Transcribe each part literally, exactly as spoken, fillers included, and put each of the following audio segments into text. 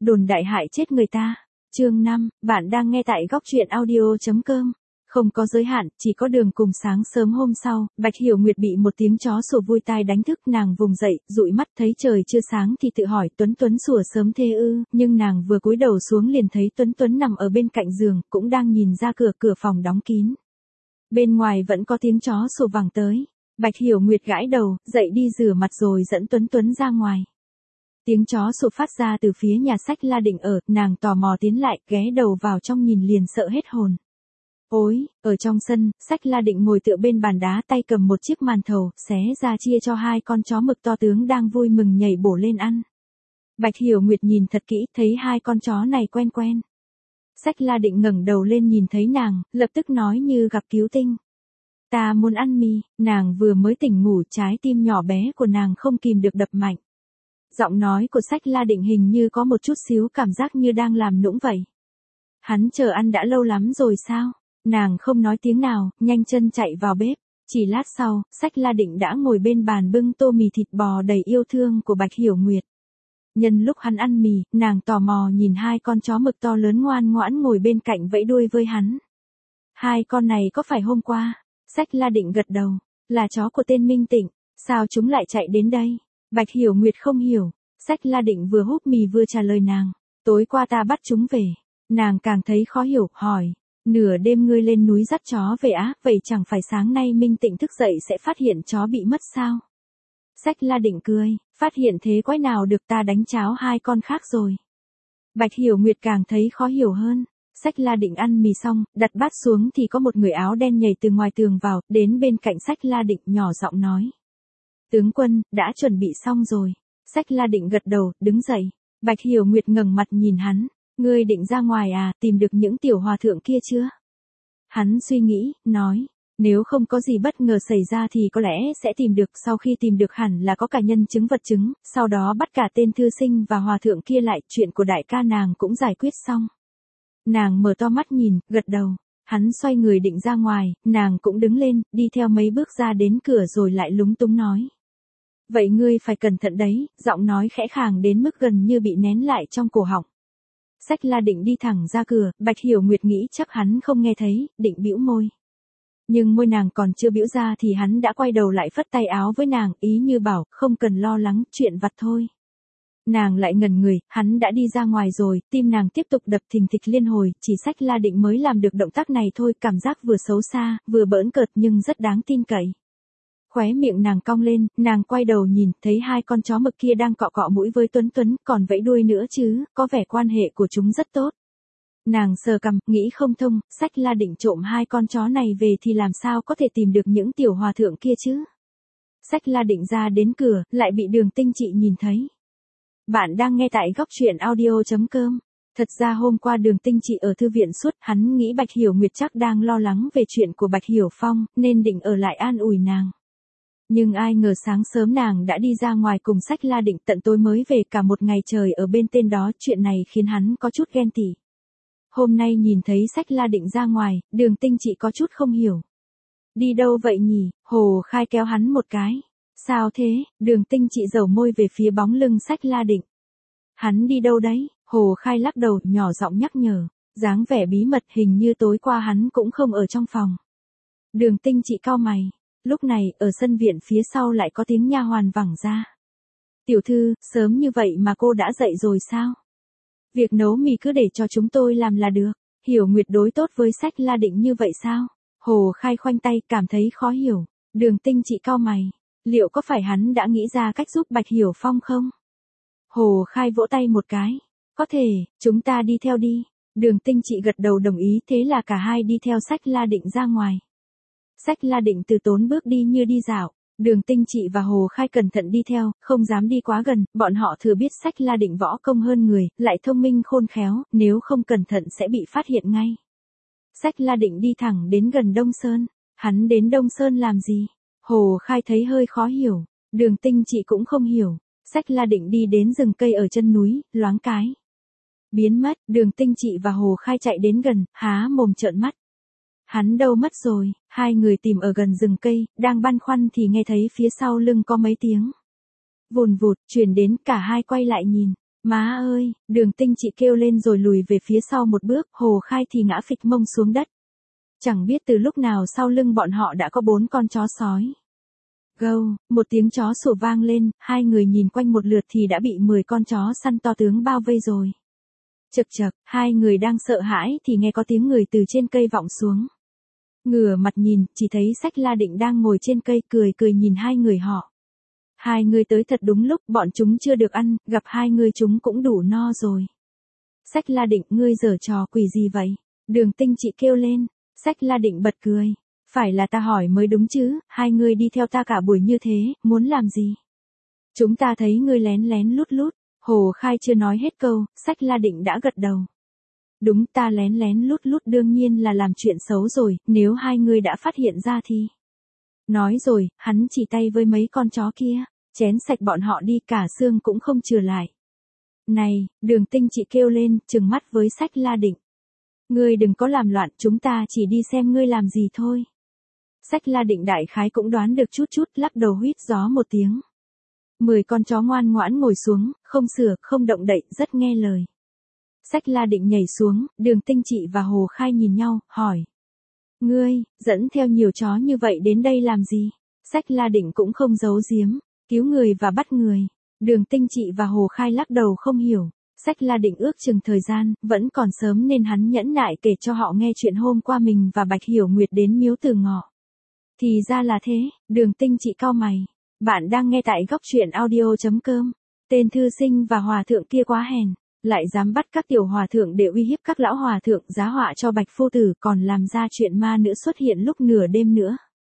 đồn đại hại chết người ta. Chương năm, bạn đang nghe tại góc truyện audio chấm com. Không có giới hạn, chỉ có đường cùng. Sáng sớm hôm sau, Bạch Hiểu Nguyệt bị một tiếng chó sủa vui tai đánh thức, nàng vùng dậy, dụi mắt thấy trời chưa sáng thì tự hỏi Tuấn Tuấn sủa sớm thế ư, nhưng nàng vừa cúi đầu xuống liền thấy Tuấn Tuấn nằm ở bên cạnh giường, cũng đang nhìn ra cửa, cửa phòng đóng kín. Bên ngoài vẫn có tiếng chó sủa vẳng tới. Bạch Hiểu Nguyệt gãi đầu, dậy đi rửa mặt rồi dẫn Tuấn Tuấn ra ngoài. Tiếng chó sủa phát ra từ phía nhà sách La Định ở, nàng tò mò tiến lại, ghé đầu vào trong nhìn liền sợ hết hồn. Ôi, ở trong sân, sách La Định ngồi tựa bên bàn đá, tay cầm một chiếc màn thầu, xé ra chia cho hai con chó mực to tướng đang vui mừng nhảy bổ lên ăn. Bạch Hiểu Nguyệt nhìn thật kỹ, thấy hai con chó này quen quen. Sách La Định ngẩng đầu lên nhìn thấy nàng, lập tức nói như gặp cứu tinh. Ta muốn ăn mì. Nàng vừa mới tỉnh ngủ, trái tim nhỏ bé của nàng không kìm được đập mạnh. Giọng nói của sách La Định hình như có một chút xíu cảm giác như đang làm nũng vậy. Hắn chờ ăn đã lâu lắm rồi sao? Nàng không nói tiếng nào, nhanh chân chạy vào bếp. Chỉ lát sau, sách La Định đã ngồi bên bàn bưng tô mì thịt bò đầy yêu thương của Bạch Hiểu Nguyệt. Nhân lúc hắn ăn mì, nàng tò mò nhìn hai con chó mực to lớn ngoan ngoãn ngồi bên cạnh vẫy đuôi với hắn. Hai con này có phải hôm qua? Sách La Định gật đầu. Là chó của tên Minh Tịnh. Sao chúng lại chạy đến đây? Bạch Hiểu Nguyệt không hiểu. Sách La Định vừa húp mì vừa trả lời nàng. Tối qua ta bắt chúng về. Nàng càng thấy khó hiểu, hỏi. Nửa đêm ngươi lên núi dắt chó về á, vậy chẳng phải sáng nay Minh Tịnh thức dậy sẽ phát hiện chó bị mất sao? Sách La Định cười. Phát hiện thế quái nào được, ta đánh cháo hai con khác rồi. Bạch Hiểu Nguyệt càng thấy khó hiểu hơn. Sách La Định ăn mì xong, đặt bát xuống thì có một người áo đen nhảy từ ngoài tường vào, đến bên cạnh sách La Định nhỏ giọng nói. Tướng quân, đã chuẩn bị xong rồi. Sách La Định gật đầu, đứng dậy. Bạch Hiểu Nguyệt ngẩng mặt nhìn hắn. Ngươi định ra ngoài à, tìm được những tiểu hòa thượng kia chưa? Hắn suy nghĩ, nói. Nếu không có gì bất ngờ xảy ra thì có lẽ sẽ tìm được, sau khi tìm được hẳn là có cả nhân chứng vật chứng, sau đó bắt cả tên thư sinh và hòa thượng kia lại, chuyện của đại ca nàng cũng giải quyết xong. Nàng mở to mắt nhìn, gật đầu. Hắn xoay người định ra ngoài, nàng cũng đứng lên, đi theo mấy bước ra đến cửa rồi lại lúng túng nói. Vậy ngươi phải cẩn thận đấy, giọng nói khẽ khàng đến mức gần như bị nén lại trong cổ họng. Sách La Định đi thẳng ra cửa, Bạch Hiểu Nguyệt nghĩ chắc hắn không nghe thấy, định bĩu môi. Nhưng môi nàng còn chưa bĩu ra thì hắn đã quay đầu lại phất tay áo với nàng, ý như bảo, không cần lo lắng, chuyện vặt thôi. Nàng lại ngẩn người, hắn đã đi ra ngoài rồi, tim nàng tiếp tục đập thình thịch liên hồi, chỉ sách La Định mới làm được động tác này thôi, cảm giác vừa xấu xa, vừa bỡn cợt nhưng rất đáng tin cậy. Khóe miệng nàng cong lên, nàng quay đầu nhìn, thấy hai con chó mực kia đang cọ cọ mũi với Tuấn Tuấn, còn vẫy đuôi nữa chứ, có vẻ quan hệ của chúng rất tốt. Nàng sờ cằm, nghĩ không thông, sách La Định trộm hai con chó này về thì làm sao có thể tìm được những tiểu hòa thượng kia chứ? Sách La Định ra đến cửa, lại bị Đường Tinh Trị nhìn thấy. Bạn đang nghe tại góc truyện audio chấm com. Thật ra hôm qua Đường Tinh Trị ở thư viện suốt, hắn nghĩ Bạch Hiểu Nguyệt chắc đang lo lắng về chuyện của Bạch Hiểu Phong, nên định ở lại an ủi nàng. Nhưng ai ngờ sáng sớm nàng đã đi ra ngoài cùng sách La Định, tận tối mới về, cả một ngày trời ở bên tên đó, chuyện này khiến hắn có chút ghen tị. Hôm nay nhìn thấy sách La Định ra ngoài, Đường Tinh Trị có chút không hiểu. Đi đâu vậy nhỉ? Hồ Khai kéo hắn một cái. Sao thế? Đường Tinh Trị dầu môi về phía bóng lưng sách La Định. Hắn đi đâu đấy? Hồ Khai lắc đầu, nhỏ giọng nhắc nhở. Dáng vẻ bí mật, hình như tối qua hắn cũng không ở trong phòng. Đường Tinh Trị cau mày. Lúc này, ở sân viện phía sau lại có tiếng nha hoàn vẳng ra. Tiểu thư, sớm như vậy mà cô đã dậy rồi sao? Việc nấu mì cứ để cho chúng tôi làm là được. Hiểu Nguyệt đối tốt với sách La Định như vậy sao? Hồ Khai khoanh tay, cảm thấy khó hiểu. Đường Tinh Trị cau mày. Liệu có phải hắn đã nghĩ ra cách giúp Bạch Hiểu Phong không? Hồ Khai vỗ tay một cái. Có thể, chúng ta đi theo đi. Đường Tinh Trị gật đầu đồng ý, thế là cả hai đi theo sách La Định ra ngoài. Sách La Định từ tốn bước đi như đi dạo. Đường Tinh Trị và Hồ Khai cẩn thận đi theo, không dám đi quá gần, bọn họ thừa biết sách La Định võ công hơn người, lại thông minh khôn khéo, nếu không cẩn thận sẽ bị phát hiện ngay. Sách La Định đi thẳng đến gần Đông Sơn. Hắn đến Đông Sơn làm gì? Hồ Khai thấy hơi khó hiểu. Đường Tinh Trị cũng không hiểu. Sách La Định đi đến rừng cây ở chân núi, loáng cái. Biến mất, Đường Tinh Trị và Hồ Khai chạy đến gần, há mồm trợn mắt. Hắn đâu mất rồi? Hai người tìm ở gần rừng cây, đang băn khoăn thì nghe thấy phía sau lưng có mấy tiếng. Vùn vụt, truyền đến, cả hai quay lại nhìn. Má ơi, Đường Tinh chị kêu lên rồi lùi về phía sau một bước, Hồ Khai thì ngã phịch mông xuống đất. Chẳng biết từ lúc nào sau lưng bọn họ đã có bốn con chó sói. Gâu, một tiếng chó sủa vang lên, hai người nhìn quanh một lượt thì đã bị mười con chó săn to tướng bao vây rồi. Chực chực, hai người đang sợ hãi thì nghe có tiếng người từ trên cây vọng xuống. Ngửa mặt nhìn, chỉ thấy Sách La Định đang ngồi trên cây cười cười nhìn hai người họ. Hai người tới thật đúng lúc, bọn chúng chưa được ăn, gặp hai người chúng cũng đủ no rồi. Sách La Định, ngươi giở trò quỷ gì vậy? Đường Tinh chị kêu lên. Sách La Định bật cười. Phải là ta hỏi mới đúng chứ, hai người đi theo ta cả buổi như thế, muốn làm gì? Chúng ta thấy ngươi lén lén lút lút. Hồ Khai chưa nói hết câu, Sách La Định đã gật đầu. Đúng, ta lén lén lút lút đương nhiên là làm chuyện xấu rồi, nếu hai người đã phát hiện ra thì... Nói rồi, hắn chỉ tay với mấy con chó kia, chén sạch bọn họ đi, cả xương cũng không chừa lại. Này, Đường Tinh chị kêu lên, trừng mắt với Sách La Định. Ngươi đừng có làm loạn, chúng ta chỉ đi xem ngươi làm gì thôi. Sách La Định đại khái cũng đoán được chút chút, lắc đầu huýt gió một tiếng. Mười con chó ngoan ngoãn ngồi xuống, không sửa, không động đậy, rất nghe lời. Sách La Định nhảy xuống, Đường Tinh chị và Hồ Khai nhìn nhau, hỏi. Ngươi, dẫn theo nhiều chó như vậy đến đây làm gì? Sách La Định cũng không giấu giếm, cứu người và bắt người. Đường Tinh chị và Hồ Khai lắc đầu không hiểu. Sách La Định ước chừng thời gian, vẫn còn sớm nên hắn nhẫn nại kể cho họ nghe chuyện hôm qua mình và Bạch Hiểu Nguyệt đến miếu Từ Ngọ. Thì ra là thế, Đường Tinh chị cau mày. Bạn đang nghe tại góc truyện audio chấm com. Tên thư sinh và hòa thượng kia quá hèn, lại dám bắt các tiểu hòa thượng để uy hiếp các lão hòa thượng, giá họa cho Bạch phu tử, còn làm ra chuyện ma nữa xuất hiện lúc nửa đêm nữa.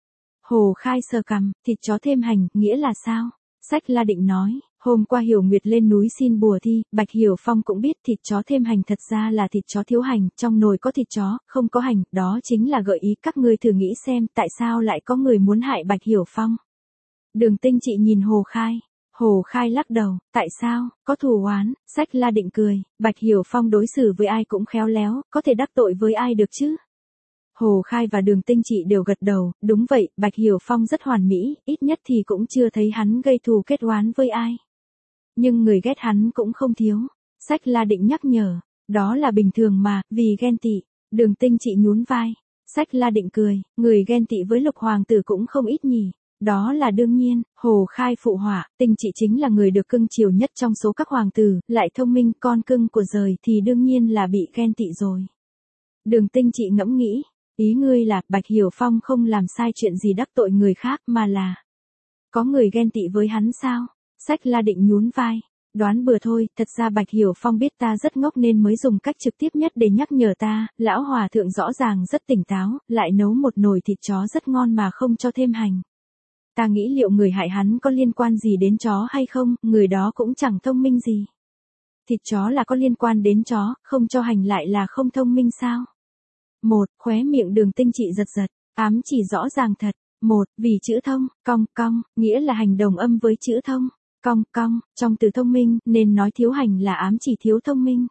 Hồ Khai sờ cằm, thịt chó thêm hành, nghĩa là sao? Sách La Định nói, hôm qua Hiểu Nguyệt lên núi xin bùa thi, Bạch Hiểu Phong cũng biết thịt chó thêm hành thật ra là thịt chó thiếu hành, trong nồi có thịt chó, không có hành, đó chính là gợi ý các ngươi thử nghĩ xem tại sao lại có người muốn hại Bạch Hiểu Phong. Đường Tinh chị nhìn Hồ Khai. Hồ Khai lắc đầu, tại sao, có thù oán? Sách La Định cười, Bạch Hiểu Phong đối xử với ai cũng khéo léo, có thể đắc tội với ai được chứ? Hồ Khai và Đường Tinh chị đều gật đầu, đúng vậy, Bạch Hiểu Phong rất hoàn mỹ, ít nhất thì cũng chưa thấy hắn gây thù kết oán với ai. Nhưng người ghét hắn cũng không thiếu. Sách La Định nhắc nhở, đó là bình thường mà, vì ghen tị. Đường Tinh chị nhún vai. Sách La Định cười, người ghen tị với Lục hoàng tử cũng không ít nhỉ. Đó là đương nhiên, Hồ Khai phụ họa, Tinh chị chính là người được cưng chiều nhất trong số các hoàng tử, lại thông minh, con cưng của giời thì đương nhiên là bị ghen tị rồi. Đường Tinh chị ngẫm nghĩ, ý ngươi là Bạch Hiểu Phong không làm sai chuyện gì đắc tội người khác mà là có người ghen tị với hắn sao? Sách La Định nhún vai, đoán bừa thôi, thật ra Bạch Hiểu Phong biết ta rất ngốc nên mới dùng cách trực tiếp nhất để nhắc nhở ta, lão hòa thượng rõ ràng rất tỉnh táo, lại nấu một nồi thịt chó rất ngon mà không cho thêm hành. Ta nghĩ liệu người hại hắn có liên quan gì đến chó hay không, người đó cũng chẳng thông minh gì. Thịt chó là có liên quan đến chó, không cho hành lại là không thông minh sao? Một, khóe miệng Đường Tinh chị giật giật, ám chỉ rõ ràng thật. Một, vì chữ thông, cong, cong, nghĩa là hành đồng âm với chữ thông, cong, cong, trong từ thông minh, nên nói thiếu hành là ám chỉ thiếu thông minh.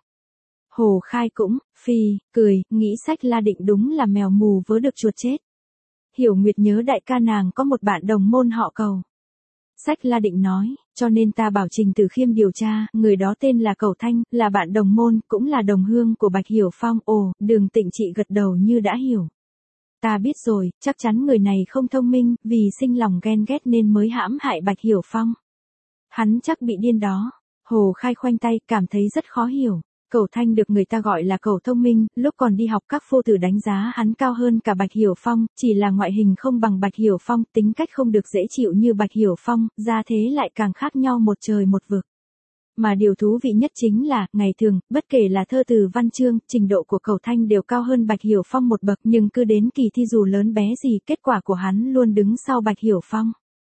Hồ Khai cũng, phì, cười, nghĩ Sách La Định đúng là mèo mù vớ được chuột chết. Hiểu Nguyệt nhớ đại ca nàng có một bạn đồng môn họ Cầu. Sách La Định nói, cho nên ta bảo Trình Tử Khiêm điều tra, người đó tên là Cầu Thanh, là bạn đồng môn, cũng là đồng hương của Bạch Hiểu Phong. Ồ, Đường Tịnh chị gật đầu như đã hiểu. Ta biết rồi, chắc chắn người này không thông minh, vì sinh lòng ghen ghét nên mới hãm hại Bạch Hiểu Phong. Hắn chắc bị điên đó. Hồ Khai khoanh tay, cảm thấy rất khó hiểu. Cầu Thanh được người ta gọi là Cầu thông minh, lúc còn đi học các phu tử đánh giá hắn cao hơn cả Bạch Hiểu Phong, chỉ là ngoại hình không bằng Bạch Hiểu Phong, tính cách không được dễ chịu như Bạch Hiểu Phong, ra thế lại càng khác nhau một trời một vực. Mà điều thú vị nhất chính là, ngày thường, bất kể là thơ từ văn chương, trình độ của Cầu Thanh đều cao hơn Bạch Hiểu Phong một bậc, nhưng cứ đến kỳ thi dù lớn bé gì, kết quả của hắn luôn đứng sau Bạch Hiểu Phong.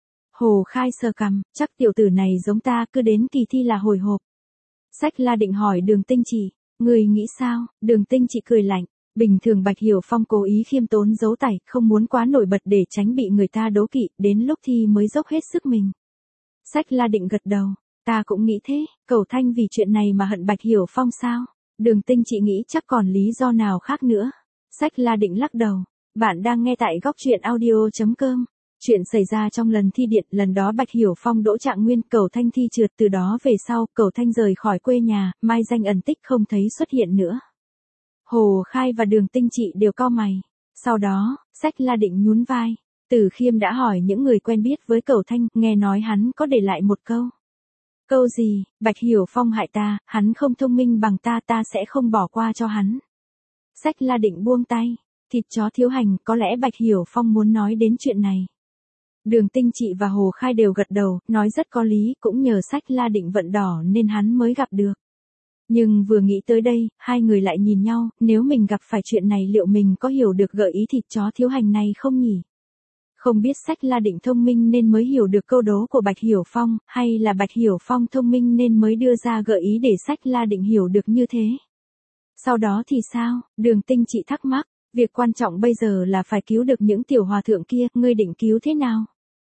Hồ Khai sờ cằm, chắc tiểu tử này giống ta, cứ đến kỳ thi là hồi hộp. Sách La Định hỏi Đường Tinh chị, người nghĩ sao? Đường Tinh chị cười lạnh, bình thường Bạch Hiểu Phong cố ý khiêm tốn giấu tài, không muốn quá nổi bật để tránh bị người ta đố kỵ, đến lúc thi mới dốc hết sức mình. Sách La Định gật đầu, ta cũng nghĩ thế, Cầu Thanh vì chuyện này mà hận Bạch Hiểu Phong sao? Đường Tinh chị nghĩ chắc còn lý do nào khác nữa. Sách La Định lắc đầu, bạn đang nghe tại góc truyện audio chấm com. Chuyện xảy ra trong lần thi điện, lần đó Bạch Hiểu Phong đỗ trạng nguyên, Cẩu Thanh thi trượt, từ đó về sau, Cẩu Thanh rời khỏi quê nhà, mai danh ẩn tích không thấy xuất hiện nữa. Hồ Khai và Đường Tinh Trị đều cau mày. Sau đó, Sách La Định nhún vai. Tử Khiêm đã hỏi những người quen biết với Cẩu Thanh, nghe nói hắn có để lại một câu. Câu gì? Bạch Hiểu Phong hại ta, hắn không thông minh bằng ta, ta sẽ không bỏ qua cho hắn. Sách La Định buông tay. Thịt chó thiếu hành, có lẽ Bạch Hiểu Phong muốn nói đến chuyện này. Đường Tinh Trị và Hồ Khai đều gật đầu, nói rất có lý, cũng nhờ Sách La Định vận đỏ nên hắn mới gặp được. Nhưng vừa nghĩ tới đây, hai người lại nhìn nhau, nếu mình gặp phải chuyện này liệu mình có hiểu được gợi ý thịt chó thiếu hành này không nhỉ? Không biết Sách La Định thông minh nên mới hiểu được câu đố của Bạch Hiểu Phong, hay là Bạch Hiểu Phong thông minh nên mới đưa ra gợi ý để Sách La Định hiểu được như thế? Sau đó thì sao? Đường Tinh Trị thắc mắc, việc quan trọng bây giờ là phải cứu được những tiểu hòa thượng kia, ngươi định cứu thế nào?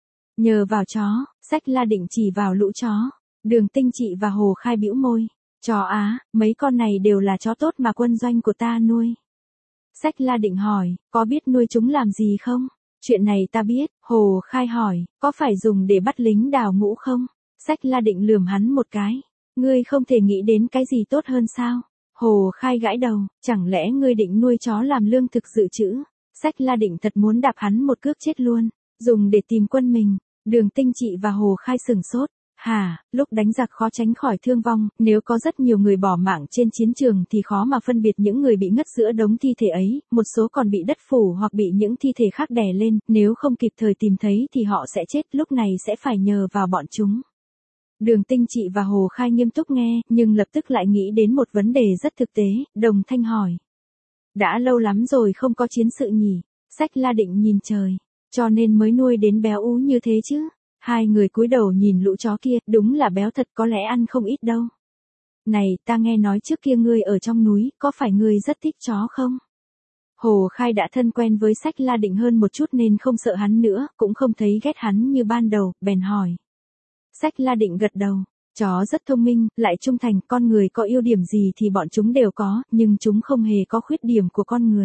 Nhờ vào chó, Sách La Định chỉ vào lũ chó. Đường Tinh Trị và Hồ Khai bĩu môi. Chó á, mấy con này đều là chó tốt mà quân doanh của ta nuôi. Sách La Định hỏi, có biết nuôi chúng làm gì không? Chuyện này ta biết. Hồ Khai hỏi, có phải dùng để bắt lính đào ngũ không? Sách La Định lườm hắn một cái. Ngươi không thể nghĩ đến cái gì tốt hơn sao? Hồ Khai gãi đầu, chẳng lẽ ngươi định nuôi chó làm lương thực dự trữ? Sách La Định thật muốn đạp hắn một cước chết luôn. Dùng để tìm quân mình. Đường Tinh Trị và Hồ Khai sửng sốt. Hả, lúc đánh giặc khó tránh khỏi thương vong, nếu có rất nhiều người bỏ mạng trên chiến trường thì khó mà phân biệt những người bị ngất giữa đống thi thể ấy, một số còn bị đất phủ hoặc bị những thi thể khác đè lên, nếu không kịp thời tìm thấy thì họ sẽ chết, lúc này sẽ phải nhờ vào bọn chúng. Đường Tinh Trị và Hồ Khai nghiêm túc nghe, nhưng lập tức lại nghĩ đến một vấn đề rất thực tế, đồng thanh hỏi. Đã lâu lắm rồi không có chiến sự nhỉ? Sách La Định nhìn trời, cho nên mới nuôi đến béo ú như thế chứ? Hai người cúi đầu nhìn lũ chó kia, đúng là béo thật, có lẽ ăn không ít đâu. Này, ta nghe nói trước kia ngươi ở trong núi, có phải ngươi rất thích chó không? Hồ Khai đã thân quen với Sách La Định hơn một chút nên không sợ hắn nữa, cũng không thấy ghét hắn như ban đầu, bèn hỏi. Sách La Định gật đầu, chó rất thông minh, lại trung thành, con người có ưu điểm gì thì bọn chúng đều có, nhưng chúng không hề có khuyết điểm của con người.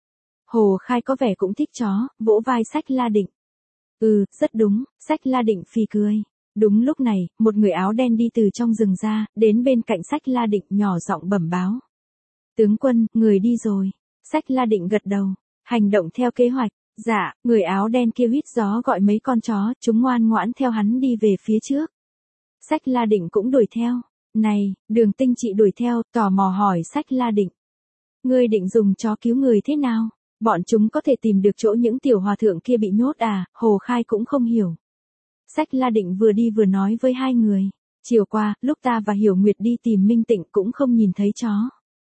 Hồ Khai có vẻ cũng thích chó, vỗ vai Sách La Định. Ừ, rất đúng, Sách La Định phì cười. Đúng lúc này, một người áo đen đi từ trong rừng ra, đến bên cạnh Sách La Định nhỏ giọng bẩm báo. Tướng quân, người đi rồi. Sách La Định gật đầu, hành động theo kế hoạch. Dạ, người áo đen kia huýt gió gọi mấy con chó, chúng ngoan ngoãn theo hắn đi về phía trước. Sách La Định cũng đuổi theo. Này, Đường Tinh Trị đuổi theo, tò mò hỏi Sách La Định. Ngươi định dùng chó cứu người thế nào? Bọn chúng có thể tìm được chỗ những tiểu hòa thượng kia bị nhốt à? Hồ Khai cũng không hiểu. Sách La Định vừa đi vừa nói với hai người. Chiều qua, lúc ta và Hiểu Nguyệt đi tìm Minh Tịnh cũng không nhìn thấy chó.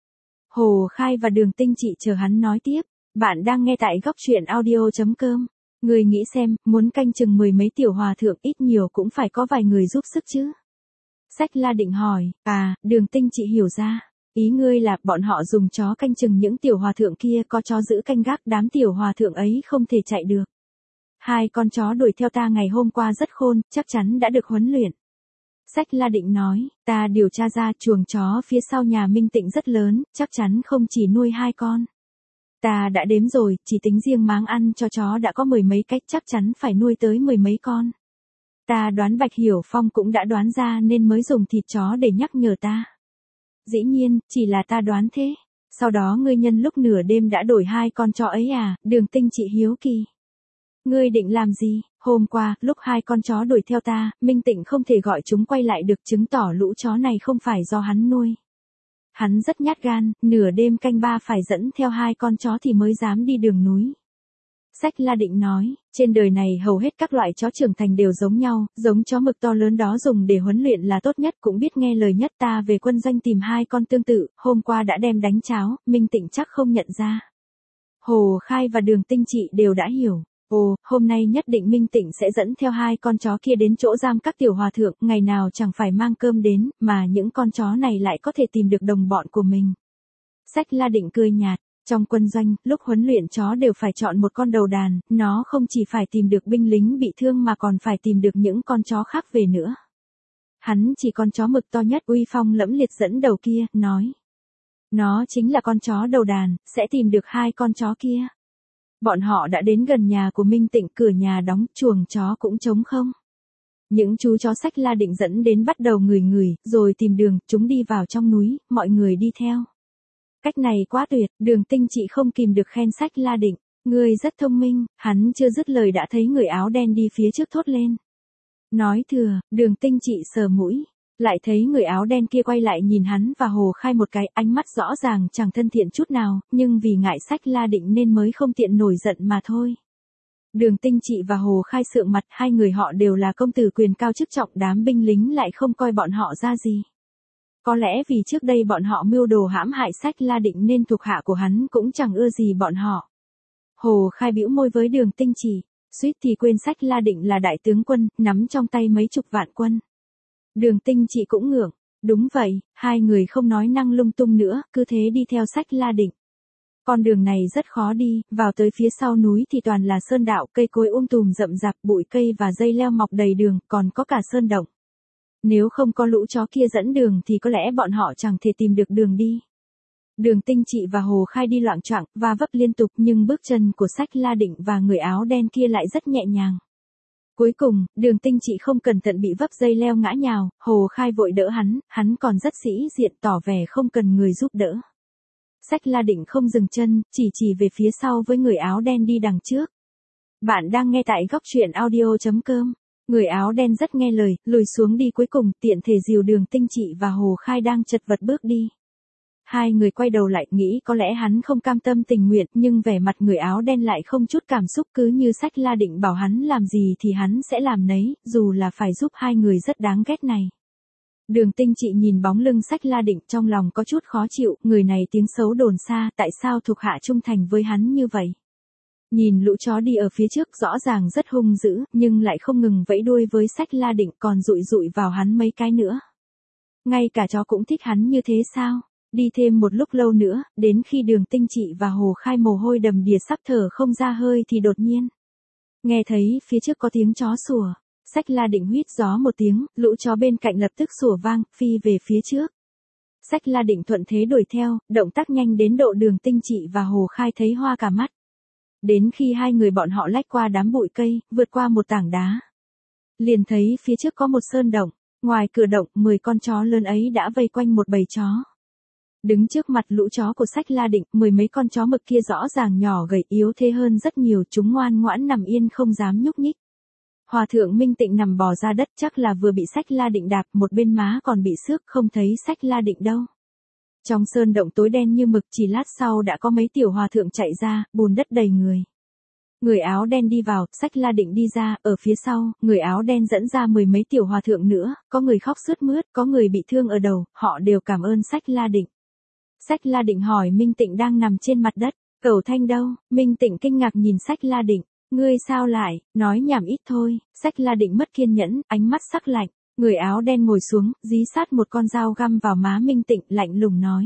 Hồ Khai và Đường Tinh Trị chờ hắn nói tiếp. Bạn đang nghe tại góc truyện audio chấm com. Người nghĩ xem, muốn canh chừng mười mấy tiểu hòa thượng ít nhiều cũng phải có vài người giúp sức chứ. Sách La Định hỏi, à, Đường Tinh Trị hiểu ra. Ý ngươi là bọn họ dùng chó canh chừng những tiểu hòa thượng kia, có chó giữ canh gác, đám tiểu hòa thượng ấy không thể chạy được. Hai con chó đuổi theo ta ngày hôm qua rất khôn, chắc chắn đã được huấn luyện. Sách La Định nói, ta điều tra ra chuồng chó phía sau nhà Minh Tịnh rất lớn, chắc chắn không chỉ nuôi hai con. Ta đã đếm rồi, chỉ tính riêng máng ăn cho chó đã có mười mấy cách, chắc chắn phải nuôi tới mười mấy con. Ta đoán Bạch Hiểu Phong cũng đã đoán ra nên mới dùng thịt chó để nhắc nhở ta. Dĩ nhiên, chỉ là ta đoán thế. Sau đó ngươi nhân lúc nửa đêm đã đổi hai con chó ấy à? Đường Tinh Trị hiếu kỳ. Ngươi định làm gì? Hôm qua, lúc hai con chó đuổi theo ta, Minh Tịnh không thể gọi chúng quay lại được, chứng tỏ lũ chó này không phải do hắn nuôi. Hắn rất nhát gan, nửa đêm canh ba phải dẫn theo hai con chó thì mới dám đi đường núi. Sách La Định nói, trên đời này hầu hết các loại chó trưởng thành đều giống nhau, giống chó mực to lớn đó dùng để huấn luyện là tốt nhất, cũng biết nghe lời nhất. Ta về quân doanh tìm hai con tương tự, hôm qua đã đem đánh cháo, Minh Tịnh chắc không nhận ra. Hồ Khai và Đường Tinh Trị đều đã hiểu. Ồ, hôm nay nhất định Minh Tịnh sẽ dẫn theo hai con chó kia đến chỗ giam các tiểu hòa thượng, ngày nào chẳng phải mang cơm đến, mà những con chó này lại có thể tìm được đồng bọn của mình. Sách La Định cười nhạt, trong quân doanh, lúc huấn luyện chó đều phải chọn một con đầu đàn, nó không chỉ phải tìm được binh lính bị thương mà còn phải tìm được những con chó khác về nữa. Hắn chỉ con chó mực to nhất uy phong lẫm liệt dẫn đầu kia, nói. Nó chính là con chó đầu đàn, sẽ tìm được hai con chó kia. Bọn họ đã đến gần nhà của Minh Tịnh, cửa nhà đóng, chuồng chó cũng trống không. Những chú chó Sách La Định dẫn đến bắt đầu ngửi ngửi, rồi tìm đường, chúng đi vào trong núi, mọi người đi theo. Cách này quá tuyệt, Đường Tinh Trị không kìm được khen Sách La Định. Ngươi rất thông minh, hắn chưa dứt lời đã thấy người áo đen đi phía trước thốt lên. Nói thừa, Đường Tinh Trị sờ mũi. Lại thấy người áo đen kia quay lại nhìn hắn và Hồ Khai một cái, ánh mắt rõ ràng chẳng thân thiện chút nào, nhưng vì ngại Sách La Định nên mới không tiện nổi giận mà thôi. Đường Tinh Trị và Hồ Khai sượng mặt, hai người họ đều là công tử quyền cao chức trọng, đám binh lính lại không coi bọn họ ra gì. Có lẽ vì trước đây bọn họ mưu đồ hãm hại Sách La Định nên thuộc hạ của hắn cũng chẳng ưa gì bọn họ. Hồ Khai bĩu môi với Đường Tinh Trị, suýt thì quên Sách La Định là đại tướng quân, nắm trong tay mấy chục vạn quân. Đường Tinh Trị cũng ngượng, đúng vậy, hai người không nói năng lung tung nữa, cứ thế đi theo Sách La Định. Con đường này rất khó đi, vào tới phía sau núi thì toàn là sơn đạo, cây cối um tùm rậm rạp, bụi cây và dây leo mọc đầy đường, còn có cả sơn động. Nếu không có lũ chó kia dẫn đường thì có lẽ bọn họ chẳng thể tìm được đường đi. Đường Tinh Trị và Hồ Khai đi loạng choạng và vấp liên tục, nhưng bước chân của Sách La Định và người áo đen kia lại rất nhẹ nhàng. Cuối cùng, Đường Tinh Trị không cẩn thận bị vấp dây leo ngã nhào, Hồ Khai vội đỡ hắn, hắn còn rất sĩ diện tỏ vẻ không cần người giúp đỡ. Sách La Định không dừng chân, chỉ chỉ về phía sau với người áo đen đi đằng trước. Bạn đang nghe tại góc truyện audio chấm com. Người áo đen rất nghe lời, lùi xuống đi, cuối cùng tiện thể dìu Đường Tinh Trị và Hồ Khai đang chật vật bước đi. Hai người quay đầu lại, nghĩ có lẽ hắn không cam tâm tình nguyện, nhưng vẻ mặt người áo đen lại không chút cảm xúc, cứ như Sách La Định bảo hắn làm gì thì hắn sẽ làm nấy, dù là phải giúp hai người rất đáng ghét này. Đường Tinh Trị nhìn bóng lưng Sách La Định, trong lòng có chút khó chịu, người này tiếng xấu đồn xa, tại sao thuộc hạ trung thành với hắn như vậy? Nhìn lũ chó đi ở phía trước rõ ràng rất hung dữ, nhưng lại không ngừng vẫy đuôi với Sách La Định, còn dụi dụi vào hắn mấy cái nữa. Ngay cả chó cũng thích hắn như thế sao? Đi thêm một lúc lâu nữa, đến khi Đường Tinh Trị và Hồ Khai mồ hôi đầm đìa sắp thở không ra hơi thì đột nhiên nghe thấy phía trước có tiếng chó sủa. Sách La Định huýt gió một tiếng, lũ chó bên cạnh lập tức sủa vang, phi về phía trước. Sách La Định thuận thế đuổi theo, động tác nhanh đến độ Đường Tinh Trị và Hồ Khai thấy hoa cả mắt. Đến khi hai người bọn họ lách qua đám bụi cây, vượt qua một tảng đá, liền thấy phía trước có một sơn động, ngoài cửa động, mười con chó lớn ấy đã vây quanh một bầy chó. Đứng trước mặt lũ chó của Sách La Định, mười mấy con chó mực kia rõ ràng nhỏ gầy yếu thế hơn rất nhiều, chúng ngoan ngoãn nằm yên không dám nhúc nhích. Hòa thượng Minh Tịnh nằm bò ra đất, chắc là vừa bị Sách La Định đạp, một bên má còn bị xước, không thấy Sách La Định đâu. Trong sơn động tối đen như mực, chỉ lát sau đã có mấy tiểu hòa thượng chạy ra, bùn đất đầy người. Người áo đen đi vào, Sách La Định đi ra, ở phía sau, người áo đen dẫn ra mười mấy tiểu hòa thượng nữa, có người khóc sướt mướt, có người bị thương ở đầu, họ đều cảm ơn Sách La Định. Sách La Định hỏi Minh Tịnh đang nằm trên mặt đất, Cẩu Thanh đâu? Minh Tịnh kinh ngạc nhìn Sách La Định, ngươi sao lại, nói nhảm ít thôi. Sách La Định mất kiên nhẫn, ánh mắt sắc lạnh, người áo đen ngồi xuống, dí sát một con dao găm vào má Minh Tịnh, lạnh lùng nói.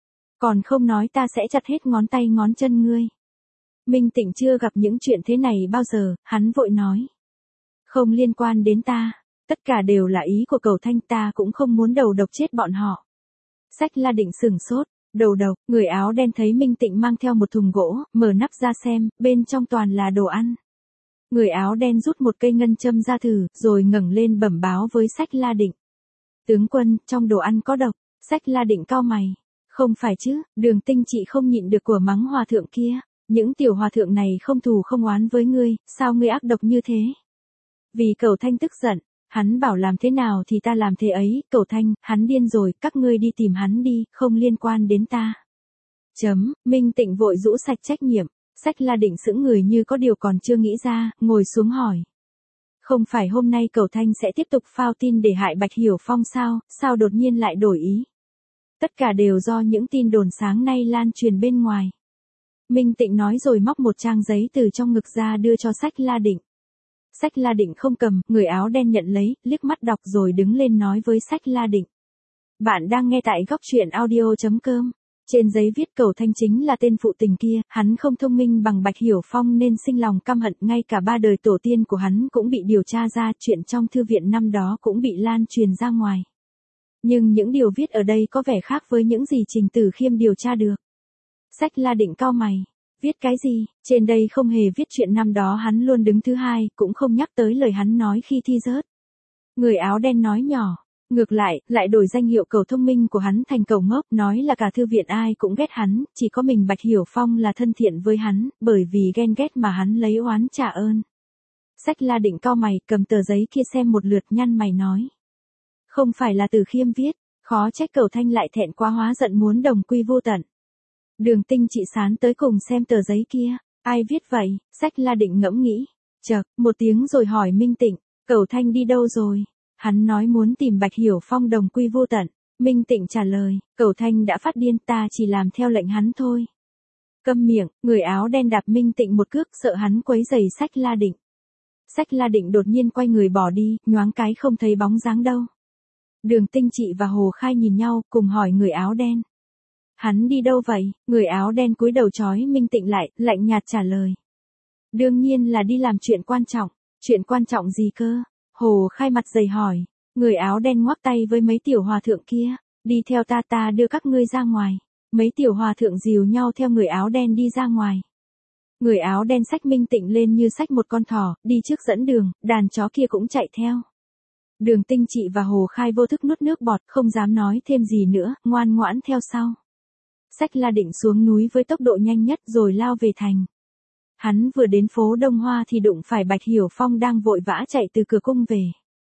Còn không nói ta sẽ chặt hết ngón tay ngón chân ngươi. Minh Tịnh chưa gặp những chuyện thế này bao giờ, hắn vội nói. Không liên quan đến ta, tất cả đều là ý của Cẩu Thanh, ta cũng không muốn đầu độc chết bọn họ. Sách La Định sửng sốt. Đầu đầu, người áo đen thấy Minh Tịnh mang theo một thùng gỗ, mở nắp ra xem, bên trong toàn là đồ ăn. Người áo đen rút một cây ngân châm ra thử, rồi ngẩng lên bẩm báo với Sách La Định. Tướng quân, trong đồ ăn có độc. Sách La Định cau mày. Không phải chứ, Đường Tinh Trị không nhịn được của mắng hòa thượng kia. Những tiểu hòa thượng này không thù không oán với ngươi, sao ngươi ác độc như thế? Vì Cẩu Thanh tức giận. Hắn bảo làm thế nào thì ta làm thế ấy, Cẩu Thanh, hắn điên rồi, các ngươi đi tìm hắn đi, không liên quan đến ta. Chấm, Minh Tịnh vội rũ sạch trách nhiệm, Sách La Định sững người như có điều còn chưa nghĩ ra, ngồi xuống hỏi. Không phải hôm nay Cẩu Thanh sẽ tiếp tục phao tin để hại Bạch Hiểu Phong sao, sao đột nhiên lại đổi ý? Tất cả đều do những tin đồn sáng nay lan truyền bên ngoài. Minh Tịnh nói rồi móc một trang giấy từ trong ngực ra đưa cho Sách La Định. Sách La Định không cầm, người áo đen nhận lấy, liếc mắt đọc rồi đứng lên nói với Sách La Định. Bạn đang nghe tại góc truyện audio chấm com. Trên giấy viết Cẩu Thanh chính là tên phụ tình kia, hắn không thông minh bằng Bạch Hiểu Phong nên sinh lòng căm hận, ngay cả ba đời tổ tiên của hắn cũng bị điều tra ra, chuyện trong thư viện năm đó cũng bị lan truyền ra ngoài. Nhưng những điều viết ở đây có vẻ khác với những gì Trình Tử Khiêm điều tra được. Sách La Định cau mày. Viết cái gì, trên đây không hề viết chuyện năm đó hắn luôn đứng thứ hai, cũng không nhắc tới lời hắn nói khi thi rớt. Người áo đen nói nhỏ. Ngược lại, lại đổi danh hiệu cầu thông minh của hắn thành cầu ngốc, nói là cả thư viện ai cũng ghét hắn, chỉ có mình Bạch Hiểu Phong là thân thiện với hắn, bởi vì ghen ghét mà hắn lấy oán trả ơn. Sách La Định cau mày, cầm tờ giấy kia xem một lượt, nhăn mày nói. Không phải là Từ Khiêm viết, khó trách Cầu Thanh lại thẹn quá hóa giận muốn đồng quy vô tận. Đường Tinh Trị sán tới cùng xem tờ giấy kia, ai viết vậy, Sách La Định ngẫm nghĩ, chợt, một tiếng rồi hỏi Minh Tịnh, Cầu Thanh đi đâu rồi? Hắn nói muốn tìm Bạch Hiểu Phong đồng quy vô tận. Minh Tịnh trả lời, Cầu Thanh đã phát điên, ta chỉ làm theo lệnh hắn thôi. Câm miệng, người áo đen đạp Minh Tịnh một cước, sợ hắn quấy rầy Sách La Định. Sách La Định đột nhiên quay người bỏ đi, nhoáng cái không thấy bóng dáng đâu. Đường Tinh Trị và Hồ Khai nhìn nhau, cùng hỏi người áo đen. Hắn đi đâu vậy? Người áo đen cúi đầu trói Minh Tịnh lại, lạnh nhạt trả lời. Đương nhiên là đi làm chuyện quan trọng. Chuyện quan trọng gì cơ? Hồ Khai mặt dày hỏi. Người áo đen ngoắc tay với mấy tiểu hòa thượng kia. Đi theo ta, ta đưa các ngươi ra ngoài. Mấy tiểu hòa thượng dìu nhau theo người áo đen đi ra ngoài. Người áo đen xách Minh Tịnh lên như xách một con thỏ, đi trước dẫn đường, đàn chó kia cũng chạy theo. Đường Tinh Trị và Hồ Khai vô thức nuốt nước bọt, không dám nói thêm gì nữa, ngoan ngoãn theo sau. Sách La Định xuống núi với tốc độ nhanh nhất rồi lao về thành. Hắn vừa đến phố Đông Hoa thì đụng phải Bạch Hiểu Phong đang vội vã chạy từ cửa cung về.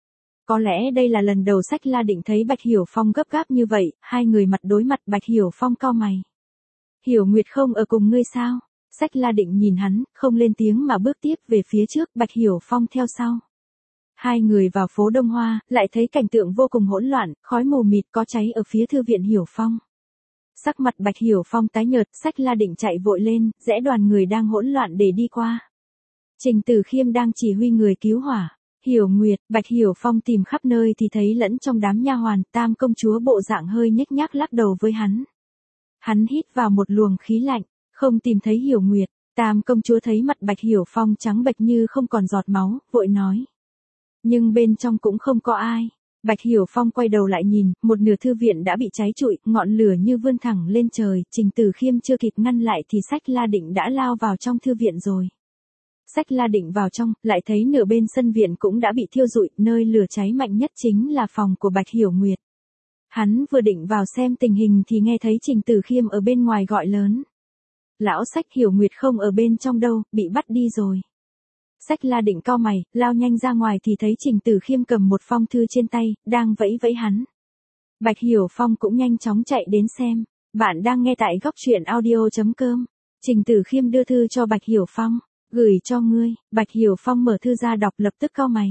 Có lẽ đây là lần đầu Sách La Định thấy Bạch Hiểu Phong gấp gáp như vậy, hai người mặt đối mặt. Bạch Hiểu Phong cau mày. Hiểu Nguyệt không ở cùng ngươi sao? Sách La Định nhìn hắn, không lên tiếng mà bước tiếp về phía trước, Bạch Hiểu Phong theo sau. Hai người vào phố Đông Hoa, lại thấy cảnh tượng vô cùng hỗn loạn, khói mù mịt có cháy ở phía thư viện Hiểu Phong. Sắc mặt Bạch Hiểu Phong tái nhợt, Sách La Định chạy vội lên, rẽ đoàn người đang hỗn loạn để đi qua. Trình Tử Khiêm đang chỉ huy người cứu hỏa. Hiểu Nguyệt, Bạch Hiểu Phong tìm khắp nơi thì thấy lẫn trong đám nha hoàn, Tam công chúa bộ dạng hơi nhếch nhác lắc đầu với hắn. Hắn hít vào một luồng khí lạnh, không tìm thấy Hiểu Nguyệt. Tam công chúa thấy mặt Bạch Hiểu Phong trắng bệch như không còn giọt máu, vội nói. Nhưng bên trong cũng không có ai. Bạch Hiểu Phong quay đầu lại nhìn, một nửa thư viện đã bị cháy trụi, ngọn lửa như vươn thẳng lên trời, Trình Tử Khiêm chưa kịp ngăn lại thì Sách La Định đã lao vào trong thư viện rồi. Sách La Định vào trong, lại thấy nửa bên sân viện cũng đã bị thiêu rụi, nơi lửa cháy mạnh nhất chính là phòng của Bạch Hiểu Nguyệt. Hắn vừa định vào xem tình hình thì nghe thấy Trình Tử Khiêm ở bên ngoài gọi lớn. Lão Sách, Hiểu Nguyệt không ở bên trong đâu, bị bắt đi rồi. Sách La Định cau mày, lao nhanh ra ngoài thì thấy Trình Tử Khiêm cầm một phong thư trên tay, đang vẫy vẫy hắn. Bạch Hiểu Phong cũng nhanh chóng chạy đến xem. Bạn đang nghe tại góc truyện audio chấm com. Trình Tử Khiêm đưa thư cho Bạch Hiểu Phong. Gửi cho ngươi. Bạch Hiểu Phong mở thư ra đọc, lập tức cau mày.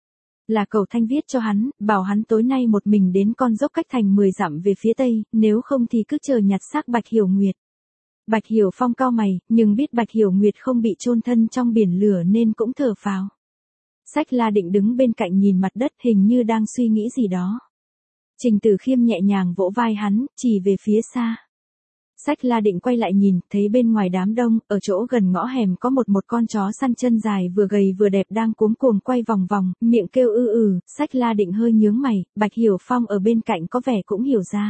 Là Cầu Thanh viết cho hắn, bảo hắn tối nay một mình đến con dốc cách thành mười dặm về phía tây, nếu không thì cứ chờ nhặt xác Bạch Hiểu Nguyệt. Bạch Hiểu Phong cau mày, nhưng biết Bạch Hiểu Nguyệt không bị chôn thân trong biển lửa nên cũng thở phào. Sách La Định đứng bên cạnh nhìn mặt đất, hình như đang suy nghĩ gì đó. Trình Tử Khiêm nhẹ nhàng vỗ vai hắn, chỉ về phía xa. Sách La Định quay lại nhìn, thấy bên ngoài đám đông, ở chỗ gần ngõ hẻm có một một con chó săn chân dài vừa gầy vừa đẹp đang cuống cuồng quay vòng vòng, miệng kêu ư ừ. Sách La Định hơi nhướng mày, Bạch Hiểu Phong ở bên cạnh có vẻ cũng hiểu ra.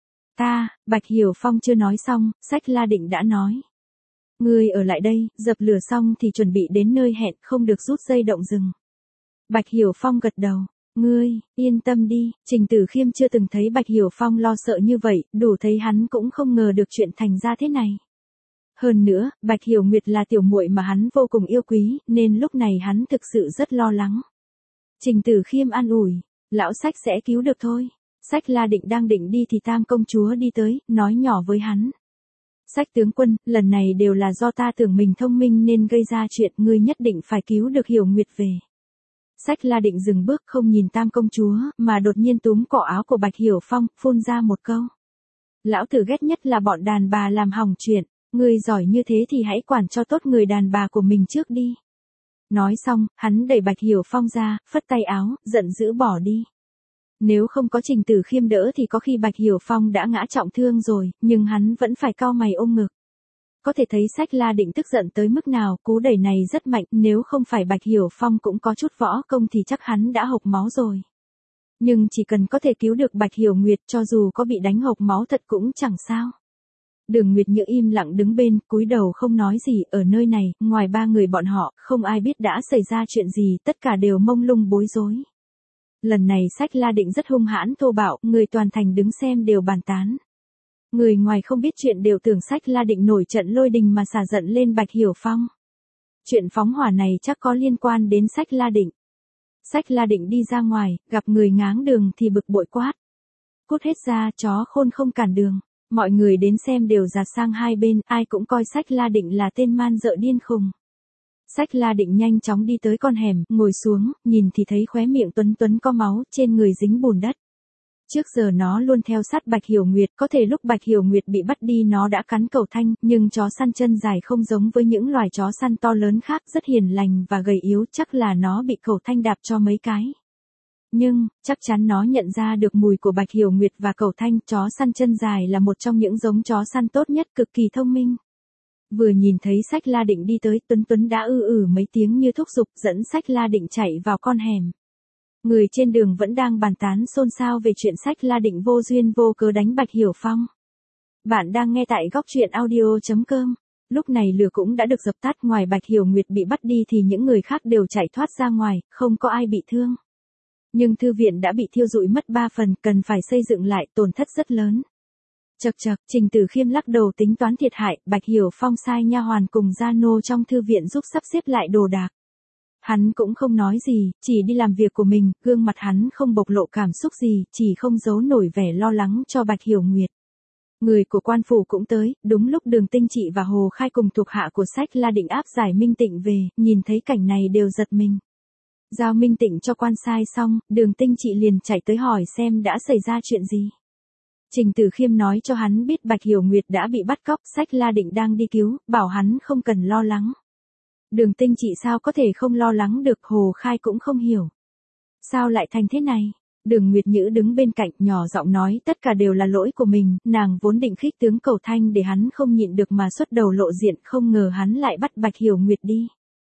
Ta, Bạch Hiểu Phong chưa nói xong, Sách La Định đã nói. Ngươi ở lại đây, dập lửa xong thì chuẩn bị đến nơi hẹn, không được rút dây động rừng. Bạch Hiểu Phong gật đầu. Ngươi, yên tâm đi. Trình Tử Khiêm chưa từng thấy Bạch Hiểu Phong lo sợ như vậy, đủ thấy hắn cũng không ngờ được chuyện thành ra thế này. Hơn nữa, Bạch Hiểu Nguyệt là tiểu muội mà hắn vô cùng yêu quý, nên lúc này hắn thực sự rất lo lắng. Trình Tử Khiêm an ủi, lão Sách sẽ cứu được thôi. Sách La Định đang định đi thì Tam công chúa đi tới, nói nhỏ với hắn. Sách tướng quân, lần này đều là do ta tưởng mình thông minh nên gây ra chuyện, ngươi nhất định phải cứu được Hiểu Nguyệt về. Sách La Định dừng bước không nhìn Tam công chúa, mà đột nhiên túm cổ áo của Bạch Hiểu Phong, phun ra một câu. Lão tử ghét nhất là bọn đàn bà làm hỏng chuyện, ngươi giỏi như thế thì hãy quản cho tốt người đàn bà của mình trước đi. Nói xong, hắn đẩy Bạch Hiểu Phong ra, phất tay áo, giận dữ bỏ đi. Nếu không có Trình Tử Khiêm đỡ thì có khi Bạch Hiểu Phong đã ngã trọng thương rồi, nhưng hắn vẫn phải cau mày ôm ngực. Có thể thấy Sách La Định tức giận tới mức nào, cú đẩy này rất mạnh, nếu không phải Bạch Hiểu Phong cũng có chút võ công thì chắc hắn đã hộc máu rồi. Nhưng chỉ cần có thể cứu được Bạch Hiểu Nguyệt, cho dù có bị đánh hộc máu thật cũng chẳng sao. Đường Nguyệt Nhữ im lặng đứng bên, cúi đầu không nói gì, ở nơi này, ngoài ba người bọn họ, không ai biết đã xảy ra chuyện gì, tất cả đều mông lung bối rối. Lần này Sách La Định rất hung hãn thô bạo, người toàn thành đứng xem đều bàn tán. Người ngoài không biết chuyện đều tưởng Sách La Định nổi trận lôi đình mà xả giận lên Bạch Hiểu Phong. Chuyện phóng hỏa này chắc có liên quan đến Sách La Định. Sách La Định đi ra ngoài, gặp người ngáng đường thì bực bội quát. Cút hết ra, chó khôn không cản đường. Mọi người đến xem đều dạt sang hai bên, ai cũng coi Sách La Định là tên man dợ điên khùng. Sách La Định nhanh chóng đi tới con hẻm, ngồi xuống, nhìn thì thấy khóe miệng Tuấn Tuấn có máu, trên người dính bùn đất. Trước giờ nó luôn theo sát Bạch Hiểu Nguyệt, có thể lúc Bạch Hiểu Nguyệt bị bắt đi nó đã cắn Cầu Thanh, nhưng chó săn chân dài không giống với những loài chó săn to lớn khác, rất hiền lành và gầy yếu, chắc là nó bị Cầu Thanh đạp cho mấy cái. Nhưng, chắc chắn nó nhận ra được mùi của Bạch Hiểu Nguyệt và Cầu Thanh, chó săn chân dài là một trong những giống chó săn tốt nhất, cực kỳ thông minh. Vừa nhìn thấy Sách La Định đi tới, Tuấn Tuấn đã ư ử mấy tiếng như thúc giục, dẫn Sách La Định chạy vào con hẻm. Người trên đường vẫn đang bàn tán xôn xao về chuyện Sách La Định vô duyên vô cớ đánh Bạch Hiểu Phong. Bạn đang nghe tại góc truyện audio chấm com. Lúc này lửa cũng đã được dập tắt, ngoài Bạch Hiểu Nguyệt bị bắt đi thì những người khác đều chạy thoát ra ngoài, không có ai bị thương. Nhưng thư viện đã bị thiêu rụi mất ba phần, cần phải xây dựng lại, tổn thất rất lớn. Chậc chậc, Trình Tử Khiêm lắc đầu tính toán thiệt hại, Bạch Hiểu Phong sai nha hoàn cùng gia nô trong thư viện giúp sắp xếp lại đồ đạc. Hắn cũng không nói gì, chỉ đi làm việc của mình, gương mặt hắn không bộc lộ cảm xúc gì, chỉ không giấu nổi vẻ lo lắng cho Bạch Hiểu Nguyệt. Người của quan phủ cũng tới, đúng lúc Đường Tinh Trị và Hồ Khai cùng thuộc hạ của Sách La Định áp giải Minh Tịnh về, nhìn thấy cảnh này đều giật mình. Giao Minh Tịnh cho quan sai xong, Đường Tinh Trị liền chạy tới hỏi xem đã xảy ra chuyện gì. Trình Tử Khiêm nói cho hắn biết Bạch Hiểu Nguyệt đã bị bắt cóc, Sách La Định đang đi cứu, bảo hắn không cần lo lắng. Đường Tinh Trị sao có thể không lo lắng được, Hồ Khai cũng không hiểu. Sao lại thành thế này? Đường Nguyệt Nhữ đứng bên cạnh nhỏ giọng nói tất cả đều là lỗi của mình, nàng vốn định khích tướng Cầu Thanh để hắn không nhịn được mà xuất đầu lộ diện, không ngờ hắn lại bắt Bạch Hiểu Nguyệt đi.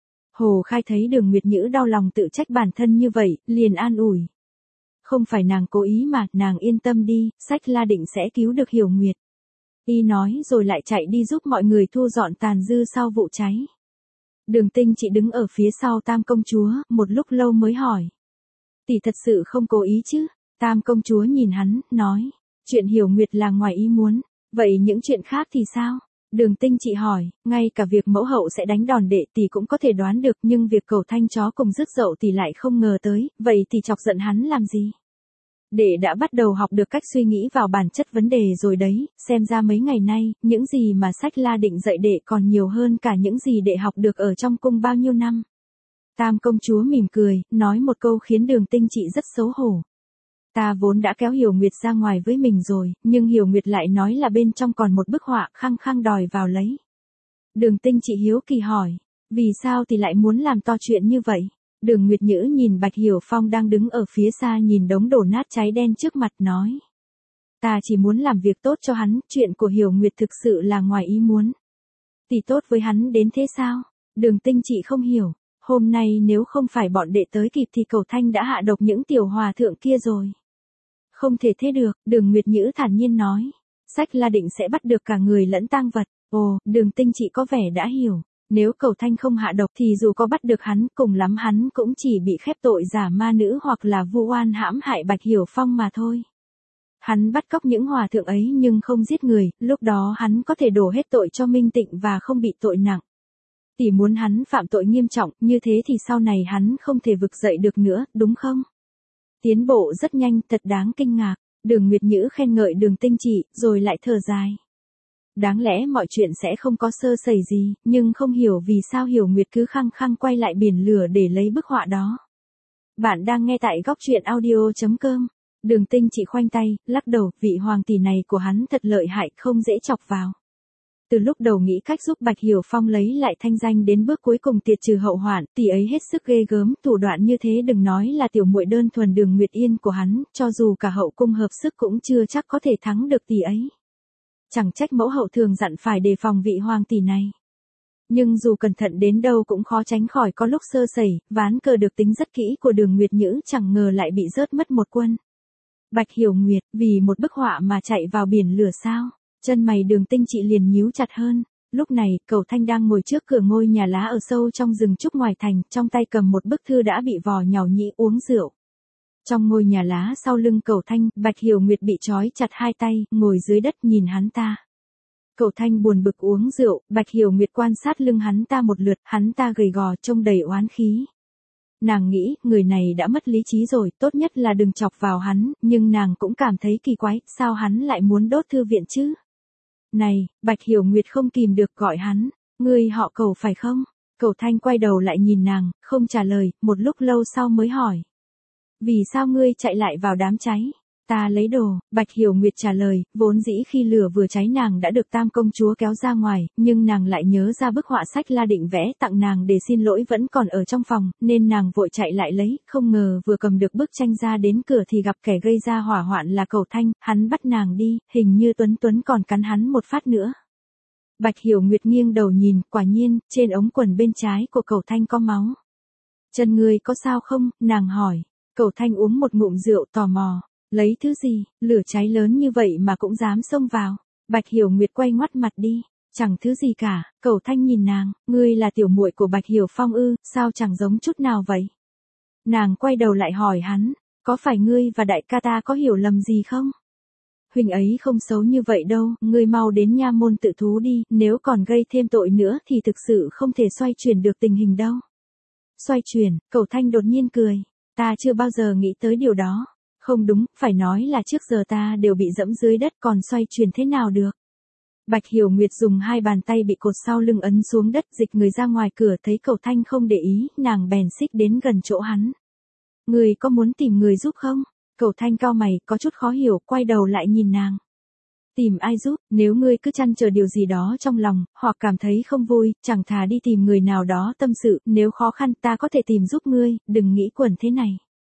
Hồ Khai thấy Đường Nguyệt Nhữ đau lòng tự trách bản thân như vậy, liền an ủi. Không phải nàng cố ý mà, nàng yên tâm đi, Sách La Định sẽ cứu được Hiểu Nguyệt. Y nói rồi lại chạy đi giúp mọi người thu dọn tàn dư sau vụ cháy. Đường Tinh Trị đứng ở phía sau Tam công chúa, một lúc lâu mới hỏi. Tỷ thật sự không cố ý chứ? Tam công chúa nhìn hắn, nói. Chuyện Hiểu Nguyệt là ngoài ý muốn, vậy những chuyện khác thì sao? Đường Tinh Trị hỏi, ngay cả việc mẫu hậu sẽ đánh đòn đệ tỷ cũng có thể đoán được, nhưng việc Cầu Thanh chó cùng rước dậu tỷ lại không ngờ tới, vậy thì chọc giận hắn làm gì? Đệ đã bắt đầu học được cách suy nghĩ vào bản chất vấn đề rồi đấy, xem ra mấy ngày nay, những gì mà Sách La Định dạy đệ còn nhiều hơn cả những gì đệ học được ở trong cung bao nhiêu năm. Tam công chúa mỉm cười, nói một câu khiến Đường Tinh Trị rất xấu hổ. Ta vốn đã kéo Hiểu Nguyệt ra ngoài với mình rồi, nhưng Hiểu Nguyệt lại nói là bên trong còn một bức họa, khăng khăng đòi vào lấy. Đường Tinh Trị hiếu kỳ hỏi, vì sao thì lại muốn làm to chuyện như vậy? Đường Nguyệt Nhữ nhìn Bạch Hiểu Phong đang đứng ở phía xa nhìn đống đổ nát cháy đen trước mặt nói. Ta chỉ muốn làm việc tốt cho hắn, chuyện của Hiểu Nguyệt thực sự là ngoài ý muốn. Tỷ tốt với hắn đến thế sao? Đường Tinh Trị không hiểu, hôm nay nếu không phải bọn đệ tới kịp thì Cầu Thanh đã hạ độc những tiểu hòa thượng kia rồi. Không thể thế được, Đường Nguyệt Nhữ thản nhiên nói. Sách La Định sẽ bắt được cả người lẫn tang vật. Ồ, Đường Tinh Trị có vẻ đã hiểu. Nếu Cầu Thanh không hạ độc thì dù có bắt được hắn, cùng lắm hắn cũng chỉ bị khép tội giả ma nữ hoặc là vu oan hãm hại Bạch Hiểu Phong mà thôi. Hắn bắt cóc những hòa thượng ấy nhưng không giết người, lúc đó hắn có thể đổ hết tội cho Minh Tịnh và không bị tội nặng. Tỷ muốn hắn phạm tội nghiêm trọng, như thế thì sau này hắn không thể vực dậy được nữa, đúng không? Tiến bộ rất nhanh, thật đáng kinh ngạc. Đường Nguyệt Nhữ khen ngợi Đường Tinh Trị, rồi lại thở dài. Đáng lẽ mọi chuyện sẽ không có sơ sẩy gì, nhưng không hiểu vì sao Hiểu Nguyệt cứ khăng khăng quay lại biển lửa để lấy bức họa đó. Bạn đang nghe tại góc truyện audio chấm com. Đường Tinh Trị khoanh tay, lắc đầu, vị hoàng tỷ này của hắn thật lợi hại, không dễ chọc vào. Từ lúc đầu nghĩ cách giúp Bạch Hiểu Phong lấy lại thanh danh đến bước cuối cùng tiệt trừ hậu hoạn, tỷ ấy hết sức ghê gớm, thủ đoạn như thế đừng nói là tiểu muội đơn thuần Đường Nguyệt Yên của hắn, cho dù cả hậu cung hợp sức cũng chưa chắc có thể thắng được tỷ ấy. Chẳng trách mẫu hậu thường dặn phải đề phòng vị hoàng tỷ này. Nhưng dù cẩn thận đến đâu cũng khó tránh khỏi có lúc sơ sẩy, ván cờ được tính rất kỹ của Đường Nguyệt Nhữ chẳng ngờ lại bị rớt mất một quân. Bạch Hiểu Nguyệt, vì một bức họa mà chạy vào biển lửa sao? Chân mày Đường Tinh Trị liền nhíu chặt hơn. Lúc này, Cẩu Thanh đang ngồi trước cửa ngôi nhà lá ở sâu trong rừng trúc ngoài thành, trong tay cầm một bức thư đã bị vò nhàu nhĩ uống rượu. Trong ngôi nhà lá sau lưng Cẩu Thanh, Bạch Hiểu Nguyệt bị trói chặt hai tay, ngồi dưới đất nhìn hắn ta. Cẩu Thanh buồn bực uống rượu, Bạch Hiểu Nguyệt quan sát lưng hắn ta một lượt, hắn ta gầy gò trông đầy oán khí. Nàng nghĩ, người này đã mất lý trí rồi, tốt nhất là đừng chọc vào hắn, nhưng nàng cũng cảm thấy kỳ quái, sao hắn lại muốn đốt thư viện chứ? Này, Bạch Hiểu Nguyệt không kìm được gọi hắn, ngươi họ Cẩu phải không? Cẩu Thanh quay đầu lại nhìn nàng, không trả lời, một lúc lâu sau mới hỏi. Vì sao ngươi chạy lại vào đám cháy? Ta lấy đồ, Bạch Hiểu Nguyệt trả lời, vốn dĩ khi lửa vừa cháy nàng đã được Tam công chúa kéo ra ngoài, nhưng nàng lại nhớ ra bức họa sách La định vẽ tặng nàng để xin lỗi vẫn còn ở trong phòng, nên nàng vội chạy lại lấy, không ngờ vừa cầm được bức tranh ra đến cửa thì gặp kẻ gây ra hỏa hoạn là Cẩu Thanh, hắn bắt nàng đi, hình như Tuấn Tuấn còn cắn hắn một phát nữa. Bạch Hiểu Nguyệt nghiêng đầu nhìn, quả nhiên, trên ống quần bên trái của Cẩu Thanh có máu. Chân ngươi có sao không? Nàng hỏi. Cẩu Thanh uống một ngụm rượu tò mò. Lấy thứ gì, lửa cháy lớn như vậy mà cũng dám xông vào. Bạch Hiểu Nguyệt quay ngoắt mặt đi, chẳng thứ gì cả. Cẩu Thanh nhìn nàng, ngươi là tiểu muội của Bạch Hiểu Phong ư, sao chẳng giống chút nào vậy? Nàng quay đầu lại hỏi hắn, có phải ngươi và đại ca ta có hiểu lầm gì không? Huynh ấy không xấu như vậy đâu, ngươi mau đến nha môn tự thú đi, nếu còn gây thêm tội nữa thì thực sự không thể xoay chuyển được tình hình đâu. Xoay chuyển, Cẩu Thanh đột nhiên cười, ta chưa bao giờ nghĩ tới điều đó. Không đúng, phải nói là trước giờ ta đều bị dẫm dưới đất còn xoay chuyển thế nào được. Bạch Hiểu Nguyệt dùng hai bàn tay bị cột sau lưng ấn xuống đất dịch người ra ngoài cửa thấy Cẩu Thanh không để ý, nàng bèn xích đến gần chỗ hắn. Người có muốn tìm người giúp không? Cẩu Thanh cau mày, có chút khó hiểu, quay đầu lại nhìn nàng. Tìm ai giúp, nếu ngươi cứ trăn trở điều gì đó trong lòng, hoặc cảm thấy không vui, chẳng thà đi tìm người nào đó tâm sự, nếu khó khăn ta có thể tìm giúp ngươi, đừng nghĩ quẩn thế này.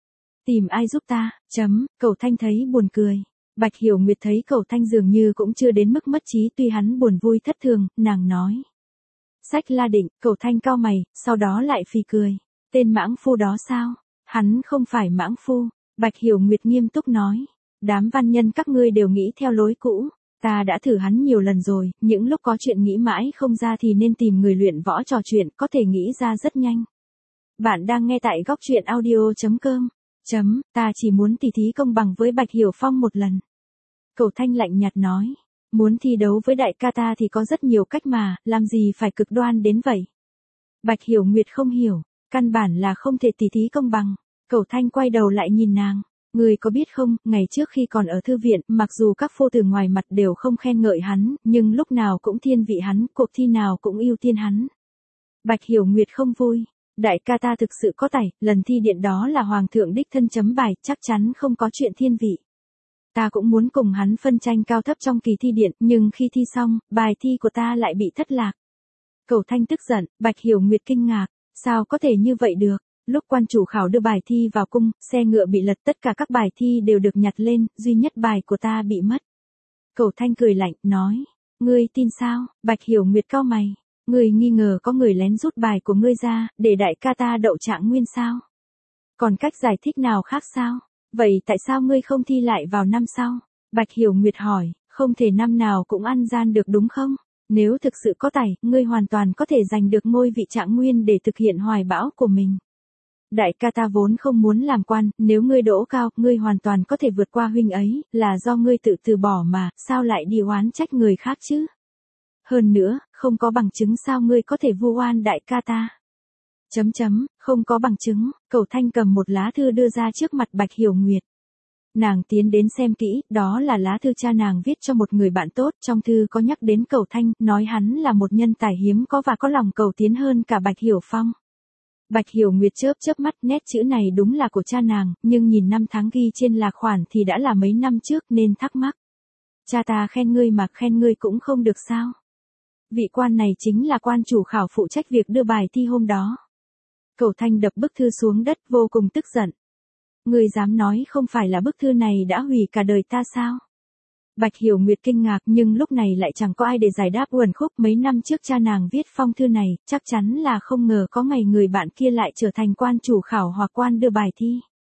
Tìm ai giúp ta, chấm, Cẩu Thanh thấy buồn cười. Bạch Hiểu Nguyệt thấy Cẩu Thanh dường như cũng chưa đến mức mất trí tuy hắn buồn vui thất thường, nàng nói. Sách La định, Cẩu Thanh cau mày, sau đó lại phì cười. Tên mãng phu đó sao? Hắn không phải mãng phu. Bạch Hiểu Nguyệt nghiêm túc nói. Đám văn nhân các ngươi đều nghĩ theo lối cũ. Ta đã thử hắn nhiều lần rồi, những lúc có chuyện nghĩ mãi không ra thì nên tìm người luyện võ trò chuyện, có thể nghĩ ra rất nhanh. Bạn đang nghe tại góc truyện audio.com. Chấm, ta chỉ muốn tỉ thí công bằng với Bạch Hiểu Phong một lần. Cẩu Thanh lạnh nhạt nói, muốn thi đấu với đại ca ta thì có rất nhiều cách mà, làm gì phải cực đoan đến vậy. Bạch Hiểu Nguyệt không hiểu, căn bản là không thể tỉ thí công bằng. Cẩu Thanh quay đầu lại nhìn nàng, người có biết không, ngày trước khi còn ở thư viện, mặc dù các phu từ ngoài mặt đều không khen ngợi hắn, nhưng lúc nào cũng thiên vị hắn, cuộc thi nào cũng ưu tiên hắn. Bạch Hiểu Nguyệt không vui. Đại ca ta thực sự có tài, lần thi điện đó là hoàng thượng đích thân chấm bài, chắc chắn không có chuyện thiên vị. Ta cũng muốn cùng hắn phân tranh cao thấp trong kỳ thi điện, nhưng khi thi xong, bài thi của ta lại bị thất lạc. Cẩu Thanh tức giận, Bạch Hiểu Nguyệt kinh ngạc, sao có thể như vậy được? Lúc quan chủ khảo đưa bài thi vào cung, xe ngựa bị lật, tất cả các bài thi đều được nhặt lên, duy nhất bài của ta bị mất. Cẩu Thanh cười lạnh, nói, ngươi tin sao? Bạch Hiểu Nguyệt cau mày. Ngươi nghi ngờ có người lén rút bài của ngươi ra, để đại ca ta đậu trạng nguyên sao? Còn cách giải thích nào khác sao? Vậy tại sao ngươi không thi lại vào năm sau? Bạch Hiểu Nguyệt hỏi, không thể năm nào cũng ăn gian được đúng không? Nếu thực sự có tài, ngươi hoàn toàn có thể giành được ngôi vị trạng nguyên để thực hiện hoài bão của mình. Đại ca ta vốn không muốn làm quan, nếu ngươi đỗ cao, ngươi hoàn toàn có thể vượt qua huynh ấy, là do ngươi tự từ bỏ mà, sao lại đi oán trách người khác chứ? Hơn nữa, không có bằng chứng sao ngươi có thể vu oan đại ca ta? Chấm chấm, không có bằng chứng, Cẩu Thanh cầm một lá thư đưa ra trước mặt Bạch Hiểu Nguyệt. Nàng tiến đến xem kỹ, đó là lá thư cha nàng viết cho một người bạn tốt, trong thư có nhắc đến Cẩu Thanh, nói hắn là một nhân tài hiếm có và có lòng cầu tiến hơn cả Bạch Hiểu Phong. Bạch Hiểu Nguyệt chớp chớp mắt, nét chữ này đúng là của cha nàng, nhưng nhìn năm tháng ghi trên là khoản thì đã là mấy năm trước nên thắc mắc. Cha ta khen ngươi mà khen ngươi cũng không được sao? Vị quan này chính là quan chủ khảo phụ trách việc đưa bài thi hôm đó. Cẩu Thanh đập bức thư xuống đất vô cùng tức giận. Ngươi dám nói không phải là bức thư này đã hủy cả đời ta sao? Bạch Hiểu Nguyệt kinh ngạc nhưng lúc này lại chẳng có ai để giải đáp uẩn khúc mấy năm trước cha nàng viết phong thư này, chắc chắn là không ngờ có ngày người bạn kia lại trở thành quan chủ khảo hoặc quan đưa bài thi.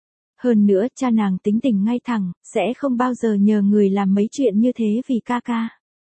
Hơn nữa cha nàng tính tình ngay thẳng, sẽ không bao giờ nhờ người làm mấy chuyện như thế vì ca ca.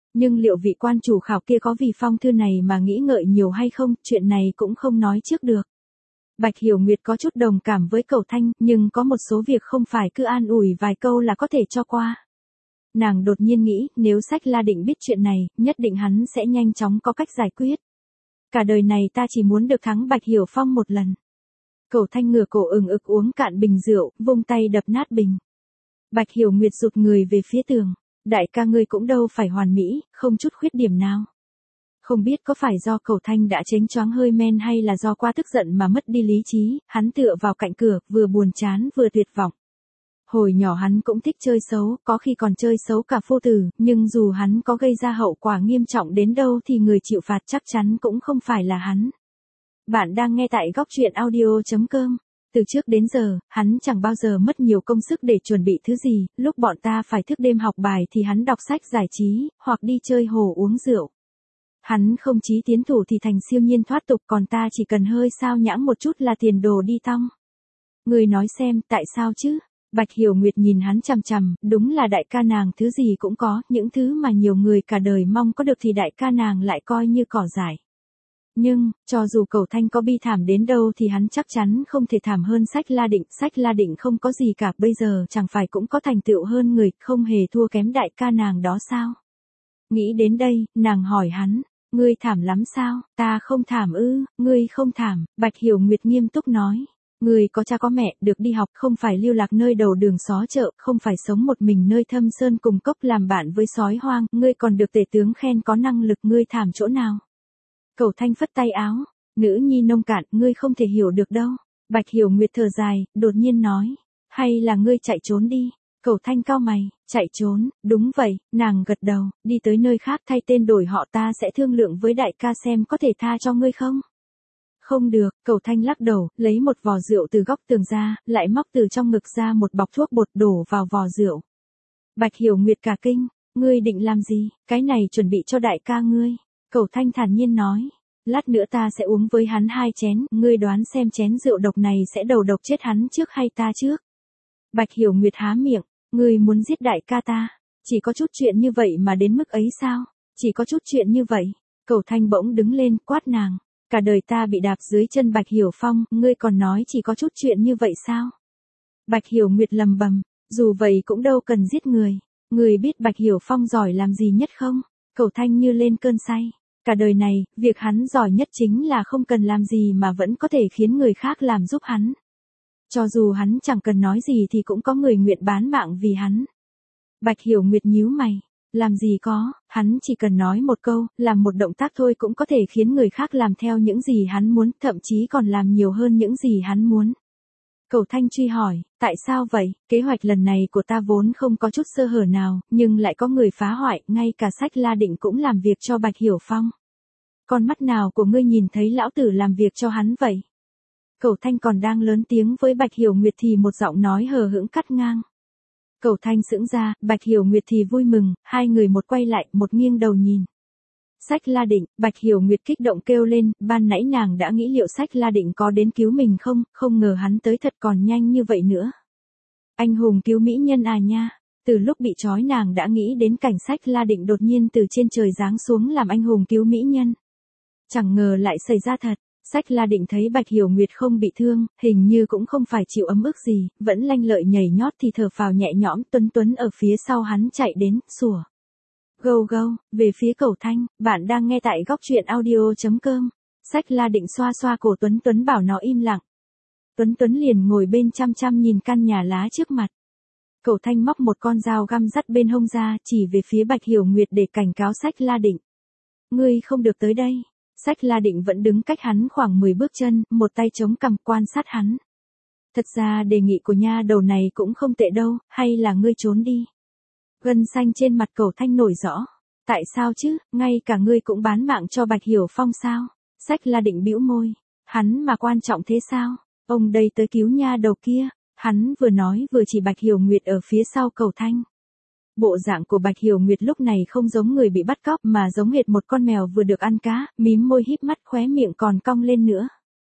Nhưng liệu vị quan chủ khảo kia có vì phong thư này mà nghĩ ngợi nhiều hay không, chuyện này cũng không nói trước được. Bạch Hiểu Nguyệt có chút đồng cảm với Cẩu Thanh, nhưng có một số việc không phải cứ an ủi vài câu là có thể cho qua. Nàng đột nhiên nghĩ, nếu Sách La Định biết chuyện này, nhất định hắn sẽ nhanh chóng có cách giải quyết. Cả đời này ta chỉ muốn được thắng Bạch Hiểu Phong một lần. Cẩu Thanh ngửa cổ ừng ực uống cạn bình rượu, vung tay đập nát bình. Bạch Hiểu Nguyệt rụt người về phía tường. Đại ca ngươi cũng đâu phải hoàn mỹ, không chút khuyết điểm nào. Không biết có phải do Cẩu Thanh đã chếnh choáng hơi men hay là do quá tức giận mà mất đi lý trí, hắn tựa vào cạnh cửa, vừa buồn chán vừa tuyệt vọng. Hồi nhỏ hắn cũng thích chơi xấu, có khi còn chơi xấu cả phu tử, nhưng dù hắn có gây ra hậu quả nghiêm trọng đến đâu thì người chịu phạt chắc chắn cũng không phải là hắn. Bạn đang nghe tại góc truyện audio chấm com. Từ trước đến giờ, hắn chẳng bao giờ mất nhiều công sức để chuẩn bị thứ gì, lúc bọn ta phải thức đêm học bài thì hắn đọc sách giải trí, hoặc đi chơi hồ uống rượu. Hắn không chí tiến thủ thì thành siêu nhiên thoát tục, còn ta chỉ cần hơi sao nhãng một chút là tiền đồ đi tong. Người nói xem, tại sao chứ? Bạch Hiểu Nguyệt nhìn hắn chằm chằm, đúng là đại ca nàng thứ gì cũng có, những thứ mà nhiều người cả đời mong có được thì đại ca nàng lại coi như cỏ dại. Nhưng, cho dù Cẩu Thanh có bi thảm đến đâu thì hắn chắc chắn không thể thảm hơn Sách La Định. Sách La Định không có gì cả, bây giờ chẳng phải cũng có thành tựu hơn người, không hề thua kém đại ca nàng đó sao? Nghĩ đến đây, nàng hỏi hắn, ngươi thảm lắm sao? Ta không thảm ư? Ngươi không thảm. Bạch Hiểu Nguyệt nghiêm túc nói. Ngươi có cha có mẹ, được đi học, không phải lưu lạc nơi đầu đường xó chợ, không phải sống một mình nơi thâm sơn cùng cốc làm bạn với sói hoang, ngươi còn được tể tướng khen có năng lực, ngươi thảm chỗ nào? Cẩu Thanh phất tay áo, nữ nhi nông cạn, ngươi không thể hiểu được đâu. Bạch Hiểu Nguyệt thở dài, đột nhiên nói, hay là ngươi chạy trốn đi? Cẩu Thanh cau mày, chạy trốn, đúng vậy, nàng gật đầu, đi tới nơi khác thay tên đổi họ, ta sẽ thương lượng với đại ca xem có thể tha cho ngươi không? Không được, Cẩu Thanh lắc đầu, lấy một vò rượu từ góc tường ra, lại móc từ trong ngực ra một bọc thuốc bột đổ vào vò rượu. Bạch Hiểu Nguyệt cả kinh, ngươi định làm gì? Cái này chuẩn bị cho đại ca ngươi. Cẩu Thanh thản nhiên nói, lát nữa ta sẽ uống với hắn hai chén, ngươi đoán xem chén rượu độc này sẽ đầu độc chết hắn trước hay ta trước? Bạch Hiểu Nguyệt há miệng, ngươi muốn giết đại ca ta, chỉ có chút chuyện như vậy mà đến mức ấy sao? Chỉ có chút chuyện như vậy. Cẩu Thanh bỗng đứng lên, quát nàng, cả đời ta bị đạp dưới chân Bạch Hiểu Phong, ngươi còn nói chỉ có chút chuyện như vậy sao? Bạch Hiểu Nguyệt lầm bầm, dù vậy cũng đâu cần giết người. Ngươi biết Bạch Hiểu Phong giỏi làm gì nhất không? Cẩu Thanh như lên cơn say. Cả đời này, việc hắn giỏi nhất chính là không cần làm gì mà vẫn có thể khiến người khác làm giúp hắn. Cho dù hắn chẳng cần nói gì thì cũng có người nguyện bán mạng vì hắn. Bạch Hiểu Nguyệt nhíu mày, làm gì có, hắn chỉ cần nói một câu, làm một động tác thôi cũng có thể khiến người khác làm theo những gì hắn muốn, thậm chí còn làm nhiều hơn những gì hắn muốn. Cẩu Thanh truy hỏi, tại sao vậy? Kế hoạch lần này của ta vốn không có chút sơ hở nào, nhưng lại có người phá hoại, ngay cả Sách La Định cũng làm việc cho Bạch Hiểu Phong. Con mắt nào của ngươi nhìn thấy lão tử làm việc cho hắn vậy? Cẩu Thanh còn đang lớn tiếng với Bạch Hiểu Nguyệt thì một giọng nói hờ hững cắt ngang. Cẩu Thanh sững ra, Bạch Hiểu Nguyệt thì vui mừng, hai người một quay lại, một nghiêng đầu nhìn. Sách La Định, Bạch Hiểu Nguyệt kích động kêu lên, ban nãy nàng đã nghĩ liệu Sách La Định có đến cứu mình không, không ngờ hắn tới thật còn nhanh như vậy nữa. Anh hùng cứu mỹ nhân à nha, từ lúc bị trói nàng đã nghĩ đến cảnh Sách La Định đột nhiên từ trên trời giáng xuống làm anh hùng cứu mỹ nhân. Chẳng ngờ lại xảy ra thật. Sách La Định thấy Bạch Hiểu Nguyệt không bị thương, hình như cũng không phải chịu ấm ức gì, vẫn lanh lợi nhảy nhót thì thở phào nhẹ nhõm. Tuấn Tuấn ở phía sau hắn chạy đến, sủa. Gâu gâu, về phía Cẩu Thanh, bạn đang nghe tại góc truyện audio chấm com. Sách La Định xoa xoa cổ Tuấn Tuấn bảo nó im lặng. Tuấn Tuấn liền ngồi bên chăm chăm nhìn căn nhà lá trước mặt. Cẩu Thanh móc một con dao găm dắt bên hông ra, chỉ về phía Bạch Hiểu Nguyệt để cảnh cáo Sách La Định. Ngươi không được tới đây. Sách La Định vẫn đứng cách hắn khoảng mười bước chân, một tay chống cằm quan sát hắn. Thật ra đề nghị của nha đầu này cũng không tệ đâu, hay là ngươi trốn đi. Gân xanh trên mặt Cẩu Thanh nổi rõ. Tại sao chứ, ngay cả ngươi cũng bán mạng cho Bạch Hiểu Phong sao? Sách La Định bĩu môi. Hắn mà quan trọng thế sao? Ông đây tới cứu nha đầu kia. Hắn vừa nói vừa chỉ Bạch Hiểu Nguyệt ở phía sau Cẩu Thanh. Bộ dạng của Bạch Hiểu Nguyệt lúc này không giống người bị bắt cóc mà giống hệt một con mèo vừa được ăn cá, mím môi híp mắt khóe miệng còn cong lên nữa.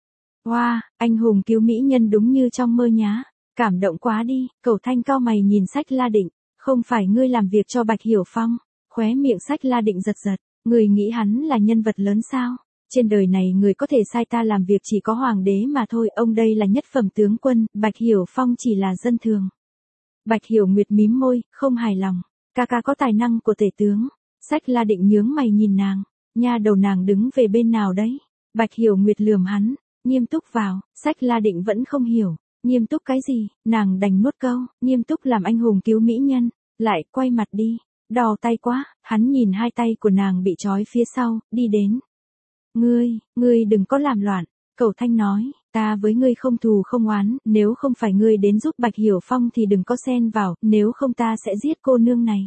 Wow, anh hùng cứu mỹ nhân đúng như trong mơ nhá. Cảm động quá đi, Cẩu Thanh cau mày nhìn Sách La Định. Không phải ngươi làm việc cho Bạch Hiểu Phong. Khóe miệng Sách La Định giật giật, người nghĩ hắn là nhân vật lớn sao? Trên đời này người có thể sai ta làm việc chỉ có hoàng đế mà thôi, ông đây là nhất phẩm tướng quân, Bạch Hiểu Phong chỉ là dân thường. Bạch Hiểu Nguyệt mím môi, không hài lòng, ca ca có tài năng của tể tướng. Sách La Định nhướng mày nhìn nàng, nha đầu nàng đứng về bên nào đấy? Bạch Hiểu Nguyệt lườm hắn, nghiêm túc vào. Sách La Định vẫn không hiểu, nghiêm túc cái gì, nàng đành nuốt câu, nghiêm túc làm anh hùng cứu mỹ nhân, lại quay mặt đi, đau tay quá, hắn nhìn hai tay của nàng bị trói phía sau, đi đến. Ngươi, ngươi đừng có làm loạn, Cẩu Thanh nói, ta với ngươi không thù không oán, nếu không phải ngươi đến giúp Bạch Hiểu Phong thì đừng có xen vào, nếu không ta sẽ giết cô nương này.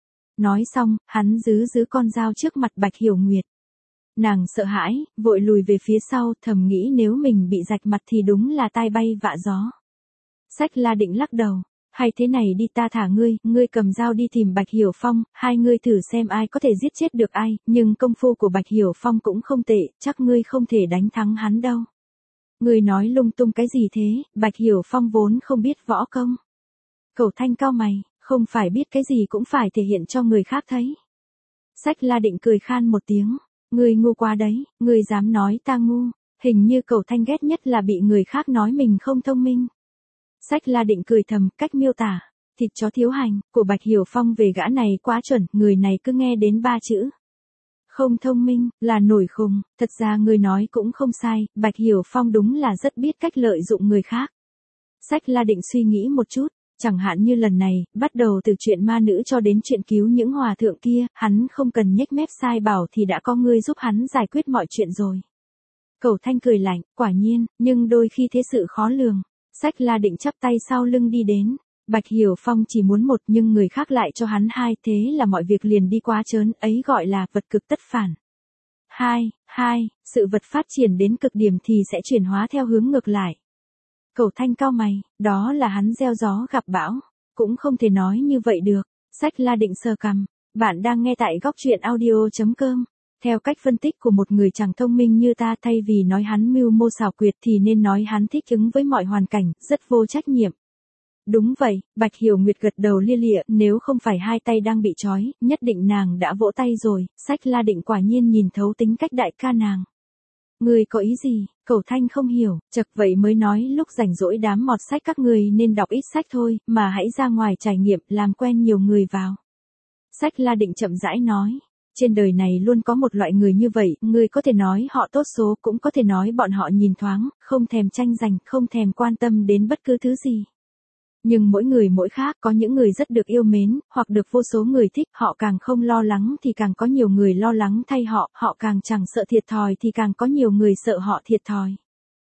Nói xong, hắn giữ giữ con dao trước mặt Bạch Hiểu Nguyệt. Nàng sợ hãi, vội lùi về phía sau, thầm nghĩ nếu mình bị rạch mặt thì đúng là tai bay vạ gió. Sách La Định lắc đầu, hay thế này đi, ta thả ngươi, ngươi cầm dao đi tìm Bạch Hiểu Phong, hai ngươi thử xem ai có thể giết chết được ai, nhưng công phu của Bạch Hiểu Phong cũng không tệ, chắc ngươi không thể đánh thắng hắn đâu. Ngươi nói lung tung cái gì thế, Bạch Hiểu Phong vốn không biết võ công. Cẩu Thanh cao mày, không phải biết cái gì cũng phải thể hiện cho người khác thấy. Sách La Định cười khan một tiếng, ngươi ngu quá đấy, ngươi dám nói ta ngu, hình như Cẩu Thanh ghét nhất là bị người khác nói mình không thông minh. Sách La Định cười thầm, cách miêu tả, thịt chó thiếu hành, của Bạch Hiểu Phong về gã này quá chuẩn, người này cứ nghe đến ba chữ. Không thông minh, là nổi khùng, thật ra người nói cũng không sai, Bạch Hiểu Phong đúng là rất biết cách lợi dụng người khác. Sách La Định suy nghĩ một chút, chẳng hạn như lần này, bắt đầu từ chuyện ma nữ cho đến chuyện cứu những hòa thượng kia, hắn không cần nhếch mép sai bảo thì đã có người giúp hắn giải quyết mọi chuyện rồi. Cẩu Thanh cười lạnh, quả nhiên, nhưng đôi khi thế sự khó lường. Sách La Định chắp tay sau lưng đi đến, Bạch Hiểu Phong chỉ muốn một nhưng người khác lại cho hắn hai, thế là mọi việc liền đi quá trớn, ấy gọi là vật cực tất phản. Hai, hai, sự vật phát triển đến cực điểm thì sẽ chuyển hóa theo hướng ngược lại. Cẩu Thanh cao mày, đó là hắn gieo gió gặp bão, cũng không thể nói như vậy được. Sách La Định sờ cằm, bạn đang nghe tại góc truyện audio chấm com. Theo cách phân tích của một người chẳng thông minh như ta, thay vì nói hắn mưu mô xảo quyệt thì nên nói hắn thích ứng với mọi hoàn cảnh, rất vô trách nhiệm. Đúng vậy, Bạch Hiểu Nguyệt gật đầu lia lịa, nếu không phải hai tay đang bị trói, nhất định nàng đã vỗ tay rồi. Sách La Định quả nhiên nhìn thấu tính cách đại ca nàng. Ngươi có ý gì? Cẩu Thanh không hiểu, chật vậy mới nói lúc rảnh rỗi đám mọt sách các người nên đọc ít sách thôi, mà hãy ra ngoài trải nghiệm, làm quen nhiều người vào. Sách La Định chậm rãi nói. Trên đời này luôn có một loại người như vậy, người có thể nói họ tốt số, cũng có thể nói bọn họ nhìn thoáng, không thèm tranh giành, không thèm quan tâm đến bất cứ thứ gì. Nhưng mỗi người mỗi khác, có những người rất được yêu mến, hoặc được vô số người thích, họ càng không lo lắng thì càng có nhiều người lo lắng thay họ, họ càng chẳng sợ thiệt thòi thì càng có nhiều người sợ họ thiệt thòi.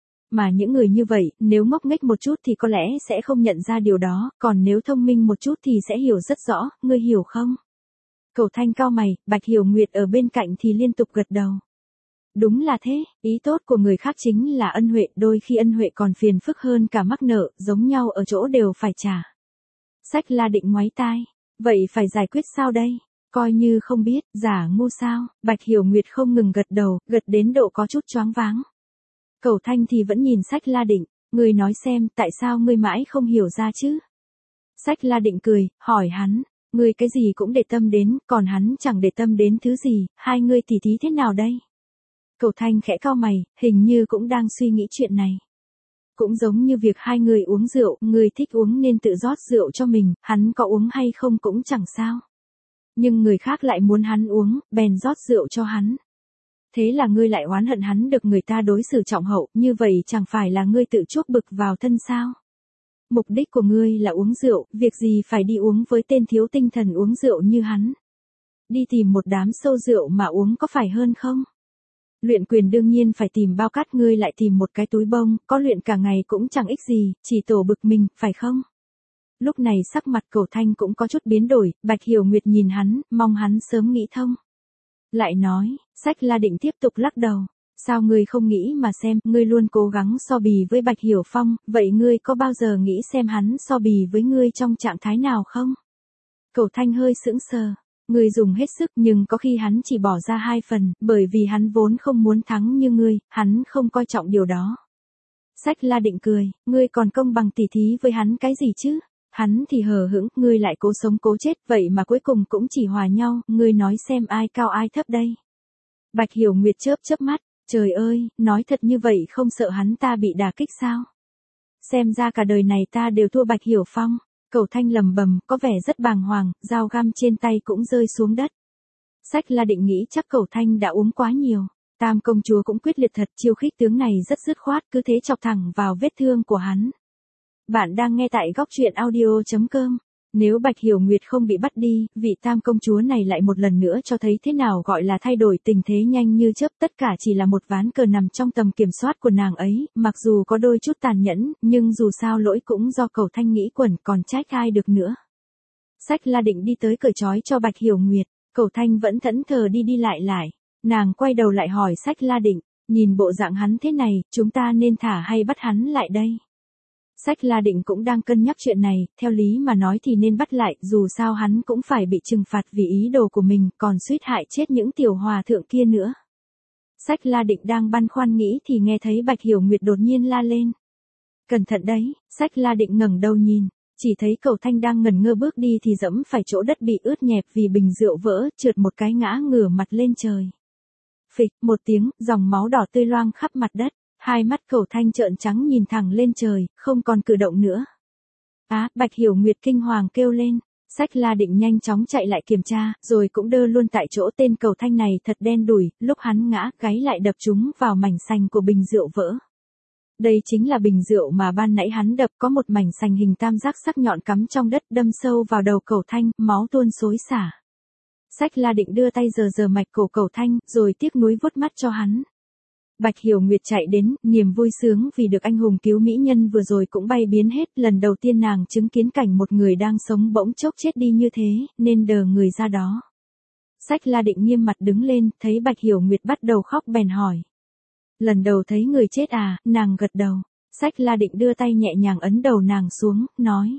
Mà những người như vậy, nếu ngốc nghếch một chút thì có lẽ sẽ không nhận ra điều đó, còn nếu thông minh một chút thì sẽ hiểu rất rõ, ngươi hiểu không? Cẩu Thanh cao mày, Bạch Hiểu Nguyệt ở bên cạnh thì liên tục gật đầu. Đúng là thế, ý tốt của người khác chính là ân huệ, đôi khi ân huệ còn phiền phức hơn cả mắc nợ, giống nhau ở chỗ đều phải trả. Sách La Định ngoáy tai, vậy phải giải quyết sao đây? Coi như không biết, giả ngu sao? Bạch Hiểu Nguyệt không ngừng gật đầu, gật đến độ có chút choáng váng. Cẩu Thanh thì vẫn nhìn Sách La Định, ngươi nói xem, tại sao ngươi mãi không hiểu ra chứ? Sách La Định cười, hỏi hắn. Ngươi cái gì cũng để tâm đến, còn hắn chẳng để tâm đến thứ gì, hai ngươi tỉ thí thế nào đây? Cẩu Thanh khẽ cau mày, hình như cũng đang suy nghĩ chuyện này. Cũng giống như việc hai người uống rượu, ngươi thích uống nên tự rót rượu cho mình, hắn có uống hay không cũng chẳng sao. Nhưng người khác lại muốn hắn uống, bèn rót rượu cho hắn. Thế là ngươi lại oán hận hắn được người ta đối xử trọng hậu, như vậy chẳng phải là ngươi tự chuốc bực vào thân sao? Mục đích của ngươi là uống rượu, việc gì phải đi uống với tên thiếu tinh thần uống rượu như hắn. Đi tìm một đám sâu rượu mà uống có phải hơn không? Luyện quyền đương nhiên phải tìm bao cát, ngươi lại tìm một cái túi bông, có luyện cả ngày cũng chẳng ích gì, chỉ tổ bực mình, phải không? Lúc này sắc mặt Cẩu Thanh cũng có chút biến đổi, Bạch Hiểu Nguyệt nhìn hắn, mong hắn sớm nghĩ thông. Lại nói, Sách La Định tiếp tục lắc đầu. Sao ngươi không nghĩ mà xem, ngươi luôn cố gắng so bì với Bạch Hiểu Phong, vậy ngươi có bao giờ nghĩ xem hắn so bì với ngươi trong trạng thái nào không? Cẩu Thanh hơi sững sờ, ngươi dùng hết sức nhưng có khi hắn chỉ bỏ ra hai phần, bởi vì hắn vốn không muốn thắng như ngươi, hắn không coi trọng điều đó. Sách La Định cười, ngươi còn công bằng tỉ thí với hắn cái gì chứ? Hắn thì hờ hững, ngươi lại cố sống cố chết, vậy mà cuối cùng cũng chỉ hòa nhau, ngươi nói xem ai cao ai thấp đây. Bạch Hiểu Nguyệt chớp chớp mắt, trời ơi, nói thật như vậy không sợ hắn ta bị đả kích sao? Xem ra cả đời này ta đều thua Bạch Hiểu Phong. Cẩu Thanh lầm bầm, có vẻ rất bàng hoàng, dao găm trên tay cũng rơi xuống đất. Sách La Định nghĩ chắc Cẩu Thanh đã uống quá nhiều. Tam công chúa cũng quyết liệt thật, chiêu khích tướng này rất dứt khoát, cứ thế chọc thẳng vào vết thương của hắn. Bạn đang nghe tại góc truyện audio.com. Nếu Bạch Hiểu Nguyệt không bị bắt đi, vị tam công chúa này lại một lần nữa cho thấy thế nào gọi là thay đổi tình thế nhanh như chớp, tất cả chỉ là một ván cờ nằm trong tầm kiểm soát của nàng ấy, mặc dù có đôi chút tàn nhẫn, nhưng dù sao lỗi cũng do Cẩu Thanh nghĩ quẩn, còn trách ai được nữa. Sách La Định đi tới cởi trói cho Bạch Hiểu Nguyệt, Cẩu Thanh vẫn thẫn thờ đi đi lại lại, nàng quay đầu lại hỏi Sách La Định, nhìn bộ dạng hắn thế này, chúng ta nên thả hay bắt hắn lại đây? Sách La Định cũng đang cân nhắc chuyện này, theo lý mà nói thì nên bắt lại, dù sao hắn cũng phải bị trừng phạt vì ý đồ của mình, còn suýt hại chết những tiểu hòa thượng kia nữa. Sách La Định đang băn khoăn nghĩ thì nghe thấy Bạch Hiểu Nguyệt đột nhiên la lên. Cẩn thận đấy, Sách La Định ngẩng đầu nhìn, chỉ thấy Cẩu Thanh đang ngẩn ngơ bước đi thì dẫm phải chỗ đất bị ướt nhẹp vì bình rượu vỡ, trượt một cái ngã ngửa mặt lên trời. Phịch, một tiếng, dòng máu đỏ tươi loang khắp mặt đất. Hai mắt Cẩu Thanh trợn trắng nhìn thẳng lên trời, không còn cử động nữa. Á, à, Bạch Hiểu Nguyệt kinh hoàng kêu lên. Sách La Định nhanh chóng chạy lại kiểm tra, rồi cũng đơ luôn tại chỗ tên Cẩu Thanh này thật đen đủi, lúc hắn ngã, gáy lại đập trúng vào mảnh sành của bình rượu vỡ. Đây chính là bình rượu mà ban nãy hắn đập, có một mảnh sành hình tam giác sắc nhọn cắm trong đất đâm sâu vào đầu Cẩu Thanh, máu tuôn xối xả. Sách La Định đưa tay giờ giờ mạch cổ Cẩu Thanh, rồi tiếc nuối vuốt mắt cho hắn. Bạch Hiểu Nguyệt chạy đến, niềm vui sướng vì được anh hùng cứu mỹ nhân vừa rồi cũng bay biến hết, lần đầu tiên nàng chứng kiến cảnh một người đang sống bỗng chốc chết đi như thế, nên đờ người ra đó. Sách La Định nghiêm mặt đứng lên, thấy Bạch Hiểu Nguyệt bắt đầu khóc bèn hỏi. Lần đầu thấy người chết à, nàng gật đầu. Sách La Định đưa tay nhẹ nhàng ấn đầu nàng xuống, nói.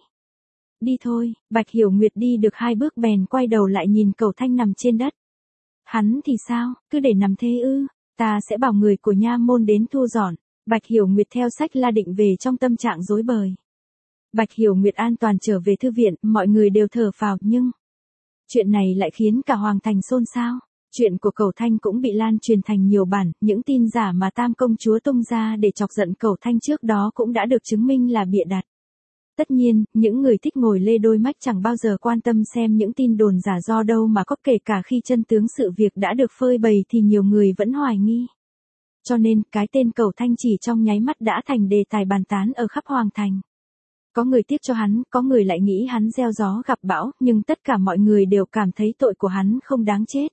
Đi thôi, Bạch Hiểu Nguyệt đi được hai bước bèn quay đầu lại nhìn Cẩu Thanh nằm trên đất. Hắn thì sao, cứ để nằm thế ư? Ta sẽ bảo người của nha môn đến thu dọn. Bạch Hiểu Nguyệt theo Sách La Định về trong tâm trạng rối bời. Bạch Hiểu Nguyệt an toàn trở về thư viện, mọi người đều thở phào, nhưng chuyện này lại khiến cả Hoàng Thành xôn xao. Chuyện của Cẩu Thanh cũng bị lan truyền thành nhiều bản, những tin giả mà Tam công chúa tung ra để chọc giận Cẩu Thanh trước đó cũng đã được chứng minh là bịa đặt. Tất nhiên, những người thích ngồi lê đôi mách chẳng bao giờ quan tâm xem những tin đồn giả do đâu mà có, kể cả khi chân tướng sự việc đã được phơi bày thì nhiều người vẫn hoài nghi. Cho nên, cái tên Cẩu Thanh chỉ trong nháy mắt đã thành đề tài bàn tán ở khắp Hoàng Thành. Có người tiếc cho hắn, có người lại nghĩ hắn gieo gió gặp bão, nhưng tất cả mọi người đều cảm thấy tội của hắn không đáng chết.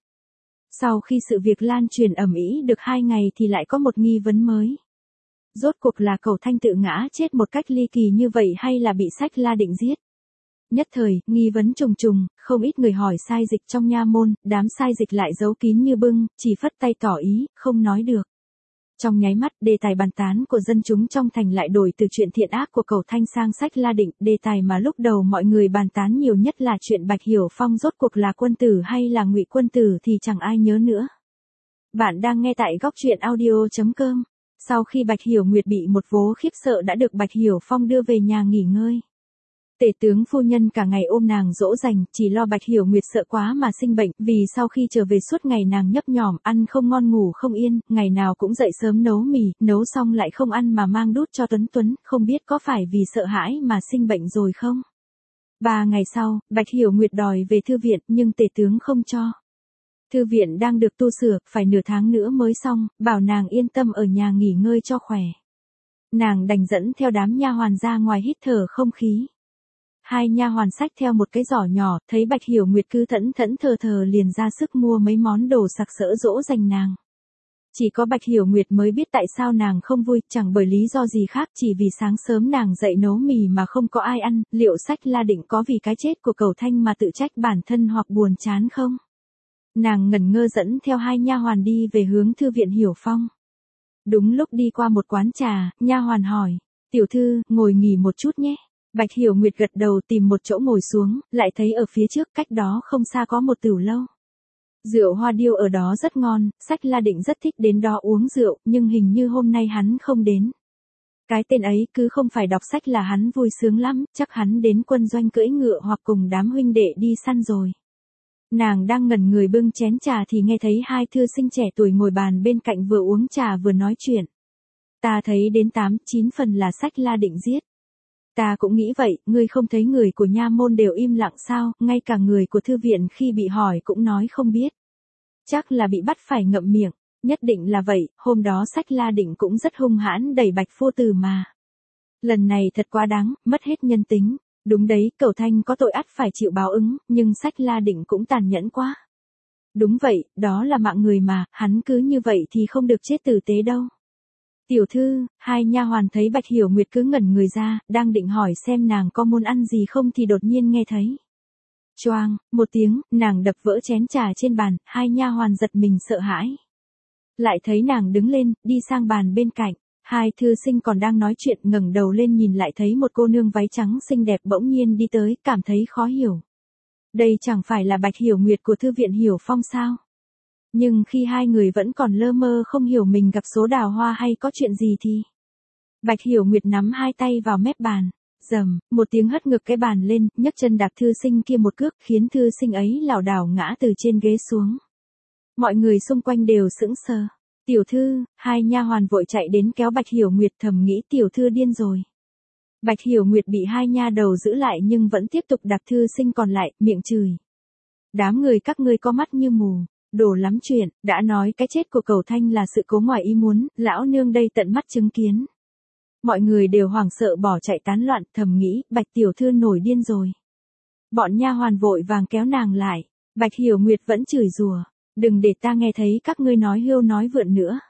Sau khi sự việc lan truyền ầm ĩ được hai ngày thì lại có một nghi vấn mới. Rốt cuộc là Cẩu Thanh tự ngã chết một cách ly kỳ như vậy hay là bị Sách La Định giết? Nhất thời, nghi vấn trùng trùng, không ít người hỏi sai dịch trong nha môn, đám sai dịch lại giấu kín như bưng, chỉ phất tay tỏ ý, không nói được. Trong nháy mắt, đề tài bàn tán của dân chúng trong thành lại đổi từ chuyện thiện ác của Cẩu Thanh sang Sách La Định, đề tài mà lúc đầu mọi người bàn tán nhiều nhất là chuyện Bạch Hiểu Phong rốt cuộc là quân tử hay là ngụy quân tử thì chẳng ai nhớ nữa. Bạn đang nghe tại góc truyện audio.com. Sau khi Bạch Hiểu Nguyệt bị một vố khiếp sợ đã được Bạch Hiểu Phong đưa về nhà nghỉ ngơi. Tể tướng phu nhân cả ngày ôm nàng dỗ dành, chỉ lo Bạch Hiểu Nguyệt sợ quá mà sinh bệnh, vì sau khi trở về suốt ngày nàng nhấp nhổm, ăn không ngon ngủ không yên, ngày nào cũng dậy sớm nấu mì, nấu xong lại không ăn mà mang đút cho Tuấn Tuấn, không biết có phải vì sợ hãi mà sinh bệnh rồi không? Ba ngày sau, Bạch Hiểu Nguyệt đòi về thư viện, nhưng tể tướng không cho. Thư viện đang được tu sửa, phải nửa tháng nữa mới xong, bảo nàng yên tâm ở nhà nghỉ ngơi cho khỏe. Nàng đành dẫn theo đám nha hoàn ra ngoài hít thở không khí. Hai nha hoàn xách theo một cái giỏ nhỏ, thấy Bạch Hiểu Nguyệt cứ thẫn thẫn thờ thờ liền ra sức mua mấy món đồ sặc sỡ dỗ dành nàng. Chỉ có Bạch Hiểu Nguyệt mới biết tại sao nàng không vui, chẳng bởi lý do gì khác, chỉ vì sáng sớm nàng dậy nấu mì mà không có ai ăn, liệu Sách La Định có vì cái chết của Cẩu Thanh mà tự trách bản thân hoặc buồn chán không? Nàng ngẩn ngơ dẫn theo hai nha hoàn đi về hướng thư viện Hiểu Phong. Đúng lúc đi qua một quán trà, nha hoàn hỏi, tiểu thư, ngồi nghỉ một chút nhé. Bạch Hiểu Nguyệt gật đầu tìm một chỗ ngồi xuống, lại thấy ở phía trước cách đó không xa có một tửu lâu. Rượu hoa điêu ở đó rất ngon, Sách La Định rất thích đến đó uống rượu, nhưng hình như hôm nay hắn không đến. Cái tên ấy cứ không phải đọc sách là hắn vui sướng lắm, chắc hắn đến quân doanh cưỡi ngựa hoặc cùng đám huynh đệ đi săn rồi. Nàng đang ngẩn người bưng chén trà thì nghe thấy hai thư sinh trẻ tuổi ngồi bàn bên cạnh vừa uống trà vừa nói chuyện. Ta thấy đến tám, chín phần là Sách La định giết. Ta cũng nghĩ vậy, ngươi không thấy người của nha môn đều im lặng sao, ngay cả người của thư viện khi bị hỏi cũng nói không biết. Chắc là bị bắt phải ngậm miệng, nhất định là vậy, hôm đó Sách La định cũng rất hung hãn đẩy Bạch Phu Tử mà. Lần này thật quá đáng, mất hết nhân tính. Đúng đấy, Cẩu Thanh có tội ắt phải chịu báo ứng, nhưng Sách La định cũng tàn nhẫn quá. Đúng vậy, đó là mạng người mà, hắn cứ như vậy thì không được chết tử tế đâu. Tiểu thư, hai nha hoàn thấy Bạch Hiểu Nguyệt cứ ngẩn người ra, đang định hỏi xem nàng có muốn ăn gì không thì đột nhiên nghe thấy. Choang, một tiếng, nàng đập vỡ chén trà trên bàn, hai nha hoàn giật mình sợ hãi. Lại thấy nàng đứng lên, đi sang bàn bên cạnh, hai thư sinh còn đang nói chuyện ngẩng đầu lên nhìn lại thấy một cô nương váy trắng xinh đẹp bỗng nhiên đi tới, cảm thấy khó hiểu. Đây chẳng phải là Bạch Hiểu Nguyệt của thư viện Hiểu Phong sao? Nhưng khi hai người vẫn còn lơ mơ không hiểu mình gặp số đào hoa hay có chuyện gì thì... Bạch Hiểu Nguyệt nắm hai tay vào mép bàn, rầm, một tiếng hất ngực cái bàn lên, nhấc chân đạp thư sinh kia một cước khiến thư sinh ấy lảo đảo ngã từ trên ghế xuống. Mọi người xung quanh đều sững sờ. Tiểu thư, hai nha hoàn vội chạy đến kéo Bạch Hiểu Nguyệt thầm nghĩ tiểu thư điên rồi. Bạch Hiểu Nguyệt bị hai nha đầu giữ lại nhưng vẫn tiếp tục đạp thư sinh còn lại, miệng chửi. Đám người các ngươi có mắt như mù. Đổ lắm chuyện, đã nói cái chết của Cẩu Thanh là sự cố ngoài ý muốn, lão nương đây tận mắt chứng kiến. Mọi người đều hoảng sợ bỏ chạy tán loạn, thầm nghĩ, Bạch tiểu thư nổi điên rồi. Bọn nha hoàn vội vàng kéo nàng lại, Bạch Hiểu Nguyệt vẫn chửi rủa, đừng để ta nghe thấy các ngươi nói hưu nói vượn nữa.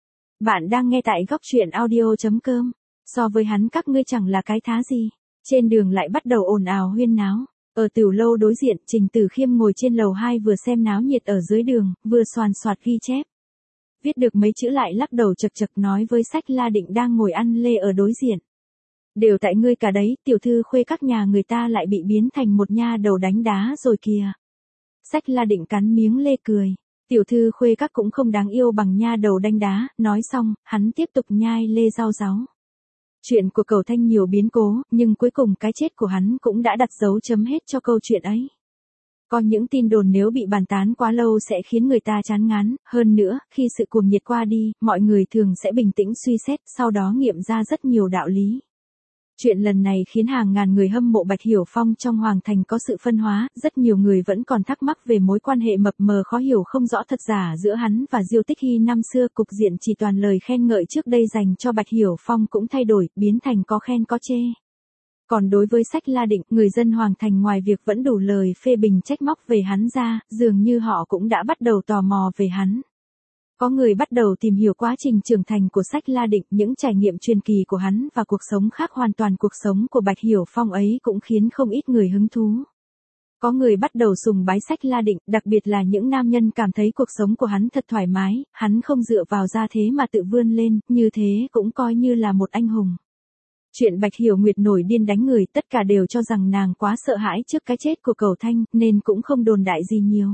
Bạn đang nghe tại góc truyện audio chấm com, so với hắn các ngươi chẳng là cái thá gì. Trên đường lại bắt đầu ồn ào huyên náo. Ở tiểu lâu đối diện, Trình Tử Khiêm ngồi trên lầu hai vừa xem náo nhiệt ở dưới đường, vừa soàn soạt ghi chép. Viết được mấy chữ lại lắc đầu chật chật nói với Sách La định đang ngồi ăn lê ở đối diện. Đều tại ngươi cả đấy, tiểu thư khuê các nhà người ta lại bị biến thành một nha đầu đánh đá rồi kìa. Sách La định cắn miếng lê cười. Tiểu thư khuê các cũng không đáng yêu bằng nha đầu đánh đá, nói xong, hắn tiếp tục nhai lê rau ráu. Chuyện của Cẩu Thanh nhiều biến cố, nhưng cuối cùng cái chết của hắn cũng đã đặt dấu chấm hết cho câu chuyện ấy. Có những tin đồn nếu bị bàn tán quá lâu sẽ khiến người ta chán ngán, hơn nữa, khi sự cuồng nhiệt qua đi, mọi người thường sẽ bình tĩnh suy xét, sau đó nghiệm ra rất nhiều đạo lý. Chuyện lần này khiến hàng ngàn người hâm mộ Bạch Hiểu Phong trong Hoàng Thành có sự phân hóa, rất nhiều người vẫn còn thắc mắc về mối quan hệ mập mờ khó hiểu không rõ thật giả giữa hắn và Diêu Tích Hy năm xưa, cục diện chỉ toàn lời khen ngợi trước đây dành cho Bạch Hiểu Phong cũng thay đổi, biến thành có khen có chê. Còn đối với Sách La định, người dân Hoàng Thành ngoài việc vẫn đủ lời phê bình trách móc về hắn ra, dường như họ cũng đã bắt đầu tò mò về hắn. Có người bắt đầu tìm hiểu quá trình trưởng thành của Sách La định, những trải nghiệm truyền kỳ của hắn và cuộc sống khác hoàn toàn cuộc sống của Bạch Hiểu Phong ấy cũng khiến không ít người hứng thú. Có người bắt đầu sùng bái Sách La định, đặc biệt là những nam nhân cảm thấy cuộc sống của hắn thật thoải mái, hắn không dựa vào gia thế mà tự vươn lên, như thế cũng coi như là một anh hùng. Chuyện Bạch Hiểu Nguyệt nổi điên đánh người, tất cả đều cho rằng nàng quá sợ hãi trước cái chết của Cẩu Thanh, nên cũng không đồn đại gì nhiều.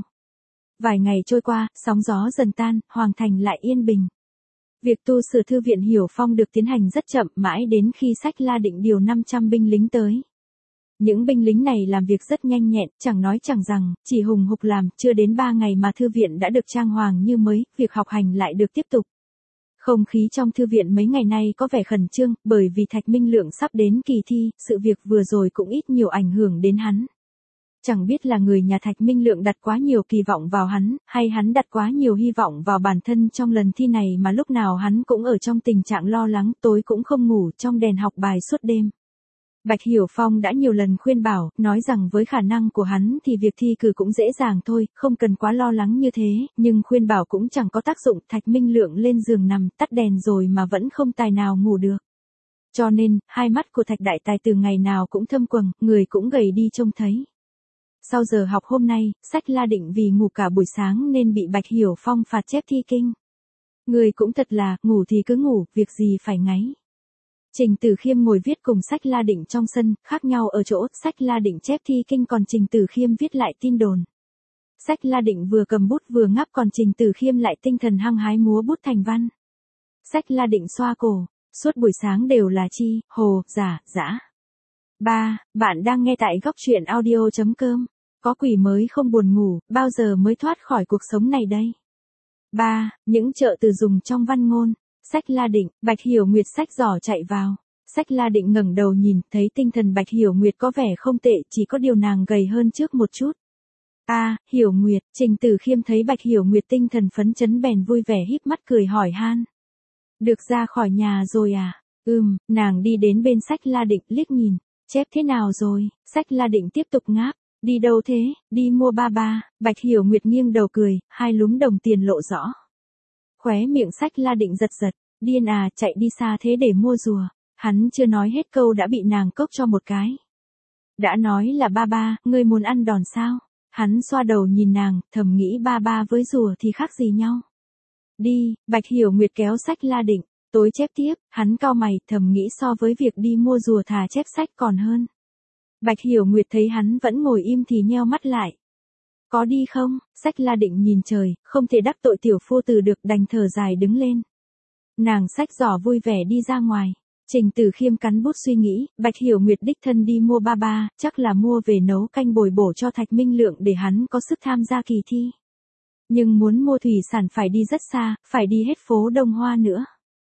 Vài ngày trôi qua, sóng gió dần tan, Hoàng Thành lại yên bình. Việc tu sửa thư viện Hiểu Phong được tiến hành rất chậm, mãi đến khi Sách La định điều năm trăm binh lính tới. Những binh lính này làm việc rất nhanh nhẹn, chẳng nói chẳng rằng, chỉ hùng hục làm, chưa đến ba ngày mà thư viện đã được trang hoàng như mới, việc học hành lại được tiếp tục. Không khí trong thư viện mấy ngày nay có vẻ khẩn trương, bởi vì Thạch Minh Lượng sắp đến kỳ thi, sự việc vừa rồi cũng ít nhiều ảnh hưởng đến hắn. Chẳng biết là người nhà Thạch Minh Lượng đặt quá nhiều kỳ vọng vào hắn, hay hắn đặt quá nhiều hy vọng vào bản thân trong lần thi này mà lúc nào hắn cũng ở trong tình trạng lo lắng, tối cũng không ngủ trong đèn học bài suốt đêm. Bạch Hiểu Phong đã nhiều lần khuyên bảo, nói rằng với khả năng của hắn thì việc thi cử cũng dễ dàng thôi, không cần quá lo lắng như thế, nhưng khuyên bảo cũng chẳng có tác dụng, Thạch Minh Lượng lên giường nằm, tắt đèn rồi mà vẫn không tài nào ngủ được. Cho nên, hai mắt của Thạch Đại Tài từ ngày nào cũng thâm quầng, người cũng gầy đi trông thấy. Sau giờ học hôm nay, Sách La định vì ngủ cả buổi sáng nên bị Bạch Hiểu Phong phạt chép thi kinh. Người cũng thật là, ngủ thì cứ ngủ, việc gì phải ngáy. Trình Tử Khiêm ngồi viết cùng Sách La định trong sân, khác nhau ở chỗ, Sách La định chép thi kinh còn Trình Tử Khiêm viết lại tin đồn. Sách La định vừa cầm bút vừa ngáp còn Trình Tử Khiêm lại tinh thần hăng hái múa bút thành văn. Sách La định xoa cổ, suốt buổi sáng đều là chi, hồ, giả, dã. ba. Bạn đang nghe tại góc truyện audio chấm com. Có quỷ mới không buồn ngủ, bao giờ mới thoát khỏi cuộc sống này đây? ba. Những trợ từ dùng trong văn ngôn. Sách La Định, Bạch Hiểu Nguyệt xách giỏ chạy vào. Sách La Định ngẩng đầu nhìn, thấy tinh thần Bạch Hiểu Nguyệt có vẻ không tệ, chỉ có điều nàng gầy hơn trước một chút. A, à, Hiểu Nguyệt, Trình Tử Khiêm thấy Bạch Hiểu Nguyệt tinh thần phấn chấn bèn vui vẻ híp mắt cười hỏi han. Được ra khỏi nhà rồi à? Ừm, nàng đi đến bên Sách La Định liếc nhìn, chép thế nào rồi? Sách La Định tiếp tục ngáp, đi đâu thế? Đi mua ba ba. Bạch Hiểu Nguyệt nghiêng đầu cười, hai lúm đồng tiền lộ rõ. Khóe miệng Sách La Định giật giật, điên à, chạy đi xa thế để mua rùa. Hắn chưa nói hết câu đã bị nàng cốc cho một cái. Đã nói là ba ba, ngươi muốn ăn đòn sao? Hắn xoa đầu nhìn nàng, thầm nghĩ ba ba với rùa thì khác gì nhau. Đi, Bạch Hiểu Nguyệt kéo Sách La Định, tối chép tiếp, hắn cau mày, thầm nghĩ so với việc đi mua rùa thà chép sách còn hơn. Bạch Hiểu Nguyệt thấy hắn vẫn ngồi im thì nheo mắt lại. Có đi không? Sách La Định nhìn trời, không thể đắc tội tiểu phu tử được, đành thở dài đứng lên. Nàng xách giỏ vui vẻ đi ra ngoài. Trình Tử Khiêm cắn bút suy nghĩ, Bạch Hiểu Nguyệt đích thân đi mua ba ba, chắc là mua về nấu canh bồi bổ cho Thạch Minh Lượng để hắn có sức tham gia kỳ thi. Nhưng muốn mua thủy sản phải đi rất xa, phải đi hết phố Đông Hoa nữa.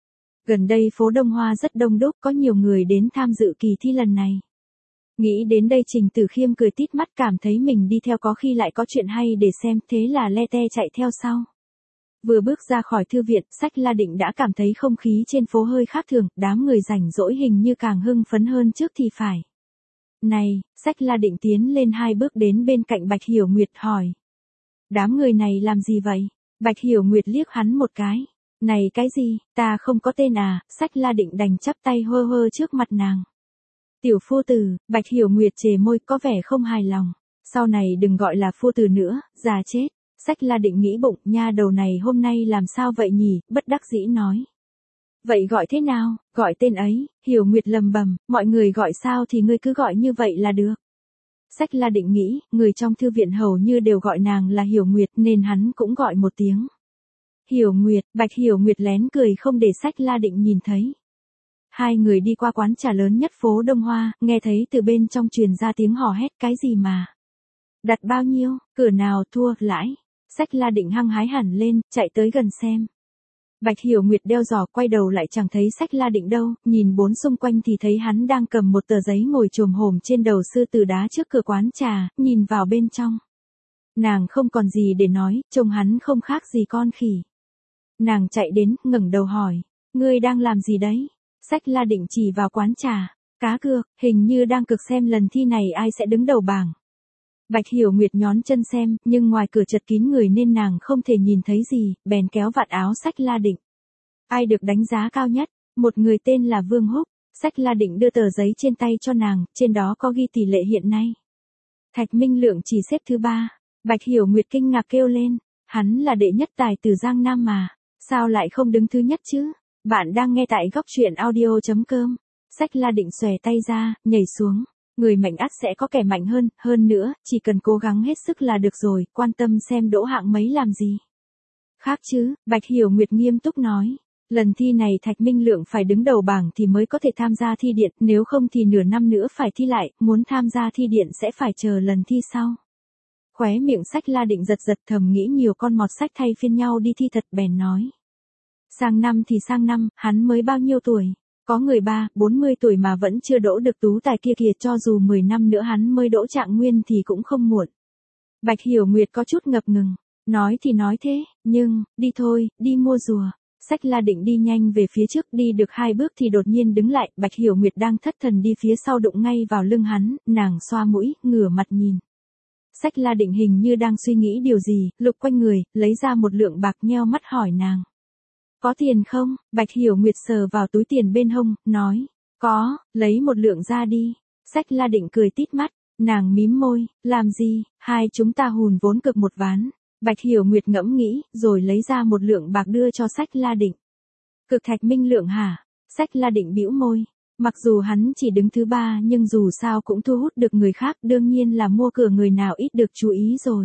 Gần đây phố Đông Hoa rất đông đúc, có nhiều người đến tham dự kỳ thi lần này. Nghĩ đến đây Trình Tử Khiêm cười tít mắt, cảm thấy mình đi theo có khi lại có chuyện hay để xem, thế là le te chạy theo sau. Vừa bước ra khỏi thư viện, Sách La Định đã cảm thấy không khí trên phố hơi khác thường, đám người rảnh rỗi hình như càng hưng phấn hơn trước thì phải. Này, Sách La Định tiến lên hai bước đến bên cạnh Bạch Hiểu Nguyệt hỏi. Đám người này làm gì vậy? Bạch Hiểu Nguyệt liếc hắn một cái. Này cái gì, ta không có tên à? Sách La Định đành chắp tay hơ hơ trước mặt nàng. Tiểu phu tử, Bạch Hiểu Nguyệt chề môi có vẻ không hài lòng. Sau này đừng gọi là phu tử nữa, già chết. Sách La Định nghĩ bụng, nha đầu này hôm nay làm sao vậy nhỉ, bất đắc dĩ nói. Vậy gọi thế nào? Gọi tên ấy. Hiểu Nguyệt lầm bầm, mọi người gọi sao thì ngươi cứ gọi như vậy là được. Sách La Định nghĩ, người trong thư viện hầu như đều gọi nàng là Hiểu Nguyệt nên hắn cũng gọi một tiếng. Hiểu Nguyệt, Bạch Hiểu Nguyệt lén cười không để Sách La Định nhìn thấy. Hai người đi qua quán trà lớn nhất phố Đông Hoa, nghe thấy từ bên trong truyền ra tiếng hò hét, cái gì mà? Đặt bao nhiêu? Cửa nào thua, lãi? Sách La Định hăng hái hẳn lên, chạy tới gần xem. Bạch Hiểu Nguyệt đeo giỏ quay đầu lại chẳng thấy Sách La Định đâu, nhìn bốn xung quanh thì thấy hắn đang cầm một tờ giấy ngồi chồm hổm trên đầu sư tử đá trước cửa quán trà, nhìn vào bên trong. Nàng không còn gì để nói, trông hắn không khác gì con khỉ. Nàng chạy đến, ngẩng đầu hỏi, ngươi đang làm gì đấy? Sách La Định chỉ vào quán trà, cá cược, hình như đang cực xem lần thi này ai sẽ đứng đầu bảng. Bạch Hiểu Nguyệt nhón chân xem, nhưng ngoài cửa chật kín người nên nàng không thể nhìn thấy gì, bèn kéo vạt áo Sách La Định. Ai được đánh giá cao nhất? Một người tên là Vương Húc. Sách La Định đưa tờ giấy trên tay cho nàng, trên đó có ghi tỷ lệ hiện nay. Thạch Minh Lượng chỉ xếp thứ ba. Bạch Hiểu Nguyệt kinh ngạc kêu lên, hắn là đệ nhất tài tử Giang Nam mà, sao lại không đứng thứ nhất chứ? Bạn đang nghe tại góc truyện audio chấm com. Sách La Định xòe tay ra, nhảy xuống. Người mạnh ắt sẽ có kẻ mạnh hơn, hơn nữa, chỉ cần cố gắng hết sức là được rồi, quan tâm xem đỗ hạng mấy làm gì. Khác chứ, Bạch Hiểu Nguyệt nghiêm túc nói. Lần thi này Thạch Minh Lượng phải đứng đầu bảng thì mới có thể tham gia thi điện, nếu không thì nửa năm nữa phải thi lại, muốn tham gia thi điện sẽ phải chờ lần thi sau. Khóe miệng Sách La Định giật giật, thầm nghĩ nhiều con mọt sách thay phiên nhau đi thi thật, bèn nói. Sang năm thì sang năm, hắn mới bao nhiêu tuổi? Có người ba, bốn mươi tuổi mà vẫn chưa đỗ được tú tài kia kìa, cho dù mười năm nữa hắn mới đỗ trạng nguyên thì cũng không muộn. Bạch Hiểu Nguyệt có chút ngập ngừng, nói thì nói thế, nhưng, đi thôi, đi mua rùa. Sách La Định đi nhanh về phía trước, đi được hai bước thì đột nhiên đứng lại, Bạch Hiểu Nguyệt đang thất thần đi phía sau đụng ngay vào lưng hắn, nàng xoa mũi, ngửa mặt nhìn. Sách La Định hình như đang suy nghĩ điều gì, lục quanh người, lấy ra một lượng bạc, nheo mắt hỏi nàng. Có tiền không? Bạch Hiểu Nguyệt sờ vào túi tiền bên hông, nói. Có, lấy một lượng ra đi. Sách La Định cười tít mắt, nàng mím môi, làm gì, hai chúng ta hùn vốn cực một ván. Bạch Hiểu Nguyệt ngẫm nghĩ, rồi lấy ra một lượng bạc đưa cho Sách La Định. Cực Thạch Minh Lượng hả? Sách La Định bĩu môi. Mặc dù hắn chỉ đứng thứ ba nhưng dù sao cũng thu hút được người khác, đương nhiên là mua cửa người nào ít được chú ý rồi.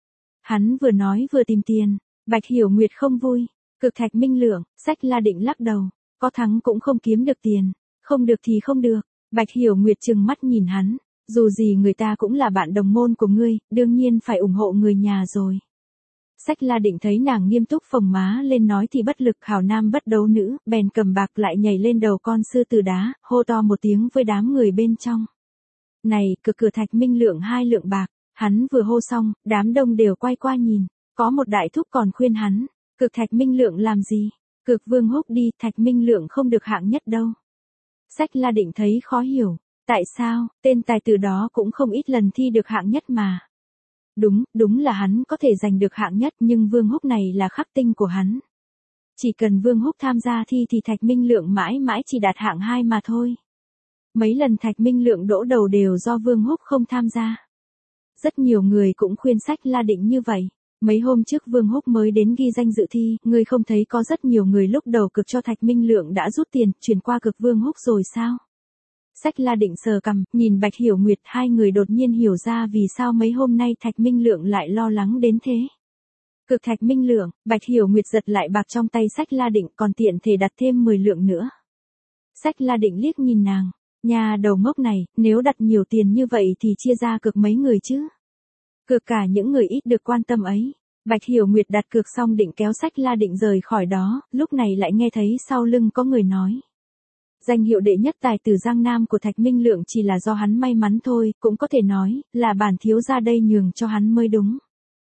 Hắn vừa nói vừa tìm tiền. Bạch Hiểu Nguyệt không vui. Cực Thạch Minh Lượng, Sách La Định lắc đầu. có thắng cũng không kiếm được tiền, không được thì không được. Bạch Hiểu Nguyệt trừng mắt nhìn hắn, dù gì người ta cũng là bạn đồng môn của ngươi, đương nhiên phải ủng hộ người nhà rồi. Sách La Định thấy nàng nghiêm túc phồng má lên nói thì bất lực, hảo nam bất đấu nữ, bèn cầm bạc lại nhảy lên đầu con sư tử đá, hô to một tiếng với đám người bên trong. Này, cực cửa Thạch Minh Lượng hai lượng bạc, hắn vừa hô xong, đám đông đều quay qua nhìn, có một đại thúc còn khuyên hắn, cực Thạch Minh Lượng làm gì, cực Vương Húc đi, Thạch Minh Lượng không được hạng nhất đâu. Sách La Định thấy khó hiểu, tại sao, tên tài tử đó cũng không ít lần thi được hạng nhất mà. Đúng, đúng là hắn có thể giành được hạng nhất nhưng Vương Húc này là khắc tinh của hắn. Chỉ cần Vương Húc tham gia thi thì Thạch Minh Lượng mãi mãi chỉ đạt hạng hai mà thôi. Mấy lần Thạch Minh Lượng đỗ đầu đều do Vương Húc không tham gia. Rất nhiều người cũng khuyên Sách La Định như vậy. Mấy hôm trước Vương Húc mới đến ghi danh dự thi, ngươi không thấy có rất nhiều người lúc đầu cực cho Thạch Minh Lượng đã rút tiền, chuyển qua cực Vương Húc rồi sao? Sách La Định sờ cằm, nhìn Bạch Hiểu Nguyệt, hai người đột nhiên hiểu ra vì sao mấy hôm nay Thạch Minh Lượng lại lo lắng đến thế. Cực Thạch Minh Lượng, Bạch Hiểu Nguyệt giật lại bạc trong tay Sách La Định, còn tiện thể đặt thêm mười lượng nữa. Sách La Định liếc nhìn nàng, nhà đầu ngốc này, nếu đặt nhiều tiền như vậy thì chia ra cực mấy người chứ? Cực cả những người ít được quan tâm ấy. Bạch Hiểu Nguyệt đặt cược xong định kéo Sách La Định rời khỏi đó, lúc này lại nghe thấy sau lưng có người nói. Danh hiệu đệ nhất tài tử Giang Nam của Thạch Minh Lượng chỉ là do hắn may mắn thôi, cũng có thể nói, là bản thiếu gia đây nhường cho hắn mới đúng.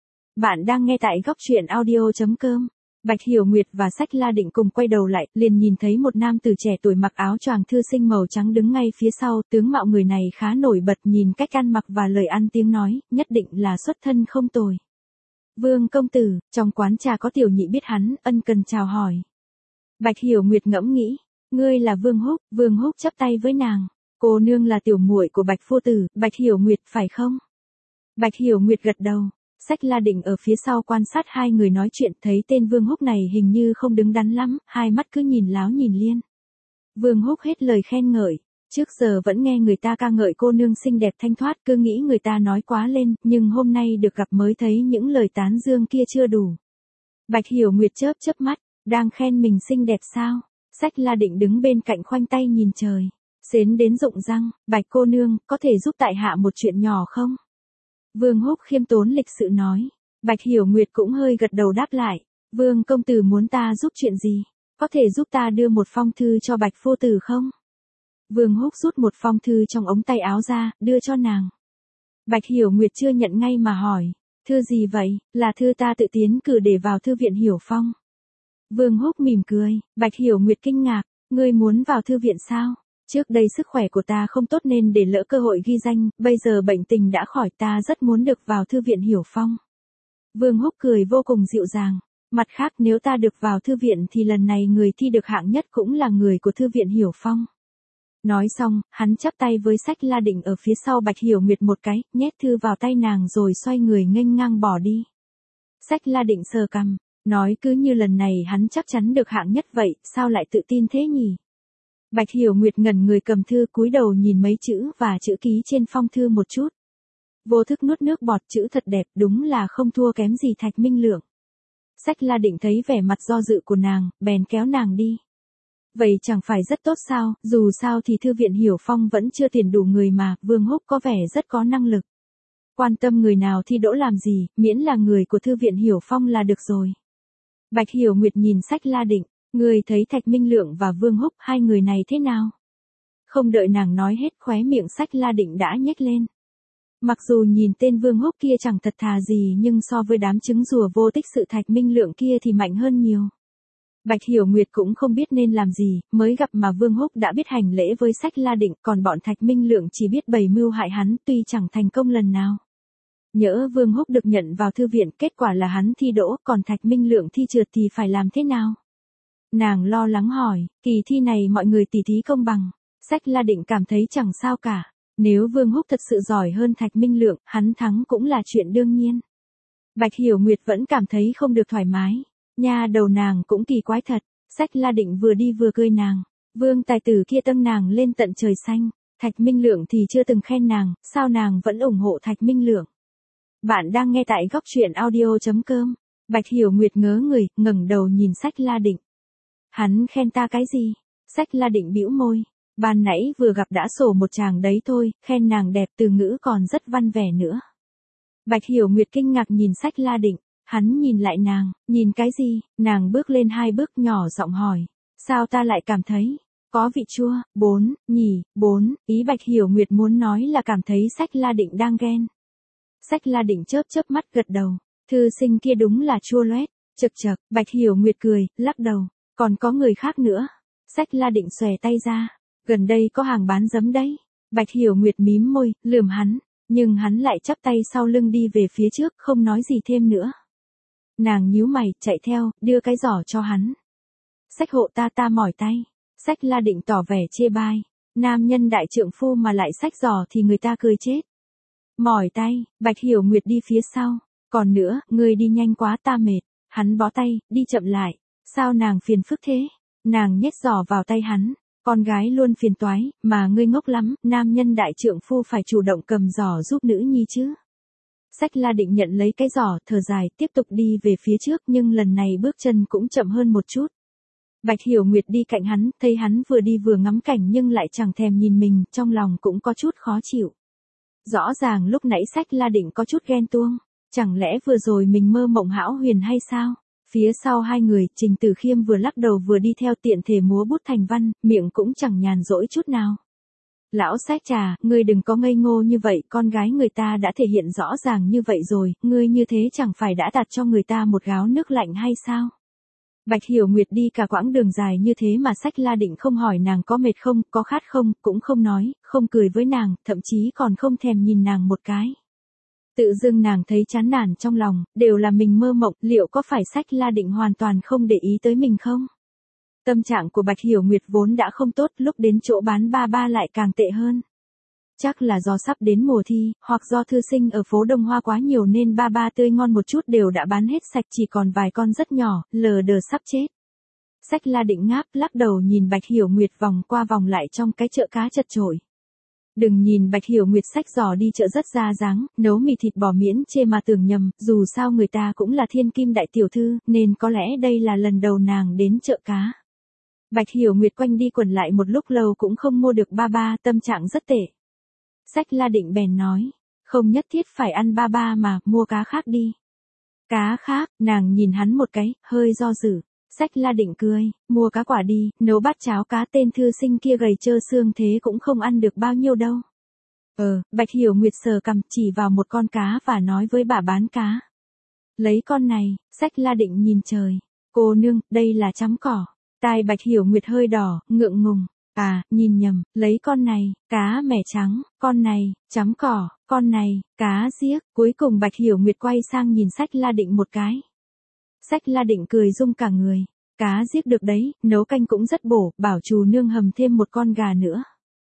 Bạn đang nghe tại góc truyện audio chấm com. Bạch Hiểu Nguyệt và Sách La Định cùng quay đầu lại, liền nhìn thấy một nam tử trẻ tuổi mặc áo choàng thư sinh màu trắng đứng ngay phía sau, tướng mạo người này khá nổi bật, nhìn cách ăn mặc và lời ăn tiếng nói, nhất định là xuất thân không tồi. Vương công tử, trong quán trà có tiểu nhị biết hắn, ân cần chào hỏi. Bạch Hiểu Nguyệt ngẫm nghĩ, ngươi là Vương Húc, Vương Húc chắp tay với nàng, cô nương là tiểu muội của Bạch phu tử, Bạch Hiểu Nguyệt phải không? Bạch Hiểu Nguyệt gật đầu. Sách La Định ở phía sau quan sát hai người nói chuyện, thấy tên Vương Húc này hình như không đứng đắn lắm, hai mắt cứ nhìn láo nhìn liên. Vương Húc hết lời khen ngợi, trước giờ vẫn nghe người ta ca ngợi cô nương xinh đẹp thanh thoát, cứ nghĩ người ta nói quá lên, nhưng hôm nay được gặp mới thấy những lời tán dương kia chưa đủ. Bạch Hiểu Nguyệt chớp chớp mắt, đang khen mình xinh đẹp sao? Sách La Định đứng bên cạnh khoanh tay nhìn trời, xến đến rụng răng, Bạch cô nương, có thể giúp tại hạ một chuyện nhỏ không? Vương Húc khiêm tốn lịch sự nói. Bạch Hiểu Nguyệt cũng hơi gật đầu đáp lại. Vương công tử muốn ta giúp chuyện gì? Có thể giúp ta đưa một phong thư cho Bạch phu tử không? Vương Húc rút một phong thư trong ống tay áo ra, đưa cho nàng. Bạch Hiểu Nguyệt chưa nhận ngay mà hỏi. Thư gì vậy? Là thư ta tự tiến cử để vào thư viện Hiểu Phong. Vương Húc mỉm cười. Bạch Hiểu Nguyệt kinh ngạc. Ngươi muốn vào thư viện sao? Trước đây sức khỏe của ta không tốt nên để lỡ cơ hội ghi danh, bây giờ bệnh tình đã khỏi, ta rất muốn được vào thư viện Hiểu Phong. Vương Húc cười vô cùng dịu dàng. Mặt khác, nếu ta được vào thư viện thì lần này người thi được hạng nhất cũng là người của thư viện Hiểu Phong. Nói xong, hắn chắp tay với Sách La Định ở phía sau Bạch Hiểu Nguyệt một cái, nhét thư vào tay nàng rồi xoay người nghênh ngang bỏ đi. Sách La Định sờ cằm, nói cứ như lần này hắn chắc chắn được hạng nhất vậy, sao lại tự tin thế nhỉ? Bạch Hiểu Nguyệt ngẩn người cầm thư, cúi đầu nhìn mấy chữ và chữ ký trên phong thư một chút. Vô thức nuốt nước bọt, chữ thật đẹp, đúng là không thua kém gì Thạch Minh Lượng. Sách La Định thấy vẻ mặt do dự của nàng, bèn kéo nàng đi. Vậy chẳng phải rất tốt sao, dù sao thì thư viện Hiểu Phong vẫn chưa tuyển đủ người mà, Vương Húc có vẻ rất có năng lực. Quan tâm người nào thi đỗ làm gì, miễn là người của thư viện Hiểu Phong là được rồi. Bạch Hiểu Nguyệt nhìn Sách La Định. Người thấy Thạch Minh Lượng và Vương Húc, hai người này thế nào? Không đợi nàng nói hết, khóe miệng Sách La Định đã nhếch lên. Mặc dù nhìn tên Vương Húc kia chẳng thật thà gì nhưng so với đám trứng rùa vô tích sự Thạch Minh Lượng kia thì mạnh hơn nhiều. Bạch Hiểu Nguyệt cũng không biết nên làm gì, mới gặp mà Vương Húc đã biết hành lễ với Sách La Định, còn bọn Thạch Minh Lượng chỉ biết bày mưu hại hắn, tuy chẳng thành công lần nào. Nhỡ Vương Húc được nhận vào thư viện, kết quả là hắn thi đỗ, còn Thạch Minh Lượng thi trượt thì phải làm thế nào? Nàng lo lắng hỏi, kỳ thi này mọi người tỉ thí công bằng. Sách La Định cảm thấy chẳng sao cả. Nếu Vương Húc thật sự giỏi hơn Thạch Minh Lượng, hắn thắng cũng là chuyện đương nhiên. Bạch Hiểu Nguyệt vẫn cảm thấy không được thoải mái. Nha đầu nàng cũng kỳ quái thật. Sách La Định vừa đi vừa cười nàng. Vương tài tử kia tâng nàng lên tận trời xanh. Thạch Minh Lượng thì chưa từng khen nàng, sao nàng vẫn ủng hộ Thạch Minh Lượng. Bạn đang nghe tại góc truyện audio chấm com. Bạch Hiểu Nguyệt ngớ người, ngẩng đầu nhìn Sách La Định. Hắn khen ta cái gì? Sách La Định bĩu môi. Ban nãy vừa gặp đã sổ một chàng đấy thôi, khen nàng đẹp từ ngữ còn rất văn vẻ nữa. Bạch Hiểu Nguyệt kinh ngạc nhìn Sách La Định, hắn nhìn lại nàng, nhìn cái gì, nàng bước lên hai bước nhỏ giọng hỏi. Sao ta lại cảm thấy, có vị chua, bốn, nhỉ, bốn, ý Bạch Hiểu Nguyệt muốn nói là cảm thấy Sách La Định đang ghen. Sách La Định chớp chớp mắt gật đầu, thư sinh kia đúng là chua loét, chực chực, Bạch Hiểu Nguyệt cười, lắc đầu, còn có người khác nữa. Sách La Định xòe tay ra, gần đây có hàng bán giấm đấy. Bạch Hiểu Nguyệt mím môi, lườm hắn, nhưng hắn lại chắp tay sau lưng đi về phía trước, không nói gì thêm nữa. Nàng nhíu mày, chạy theo, đưa cái giỏ cho hắn. Sách hộ ta ta mỏi tay. Sách La Định tỏ vẻ chê bai, nam nhân đại trượng phu mà lại sách giỏ thì người ta cười chết. Mỏi tay, Bạch Hiểu Nguyệt đi phía sau, còn nữa, ngươi đi nhanh quá ta mệt. Hắn bó tay, đi chậm lại, sao nàng phiền phức thế? Nàng nhét giỏ vào tay hắn, con gái luôn phiền toái, mà ngươi ngốc lắm, nam nhân đại trượng phu phải chủ động cầm giỏ giúp nữ nhi chứ. Sách La Định nhận lấy cái giỏ, thở dài, tiếp tục đi về phía trước nhưng lần này bước chân cũng chậm hơn một chút. Bạch Hiểu Nguyệt đi cạnh hắn, thấy hắn vừa đi vừa ngắm cảnh nhưng lại chẳng thèm nhìn mình, trong lòng cũng có chút khó chịu. Rõ ràng lúc nãy Sách La Định có chút ghen tuông, chẳng lẽ vừa rồi mình mơ mộng hão huyền hay sao? Phía sau hai người, Trình Tử Khiêm vừa lắc đầu vừa đi theo tiện thể múa bút thành văn, miệng cũng chẳng nhàn rỗi chút nào. Lão Sách trà, ngươi đừng có ngây ngô như vậy, con gái người ta đã thể hiện rõ ràng như vậy rồi, ngươi như thế chẳng phải đã đặt cho người ta một gáo nước lạnh hay sao? Bạch Hiểu Nguyệt đi cả quãng đường dài như thế mà Sách La Định không hỏi nàng có mệt không, có khát không, cũng không nói, không cười với nàng, thậm chí còn không thèm nhìn nàng một cái. Tự dưng nàng thấy chán nản trong lòng, đều là mình mơ mộng, liệu có phải Sách La Định hoàn toàn không để ý tới mình không? Tâm trạng của Bạch Hiểu Nguyệt vốn đã không tốt, lúc đến chỗ bán ba ba lại càng tệ hơn. Chắc là do sắp đến mùa thi, hoặc do thư sinh ở phố Đông Hoa quá nhiều nên ba ba tươi ngon một chút đều đã bán hết sạch, chỉ còn vài con rất nhỏ, lờ đờ sắp chết. Sách La Định ngáp, lắc đầu nhìn Bạch Hiểu Nguyệt vòng qua vòng lại trong cái chợ cá chật chội. Đừng nhìn Bạch Hiểu Nguyệt xách giỏ đi chợ rất ra dáng, nấu mì thịt bò miễn chê mà tưởng nhầm, dù sao người ta cũng là thiên kim đại tiểu thư, nên có lẽ đây là lần đầu nàng đến chợ cá. Bạch Hiểu Nguyệt quanh đi quẩn lại một lúc lâu cũng không mua được ba ba, tâm trạng rất tệ. Sách La Định bèn nói, không nhất thiết phải ăn ba ba mà, mua cá khác đi. Cá khác, nàng nhìn hắn một cái, hơi do dự. Sách La Định cười, mua cá quả đi, nấu bát cháo cá, tên thư sinh kia gầy trơ xương thế cũng không ăn được bao nhiêu đâu. Ờ, Bạch Hiểu Nguyệt sờ cằm chỉ vào một con cá và nói với bà bán cá. Lấy con này, Sách La Định nhìn trời. Cô nương, đây là chấm cỏ. Tai Bạch Hiểu Nguyệt hơi đỏ, ngượng ngùng. À, nhìn nhầm, lấy con này, cá mẻ trắng, con này, chấm cỏ, con này, cá giếc. Cuối cùng Bạch Hiểu Nguyệt quay sang nhìn Sách La Định một cái. Sách La Định cười rung cả người. Cá giếc được đấy, nấu canh cũng rất bổ, bảo chủ nương hầm thêm một con gà nữa.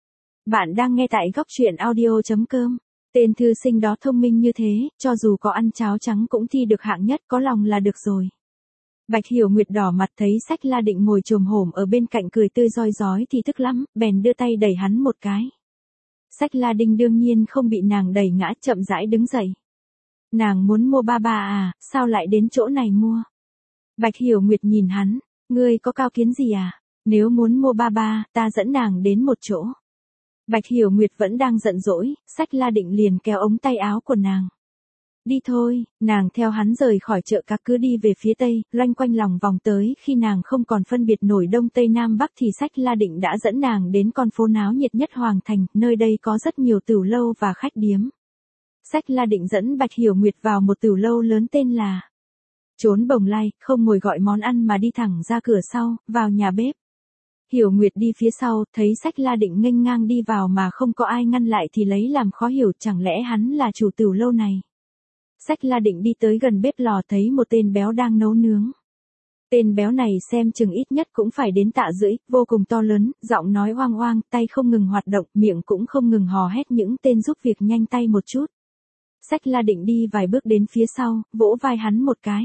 Bạn đang nghe tại góc truyện audio chấm com. Tên thư sinh đó thông minh như thế, cho dù có ăn cháo trắng cũng thi được hạng nhất, có lòng là được rồi. Bạch Hiểu Nguyệt đỏ mặt thấy Sách La Định ngồi chồm hổm ở bên cạnh cười tươi rói rói thì tức lắm, bèn đưa tay đẩy hắn một cái. Sách La Định đương nhiên không bị nàng đẩy ngã, chậm rãi đứng dậy. Nàng muốn mua ba ba à, sao lại đến chỗ này mua? Bạch Hiểu Nguyệt nhìn hắn, ngươi có cao kiến gì à? Nếu muốn mua ba ba, ta dẫn nàng đến một chỗ. Bạch Hiểu Nguyệt vẫn đang giận dỗi, Sách La Định liền kéo ống tay áo của nàng. Đi thôi, nàng theo hắn rời khỏi chợ cá, cứ đi về phía tây, loanh quanh lòng vòng tới khi nàng không còn phân biệt nổi đông tây nam bắc thì Sách La Định đã dẫn nàng đến con phố náo nhiệt nhất Hoàng Thành, nơi đây có rất nhiều tửu lâu và khách điếm. Sách La Định dẫn Bạch Hiểu Nguyệt vào một tửu lâu lớn tên là Trốn Bồng Lai, không ngồi gọi món ăn mà đi thẳng ra cửa sau, vào nhà bếp. Hiểu Nguyệt đi phía sau, thấy Sách La Định nghênh ngang đi vào mà không có ai ngăn lại thì lấy làm khó hiểu, chẳng lẽ hắn là chủ tửu lâu này. Sách La Định đi tới gần bếp lò thấy một tên béo đang nấu nướng. Tên béo này xem chừng ít nhất cũng phải đến tạ rưỡi, vô cùng to lớn, giọng nói oang oang, tay không ngừng hoạt động, miệng cũng không ngừng hò hét những tên giúp việc nhanh tay một chút. Sách La Định đi vài bước đến phía sau, vỗ vai hắn một cái.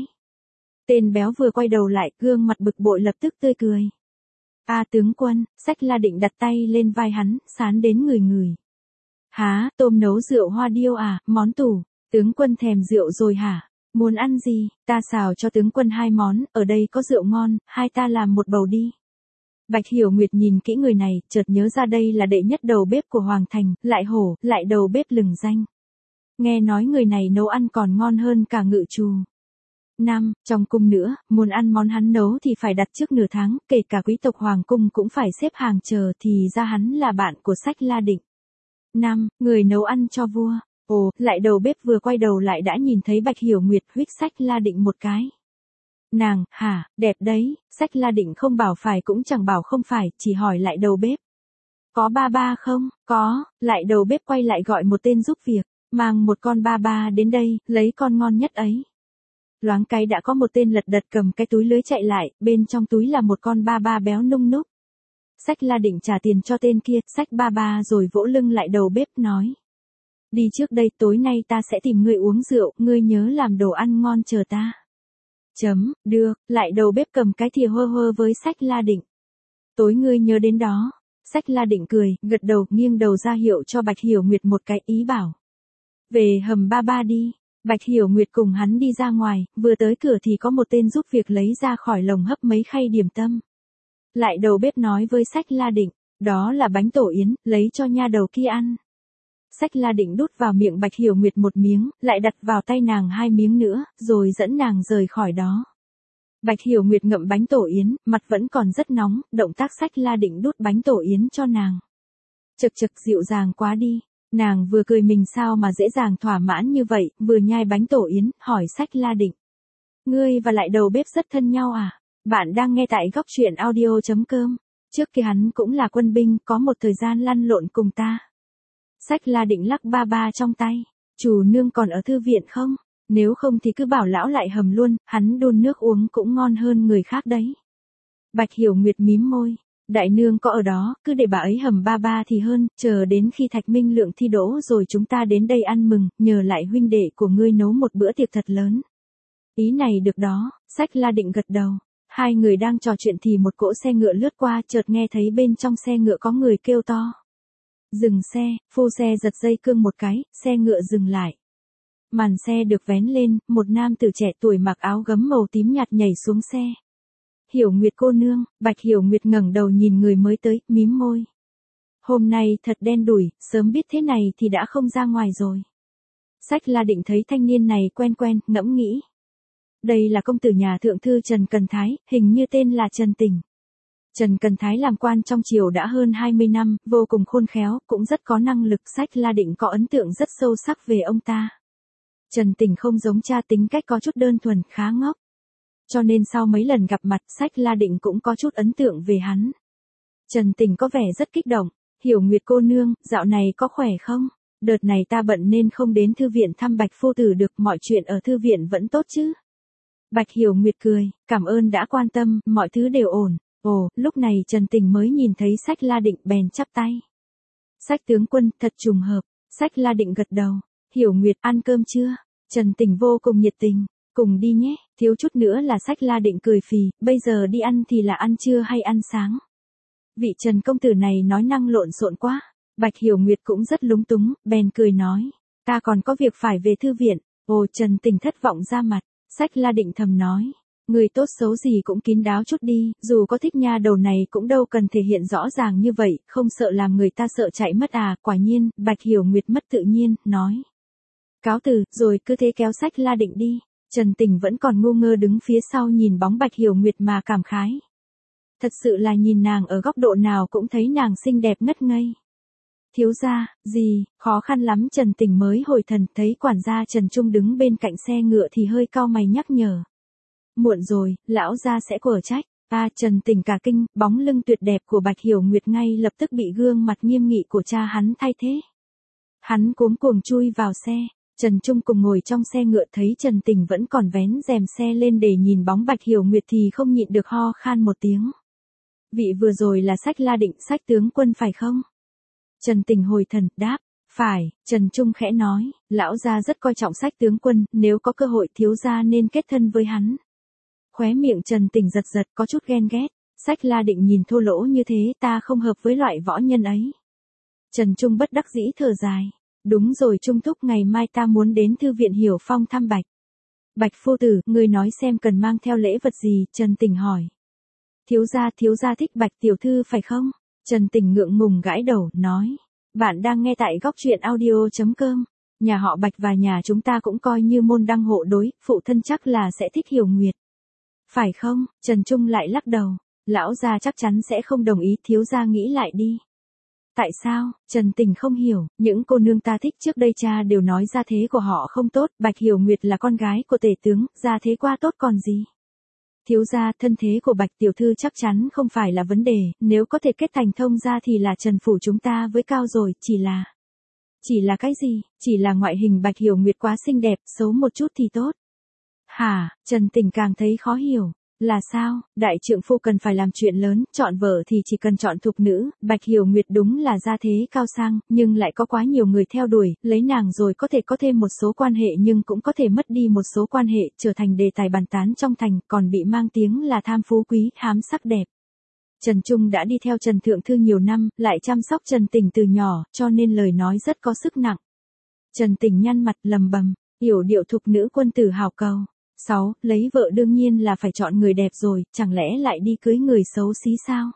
Tên béo vừa quay đầu lại, gương mặt bực bội lập tức tươi cười. A tướng quân, Sách La Định đặt tay lên vai hắn, sán đến người người. Há, tôm nấu rượu hoa điêu à, món tủ. Tướng quân thèm rượu rồi hả? Muốn ăn gì? Ta xào cho tướng quân hai món, ở đây có rượu ngon, hai ta làm một bầu đi. Bạch Hiểu Nguyệt nhìn kỹ người này, chợt nhớ ra đây là đệ nhất đầu bếp của Hoàng Thành, lại hổ, lại đầu bếp lừng danh. Nghe nói người này nấu ăn còn ngon hơn cả ngự trù. Năm, trong cung nữa, muốn ăn món hắn nấu thì phải đặt trước nửa tháng, kể cả quý tộc Hoàng cung cũng phải xếp hàng chờ thì ra hắn là bạn của Sách La Định. Năm, người nấu ăn cho vua. Ồ, lại đầu bếp vừa quay đầu lại đã nhìn thấy Bạch Hiểu Nguyệt huých Sách La Định một cái. Nàng, hả, đẹp đấy, Sách La Định không bảo phải cũng chẳng bảo không phải, chỉ hỏi lại đầu bếp. Có ba ba không? Có, lại đầu bếp quay lại gọi một tên giúp việc, mang một con ba ba đến đây, lấy con ngon nhất ấy. Loáng cái đã có một tên lật đật cầm cái túi lưới chạy lại, bên trong túi là một con ba ba béo nung núc. Sách La Định trả tiền cho tên kia, sách ba ba rồi vỗ lưng lại đầu bếp nói. Đi trước đây, tối nay ta sẽ tìm ngươi uống rượu, ngươi nhớ làm đồ ăn ngon chờ ta. Chấm, được, lại đầu bếp cầm cái thìa hơ hơ với Sách La Định. Tối ngươi nhớ đến đó. Sách La Định cười, gật đầu, nghiêng đầu ra hiệu cho Bạch Hiểu Nguyệt một cái ý bảo. Về hầm ba ba đi. Bạch Hiểu Nguyệt cùng hắn đi ra ngoài, vừa tới cửa thì có một tên giúp việc lấy ra khỏi lồng hấp mấy khay điểm tâm. Lại đầu bếp nói với Sách La Định, đó là bánh tổ yến, lấy cho nha đầu kia ăn. Sách La Định đút vào miệng Bạch Hiểu Nguyệt một miếng, lại đặt vào tay nàng hai miếng nữa, rồi dẫn nàng rời khỏi đó. Bạch Hiểu Nguyệt ngậm bánh tổ yến, mặt vẫn còn rất nóng, động tác Sách La Định đút bánh tổ yến cho nàng. Chực chực dịu dàng quá đi. Nàng vừa cười mình sao mà dễ dàng thỏa mãn như vậy, vừa nhai bánh tổ yến, hỏi Sách La Định. Ngươi và lại đầu bếp rất thân nhau à? Bạn đang nghe tại góc truyện audio.com. Trước kia hắn cũng là quân binh, có một thời gian lăn lộn cùng ta. Sách La Định lắc ba ba trong tay. Chủ nương còn ở thư viện không? Nếu không thì cứ bảo lão lại hầm luôn, hắn đun nước uống cũng ngon hơn người khác đấy. Bạch Hiểu Nguyệt mím môi. Đại nương có ở đó, cứ để bà ấy hầm ba ba thì hơn, chờ đến khi Thạch Minh Lượng thi đỗ rồi chúng ta đến đây ăn mừng, nhờ lại huynh đệ của ngươi nấu một bữa tiệc thật lớn. Ý này được đó, Sách La Định gật đầu. Hai người đang trò chuyện thì một cỗ xe ngựa lướt qua, chợt nghe thấy bên trong xe ngựa có người kêu to. Dừng xe, phu xe giật dây cương một cái, xe ngựa dừng lại. Màn xe được vén lên, một nam tử trẻ tuổi mặc áo gấm màu tím nhạt nhảy xuống xe. Hiểu Nguyệt cô nương. Bạch Hiểu Nguyệt ngẩng đầu nhìn người mới tới, mím môi. Hôm nay thật đen đủi, sớm biết thế này thì đã không ra ngoài rồi. Sách La Định thấy thanh niên này quen quen, ngẫm nghĩ. Đây là công tử nhà thượng thư Trần Cần Thái, hình như tên là Trần Tỉnh. Trần Cần Thái làm quan trong triều đã hơn hai mươi năm, vô cùng khôn khéo, cũng rất có năng lực. Sách La Định có ấn tượng rất sâu sắc về ông ta. Trần Tỉnh không giống cha, tính cách có chút đơn thuần, khá ngốc. Cho nên sau mấy lần gặp mặt, Sách La Định cũng có chút ấn tượng về hắn. Trần Tỉnh có vẻ rất kích động. Hiểu Nguyệt cô nương, dạo này có khỏe không? Đợt này ta bận nên không đến thư viện thăm Bạch phu tử được, mọi chuyện ở thư viện vẫn tốt chứ? Bạch Hiểu Nguyệt cười, cảm ơn đã quan tâm, mọi thứ đều ổn. Ồ, lúc này Trần Tỉnh mới nhìn thấy Sách La Định bèn chắp tay. Sách tướng quân, thật trùng hợp. Sách La Định gật đầu. Hiểu Nguyệt, ăn cơm chưa? Trần Tỉnh vô cùng nhiệt tình. Cùng đi nhé, thiếu chút nữa là Sách La Định cười phì, bây giờ đi ăn thì là ăn trưa hay ăn sáng? Vị Trần công tử này nói năng lộn xộn quá. Bạch Hiểu Nguyệt cũng rất lúng túng, bèn cười nói. Ta còn có việc phải về thư viện. Ồ, Trần Tỉnh thất vọng ra mặt. Sách La Định thầm nói. Người tốt xấu gì cũng kín đáo chút đi, dù có thích nha đầu này cũng đâu cần thể hiện rõ ràng như vậy, không sợ làm người ta sợ chạy mất à. Quả nhiên, Bạch Hiểu Nguyệt mất tự nhiên, nói. Cáo từ, rồi cứ thế kéo Sách La Định đi. Trần Tỉnh vẫn còn ngu ngơ đứng phía sau nhìn bóng Bạch Hiểu Nguyệt mà cảm khái. Thật sự là nhìn nàng ở góc độ nào cũng thấy nàng xinh đẹp ngất ngây. Thiếu gia, gì, khó khăn lắm. Trần Tỉnh mới hồi thần, thấy quản gia Trần Trung đứng bên cạnh xe ngựa thì hơi cau mày nhắc nhở. Muộn rồi, lão gia sẽ quở trách. À, Trần Tỉnh cả kinh, bóng lưng tuyệt đẹp của Bạch Hiểu Nguyệt ngay lập tức bị gương mặt nghiêm nghị của cha hắn thay thế. Hắn cuống cuồng chui vào xe. Trần Trung cùng ngồi trong xe ngựa thấy Trần Tỉnh vẫn còn vén rèm xe lên để nhìn bóng Bạch Hiểu Nguyệt thì không nhịn được ho khan một tiếng. Vị vừa rồi là Sách La Định, Sách tướng quân phải không? Trần Tỉnh hồi thần, đáp, phải. Trần Trung khẽ nói, lão gia rất coi trọng Sách tướng quân, nếu có cơ hội thiếu gia nên kết thân với hắn. Khóe miệng Trần Tỉnh giật giật, có chút ghen ghét. Sách La Định nhìn thô lỗ như thế, ta không hợp với loại võ nhân ấy. Trần Trung bất đắc dĩ thở dài. Đúng rồi Trung thúc, ngày mai ta muốn đến thư viện Hiểu Phong thăm Bạch. Bạch phu tử, ngươi nói xem cần mang theo lễ vật gì? Trần Tỉnh hỏi. Thiếu gia, thiếu gia thích Bạch tiểu thư phải không? Trần Tình ngượng ngùng gãi đầu, nói. Bạn đang nghe tại góc truyện audio.com. Nhà họ Bạch và nhà chúng ta cũng coi như môn đăng hộ đối, phụ thân chắc là sẽ thích Hiểu Nguyệt. Phải không? Trần Trung lại lắc đầu. Lão gia chắc chắn sẽ không đồng ý, thiếu gia nghĩ lại đi. Tại sao? Trần Tình không hiểu, những cô nương ta thích trước đây cha đều nói gia thế của họ không tốt, Bạch Hiểu Nguyệt là con gái của tể tướng, gia thế qua tốt còn gì. Thiếu gia, thân thế của Bạch tiểu thư chắc chắn không phải là vấn đề, nếu có thể kết thành thông gia thì là Trần phủ chúng ta với cao rồi, chỉ là... Chỉ là cái gì? Chỉ là ngoại hình Bạch Hiểu Nguyệt quá xinh đẹp, xấu một chút thì tốt. Hả? Trần Tình càng thấy khó hiểu. Là sao? Đại trượng phu cần phải làm chuyện lớn, chọn vợ thì chỉ cần chọn thục nữ, Bạch Hiểu Nguyệt đúng là gia thế cao sang, nhưng lại có quá nhiều người theo đuổi, lấy nàng rồi có thể có thêm một số quan hệ nhưng cũng có thể mất đi một số quan hệ, trở thành đề tài bàn tán trong thành, còn bị mang tiếng là tham phú quý, hám sắc đẹp. Trần Trung đã đi theo Trần Thượng Thư nhiều năm, lại chăm sóc Trần Tình từ nhỏ, cho nên lời nói rất có sức nặng. Trần Tình nhăn mặt lầm bầm, yểu điệu thục nữ quân tử hào cầu. sáu. Lấy vợ đương nhiên là phải chọn người đẹp rồi, chẳng lẽ lại đi cưới người xấu xí sao?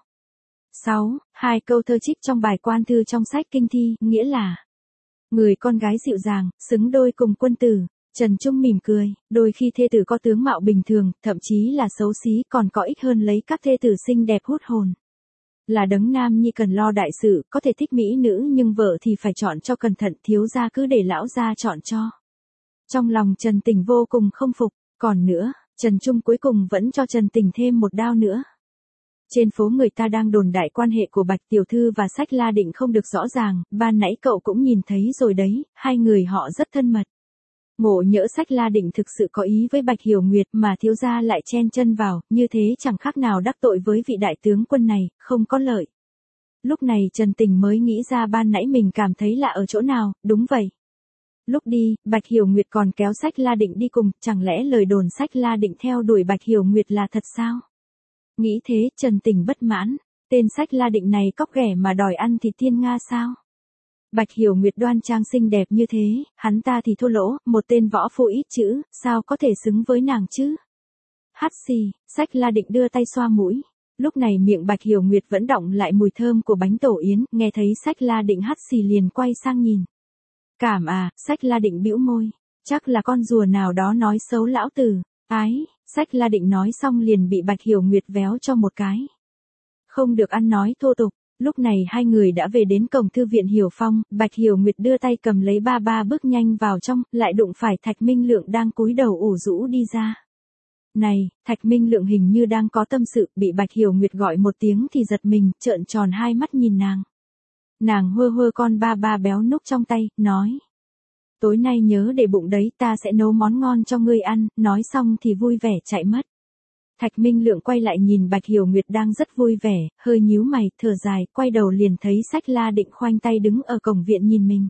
sáu. Hai câu thơ trích trong bài quan thư trong sách kinh thi, nghĩa là người con gái dịu dàng, xứng đôi cùng quân tử. Trần Trung mỉm cười, đôi khi thê tử có tướng mạo bình thường, thậm chí là xấu xí còn có ích hơn lấy các thê tử xinh đẹp hút hồn. Là đấng nam nhi cần lo đại sự, có thể thích mỹ nữ nhưng vợ thì phải chọn cho cẩn thận, thiếu gia cứ để lão gia chọn cho. Trong lòng Trần Tình vô cùng không phục. Còn nữa, Trần Trung cuối cùng vẫn cho Trần Tình thêm một đao nữa. Trên phố người ta đang đồn đại quan hệ của Bạch tiểu thư và Sách La Định không được rõ ràng, ban nãy cậu cũng nhìn thấy rồi đấy, hai người họ rất thân mật. Ngộ nhỡ Sách La Định thực sự có ý với Bạch Hiểu Nguyệt mà thiếu gia lại chen chân vào, như thế chẳng khác nào đắc tội với vị đại tướng quân này, không có lợi. Lúc này Trần Tình mới nghĩ ra ban nãy mình cảm thấy lạ ở chỗ nào, đúng vậy. Lúc đi, Bạch Hiểu Nguyệt còn kéo Sách La Định đi cùng, chẳng lẽ lời đồn Sách La Định theo đuổi Bạch Hiểu Nguyệt là thật sao? Nghĩ thế, Trần Tình bất mãn, tên Sách La Định này cóc ghẻ mà đòi ăn thịt thiên nga sao? Bạch Hiểu Nguyệt đoan trang xinh đẹp như thế, hắn ta thì thua lỗ, một tên võ phu ít chữ, sao có thể xứng với nàng chứ? Hắt xì, Sách La Định đưa tay xoa mũi. Lúc này miệng Bạch Hiểu Nguyệt vẫn đọng lại mùi thơm của bánh tổ yến, nghe thấy Sách La Định hắt xì liền quay sang nhìn. Cảm à, Sách La Định bĩu môi, chắc là con rùa nào đó nói xấu lão tử. Ái, Sách La Định nói xong liền bị Bạch Hiểu Nguyệt véo cho một cái. Không được ăn nói thô tục. Lúc này hai người đã về đến cổng thư viện Hiểu Phong, Bạch Hiểu Nguyệt đưa tay cầm lấy ba ba bước nhanh vào trong, lại đụng phải Thạch Minh Lượng đang cúi đầu ủ rũ đi ra. Này, Thạch Minh Lượng hình như đang có tâm sự, bị Bạch Hiểu Nguyệt gọi một tiếng thì giật mình, trợn tròn hai mắt nhìn nàng. Nàng hơ hơ con ba ba béo núc trong tay, nói. Tối nay nhớ để bụng đấy, ta sẽ nấu món ngon cho ngươi ăn, nói xong thì vui vẻ chạy mất. Thạch Minh Lượng quay lại nhìn Bạch Hiểu Nguyệt đang rất vui vẻ, hơi nhíu mày, thở dài, quay đầu liền thấy Sách La Định khoanh tay đứng ở cổng viện nhìn mình.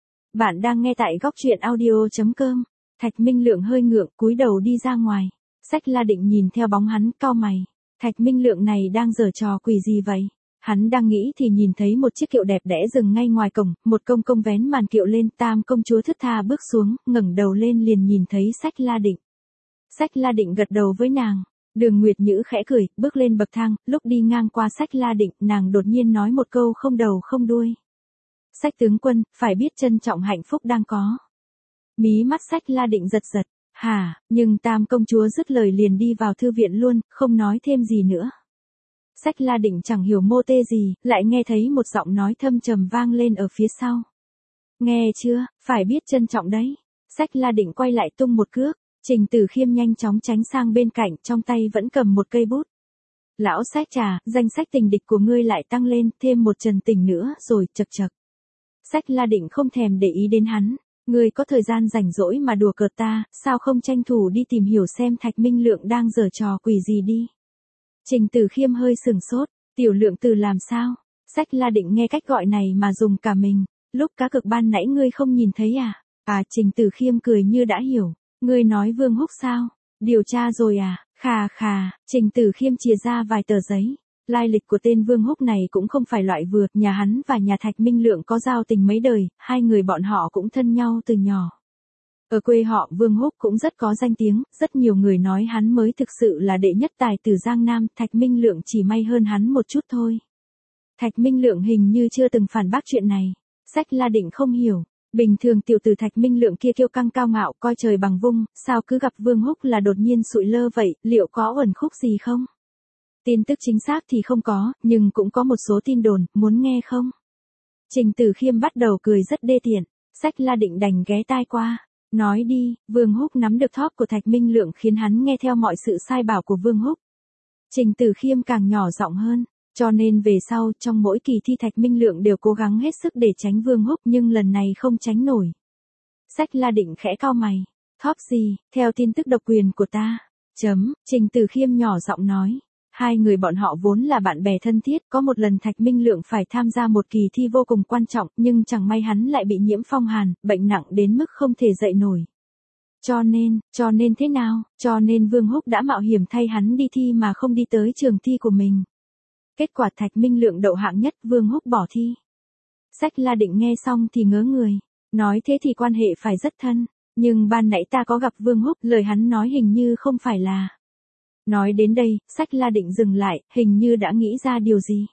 Bạn đang nghe tại góc truyện audio.com. Thạch Minh Lượng hơi ngượng, cúi đầu đi ra ngoài. Sách La Định nhìn theo bóng hắn, cau mày. Thạch Minh Lượng này đang giở trò quỷ gì vậy? Hắn đang nghĩ thì nhìn thấy một chiếc kiệu đẹp đẽ dừng ngay ngoài cổng, một công công vén màn kiệu lên, Tam công chúa thướt tha bước xuống, ngẩng đầu lên liền nhìn thấy Sách La Định. Sách La Định gật đầu với nàng. Đường Nguyệt Nhữ khẽ cười, bước lên bậc thang, lúc đi ngang qua Sách La Định, nàng đột nhiên nói một câu không đầu không đuôi. Sách tướng quân, phải biết trân trọng hạnh phúc đang có. Mí mắt Sách La Định giật giật, hả, nhưng Tam công chúa dứt lời liền đi vào thư viện luôn, không nói thêm gì nữa. Sách La Định chẳng hiểu mô tê gì, lại nghe thấy một giọng nói thâm trầm vang lên ở phía sau. Nghe chưa, phải biết trân trọng đấy. Sách La Định quay lại tung một cước. Trình Tử Khiêm nhanh chóng tránh sang bên cạnh, trong tay vẫn cầm một cây bút. Lão Sách trà, danh sách tình địch của ngươi lại tăng lên, thêm một Trần Tình nữa, rồi, chật chật. Sách La Định không thèm để ý đến hắn. Ngươi có thời gian rảnh rỗi mà đùa cợt ta, sao không tranh thủ đi tìm hiểu xem Thạch Minh Lượng đang giở trò quỷ gì đi. Trình Tử Khiêm hơi sừng sốt, tiểu lượng từ làm sao? Sách La Định nghe cách gọi này mà dùng cả mình. Lúc cá cực ban nãy ngươi không nhìn thấy à? À, Trình Tử Khiêm cười như đã hiểu. Ngươi nói Vương Húc sao? Điều tra rồi à? Khà khà, Trình Tử Khiêm chìa ra vài tờ giấy. Lai lịch của tên Vương Húc này cũng không phải loại vừa, nhà hắn và nhà Thạch Minh Lượng có giao tình mấy đời, hai người bọn họ cũng thân nhau từ nhỏ. Ở quê họ Vương Húc cũng rất có danh tiếng, rất nhiều người nói hắn mới thực sự là đệ nhất tài tử Giang Nam, Thạch Minh Lượng chỉ may hơn hắn một chút thôi. Thạch Minh Lượng hình như chưa từng phản bác chuyện này. Sách La Định không hiểu, bình thường tiểu tử Thạch Minh Lượng kia kiêu căng cao ngạo coi trời bằng vung, sao cứ gặp Vương Húc là đột nhiên sụi lơ vậy, liệu có uẩn khúc gì không? Tin tức chính xác thì không có, nhưng cũng có một số tin đồn, muốn nghe không? Trình Tử Khiêm bắt đầu cười rất đê tiện, Sách La Định đành ghé tai qua. Nói đi, Vương Húc nắm được thóp của Thạch Minh Lượng khiến hắn nghe theo mọi sự sai bảo của Vương Húc. Trình Tử Khiêm càng nhỏ giọng hơn, cho nên về sau trong mỗi kỳ thi Thạch Minh Lượng đều cố gắng hết sức để tránh Vương Húc nhưng lần này không tránh nổi. Sách La Định khẽ cau mày, thóp gì, theo tin tức độc quyền của ta. Chấm, Trình Tử Khiêm nhỏ giọng nói. Hai người bọn họ vốn là bạn bè thân thiết, có một lần Thạch Minh Lượng phải tham gia một kỳ thi vô cùng quan trọng, nhưng chẳng may hắn lại bị nhiễm phong hàn, bệnh nặng đến mức không thể dậy nổi. Cho nên, cho nên thế nào, cho nên Vương Húc đã mạo hiểm thay hắn đi thi mà không đi tới trường thi của mình. Kết quả Thạch Minh Lượng đậu hạng nhất, Vương Húc bỏ thi. Sách La Định nghe xong thì ngớ người, nói thế thì quan hệ phải rất thân, nhưng ban nãy ta có gặp Vương Húc, lời hắn nói hình như không phải là... Nói đến đây, Sách La Định dừng lại, hình như đã nghĩ ra điều gì.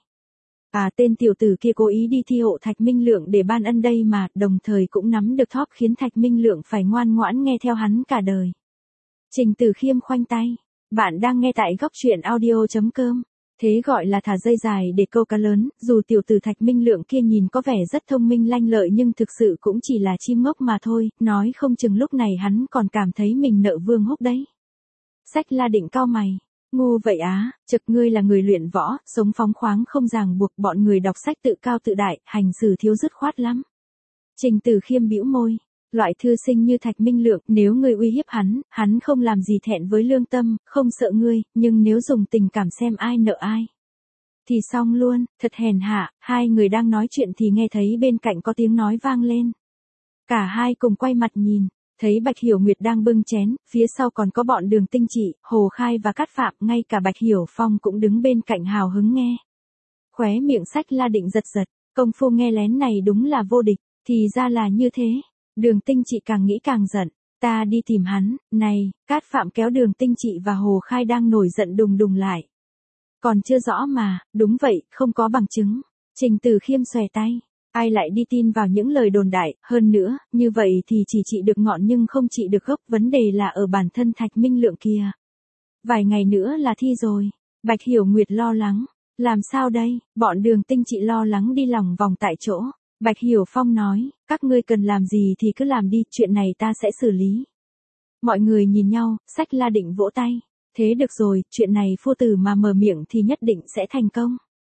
À, tên tiểu tử kia cố ý đi thi hộ Thạch Minh Lượng để ban ân đây mà, đồng thời cũng nắm được thóp khiến Thạch Minh Lượng phải ngoan ngoãn nghe theo hắn cả đời. Trình Tử Khiêm khoanh tay. Bạn đang nghe tại góc truyện audio chấm com. Thế gọi là thả dây dài để câu cá lớn, dù tiểu tử Thạch Minh Lượng kia nhìn có vẻ rất thông minh lanh lợi nhưng thực sự cũng chỉ là chim ngốc mà thôi, nói không chừng lúc này hắn còn cảm thấy mình nợ Vương Húc đấy. Sách La Định cau mày, ngu vậy á, trực ngươi là người luyện võ, sống phóng khoáng không ràng buộc, bọn người đọc sách tự cao tự đại, hành xử thiếu dứt khoát lắm. Trình Tử Khiêm bĩu môi, loại thư sinh như Thạch Minh Lượng, nếu ngươi uy hiếp hắn, hắn không làm gì thẹn với lương tâm, không sợ ngươi, nhưng nếu dùng tình cảm xem ai nợ ai, thì xong luôn, thật hèn hạ. Hai người đang nói chuyện thì nghe thấy bên cạnh có tiếng nói vang lên. Cả hai cùng quay mặt nhìn. Thấy Bạch Hiểu Nguyệt đang bưng chén, phía sau còn có bọn Đường Tinh Trị, Hồ Khai và Cát Phạm, ngay cả Bạch Hiểu Phong cũng đứng bên cạnh hào hứng nghe. Khóe miệng Sách La Định giật giật, công phu nghe lén này đúng là vô địch, thì ra là như thế. Đường Tinh Trị càng nghĩ càng giận, ta đi tìm hắn, này, Cát Phạm kéo Đường Tinh Trị và Hồ Khai đang nổi giận đùng đùng lại. Còn chưa rõ mà, đúng vậy, không có bằng chứng. Trình Tử Khiêm xòe tay. Ai lại đi tin vào những lời đồn đại, hơn nữa, như vậy thì chỉ trị được ngọn nhưng không trị được gốc, vấn đề là ở bản thân Thạch Minh Lượng kia. Vài ngày nữa là thi rồi, Bạch Hiểu Nguyệt lo lắng, làm sao đây, bọn Đường Tinh Trị lo lắng đi lòng vòng tại chỗ. Bạch Hiểu Phong nói, các ngươi cần làm gì thì cứ làm đi, chuyện này ta sẽ xử lý. Mọi người nhìn nhau, Sách La Định vỗ tay, thế được rồi, chuyện này phu tử mà mở miệng thì nhất định sẽ thành công.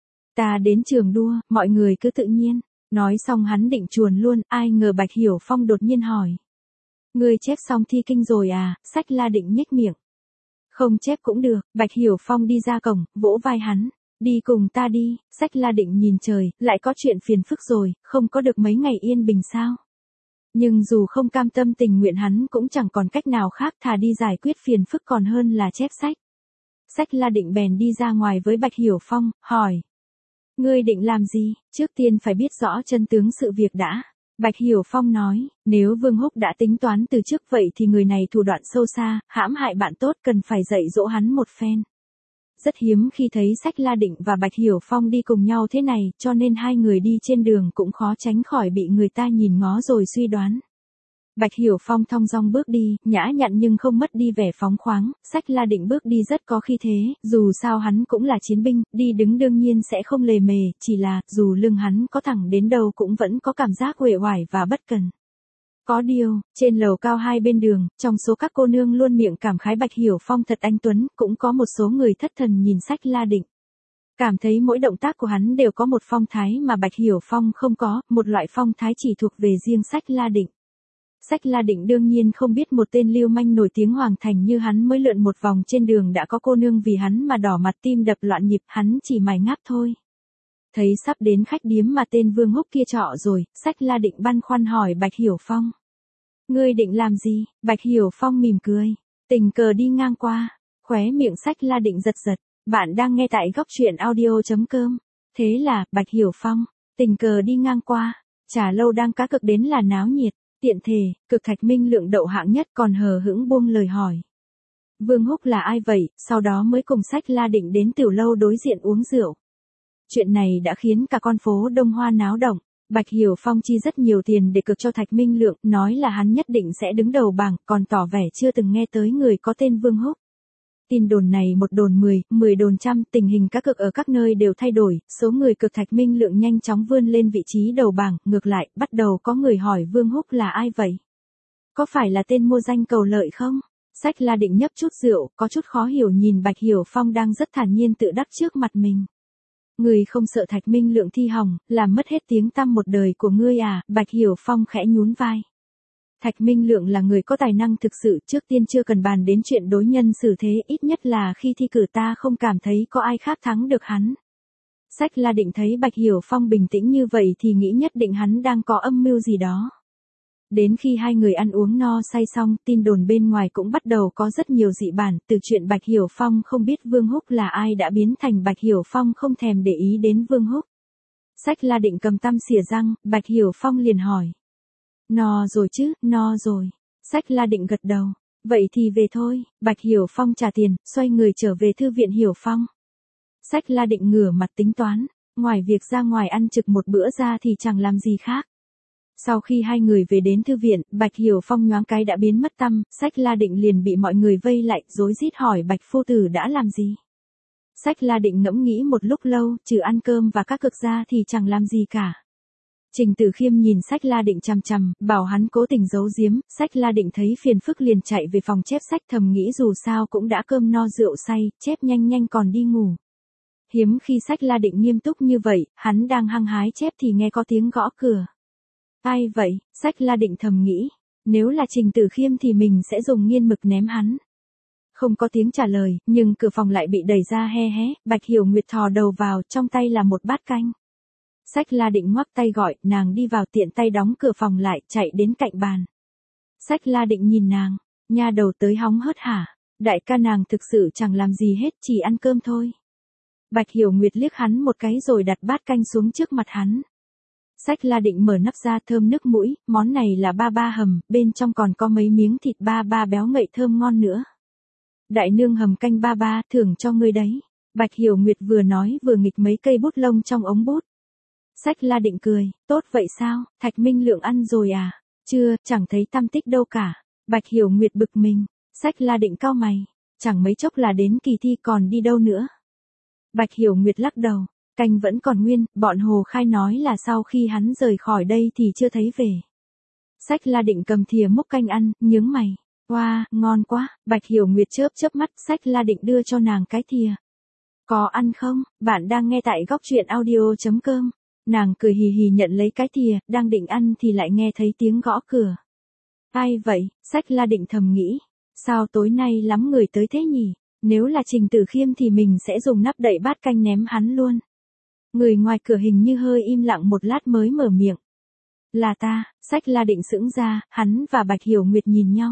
Ta đến trường đua, mọi người cứ tự nhiên. Nói xong hắn định chuồn luôn, ai ngờ Bạch Hiểu Phong đột nhiên hỏi. Ngươi chép xong thi kinh rồi à? Sách La Định nhếch miệng. Không chép cũng được, Bạch Hiểu Phong đi ra cổng, vỗ vai hắn. Đi cùng ta đi. Sách La Định nhìn trời, lại có chuyện phiền phức rồi, không có được mấy ngày yên bình sao? Nhưng dù không cam tâm tình nguyện hắn cũng chẳng còn cách nào khác, thà đi giải quyết phiền phức còn hơn là chép sách. Sách La Định bèn đi ra ngoài với Bạch Hiểu Phong, hỏi. Ngươi định làm gì, trước tiên phải biết rõ chân tướng sự việc đã. Bạch Hiểu Phong nói, nếu Vương Húc đã tính toán từ trước vậy thì người này thủ đoạn sâu xa, hãm hại bạn tốt, cần phải dạy dỗ hắn một phen. Rất hiếm khi thấy Sách La Định và Bạch Hiểu Phong đi cùng nhau thế này, cho nên hai người đi trên đường cũng khó tránh khỏi bị người ta nhìn ngó rồi suy đoán. Bạch Hiểu Phong thong dong bước đi, nhã nhặn nhưng không mất đi vẻ phóng khoáng, Sách La Định bước đi rất có khí thế, dù sao hắn cũng là chiến binh, đi đứng đương nhiên sẽ không lề mề, chỉ là, dù lưng hắn có thẳng đến đâu cũng vẫn có cảm giác uể oải và bất cần. Có điều, trên lầu cao hai bên đường, trong số các cô nương luôn miệng cảm khái Bạch Hiểu Phong thật anh tuấn, cũng có một số người thất thần nhìn Sách La Định. Cảm thấy mỗi động tác của hắn đều có một phong thái mà Bạch Hiểu Phong không có, một loại phong thái chỉ thuộc về riêng Sách La Định. Sách La Định đương nhiên không biết một tên lưu manh nổi tiếng hoàng thành như hắn mới lượn một vòng trên đường đã có cô nương vì hắn mà đỏ mặt tim đập loạn nhịp, hắn chỉ mải ngáp thôi. Thấy sắp đến khách điếm mà tên Vương Húc kia trọ rồi, Sách La Định băn khoăn hỏi Bạch Hiểu Phong. Ngươi định làm gì? Bạch Hiểu Phong mỉm cười, tình cờ đi ngang qua, khóe miệng Sách La Định giật giật, bạn đang nghe tại góc truyện audio chấm com. Thế là, Bạch Hiểu Phong, tình cờ đi ngang qua, trà lâu đang cá cược đến là náo nhiệt. Tiện thể, cực Thạch Minh Lượng đậu hạng nhất còn hờ hững buông lời hỏi. Vương Húc là ai vậy, sau đó mới cùng Sách La Định đến tiểu lâu đối diện uống rượu. Chuyện này đã khiến cả con phố Đông Hoa náo động. Bạch Hiểu Phong chi rất nhiều tiền để cực cho Thạch Minh Lượng, nói là hắn nhất định sẽ đứng đầu bảng, còn tỏ vẻ chưa từng nghe tới người có tên Vương Húc. Tin đồn này một đồn mười, mười đồn trăm, tình hình cá cược ở các nơi đều thay đổi, số người cực Thạch Minh Lượng nhanh chóng vươn lên vị trí đầu bảng, ngược lại, bắt đầu có người hỏi Vương Húc là ai vậy? Có phải là tên mua danh cầu lợi không? Sách La Định nhấp chút rượu, có chút khó hiểu nhìn Bạch Hiểu Phong đang rất thản nhiên tự đắc trước mặt mình. Người không sợ Thạch Minh Lượng thi hỏng, làm mất hết tiếng tăm một đời của ngươi à, Bạch Hiểu Phong khẽ nhún vai. Thạch Minh Lượng là người có tài năng thực sự, trước tiên chưa cần bàn đến chuyện đối nhân xử thế, ít nhất là khi thi cử ta không cảm thấy có ai khác thắng được hắn. Sách La Định thấy Bạch Hiểu Phong bình tĩnh như vậy thì nghĩ nhất định hắn đang có âm mưu gì đó. Đến khi hai người ăn uống no say xong, tin đồn bên ngoài cũng bắt đầu có rất nhiều dị bản, từ chuyện Bạch Hiểu Phong không biết Vương Húc là ai đã biến thành Bạch Hiểu Phong không thèm để ý đến Vương Húc. Sách La Định cầm tăm xỉa răng, Bạch Hiểu Phong liền hỏi. No rồi chứ, no rồi. Sách La Định gật đầu. Vậy thì về thôi, Bạch Hiểu Phong trả tiền, xoay người trở về thư viện Hiểu Phong. Sách La Định ngửa mặt tính toán, ngoài việc ra ngoài ăn trực một bữa ra thì chẳng làm gì khác. Sau khi hai người về đến thư viện, Bạch Hiểu Phong nhoáng cái đã biến mất tăm, Sách La Định liền bị mọi người vây lại, rối rít hỏi Bạch phu tử đã làm gì. Sách La Định ngẫm nghĩ một lúc lâu, trừ ăn cơm và các cực ra thì chẳng làm gì cả. Trình Tử Khiêm nhìn Sách La Định chằm chằm, bảo hắn cố tình giấu giếm, Sách La Định thấy phiền phức liền chạy về phòng chép sách, thầm nghĩ dù sao cũng đã cơm no rượu say, chép nhanh nhanh còn đi ngủ. Hiếm khi Sách La Định nghiêm túc như vậy, hắn đang hăng hái chép thì nghe có tiếng gõ cửa. Ai vậy? Sách La Định thầm nghĩ, nếu là Trình Tử Khiêm thì mình sẽ dùng nghiên mực ném hắn. Không có tiếng trả lời, nhưng cửa phòng lại bị đẩy ra he hé, Bạch Hiểu Nguyệt thò đầu vào, trong tay là một bát canh. Sách La Định ngoắc tay gọi, nàng đi vào tiện tay đóng cửa phòng lại, chạy đến cạnh bàn. Sách La Định nhìn nàng, nha đầu tới hóng hớt hả? Đại ca nàng thực sự chẳng làm gì hết, chỉ ăn cơm thôi. Bạch Hiểu Nguyệt liếc hắn một cái rồi đặt bát canh xuống trước mặt hắn. Sách La Định mở nắp ra thơm nức mũi, món này là ba ba hầm, bên trong còn có mấy miếng thịt ba ba béo ngậy thơm ngon nữa. Đại nương hầm canh ba ba, thưởng cho ngươi đấy. Bạch Hiểu Nguyệt vừa nói vừa nghịch mấy cây bút lông trong ống bút. Sách La Định cười, tốt vậy sao, Thạch Minh Lượng ăn rồi à? Chưa, chẳng thấy tăm tích đâu cả. Bạch Hiểu Nguyệt bực mình, Sách La Định cau mày, chẳng mấy chốc là đến kỳ thi còn đi đâu nữa. Bạch Hiểu Nguyệt lắc đầu, canh vẫn còn nguyên, bọn Hồ Khai nói là sau khi hắn rời khỏi đây thì chưa thấy về. Sách La Định cầm thìa múc canh ăn, nhướng mày, wow, ngon quá, Bạch Hiểu Nguyệt chớp chớp mắt, Sách La Định đưa cho nàng cái thìa. Có ăn không, bạn đang nghe tại góc truyện audio chấm com. Nàng cười hì hì nhận lấy cái thìa, đang định ăn thì lại nghe thấy tiếng gõ cửa. Ai vậy? Sách La Định thầm nghĩ. Sao tối nay lắm người tới thế nhỉ? Nếu là Trình Tử Khiêm thì mình sẽ dùng nắp đậy bát canh ném hắn luôn. Người ngoài cửa hình như hơi im lặng một lát mới mở miệng. Là ta, Sách La Định sững ra, hắn và Bạch Hiểu Nguyệt nhìn nhau.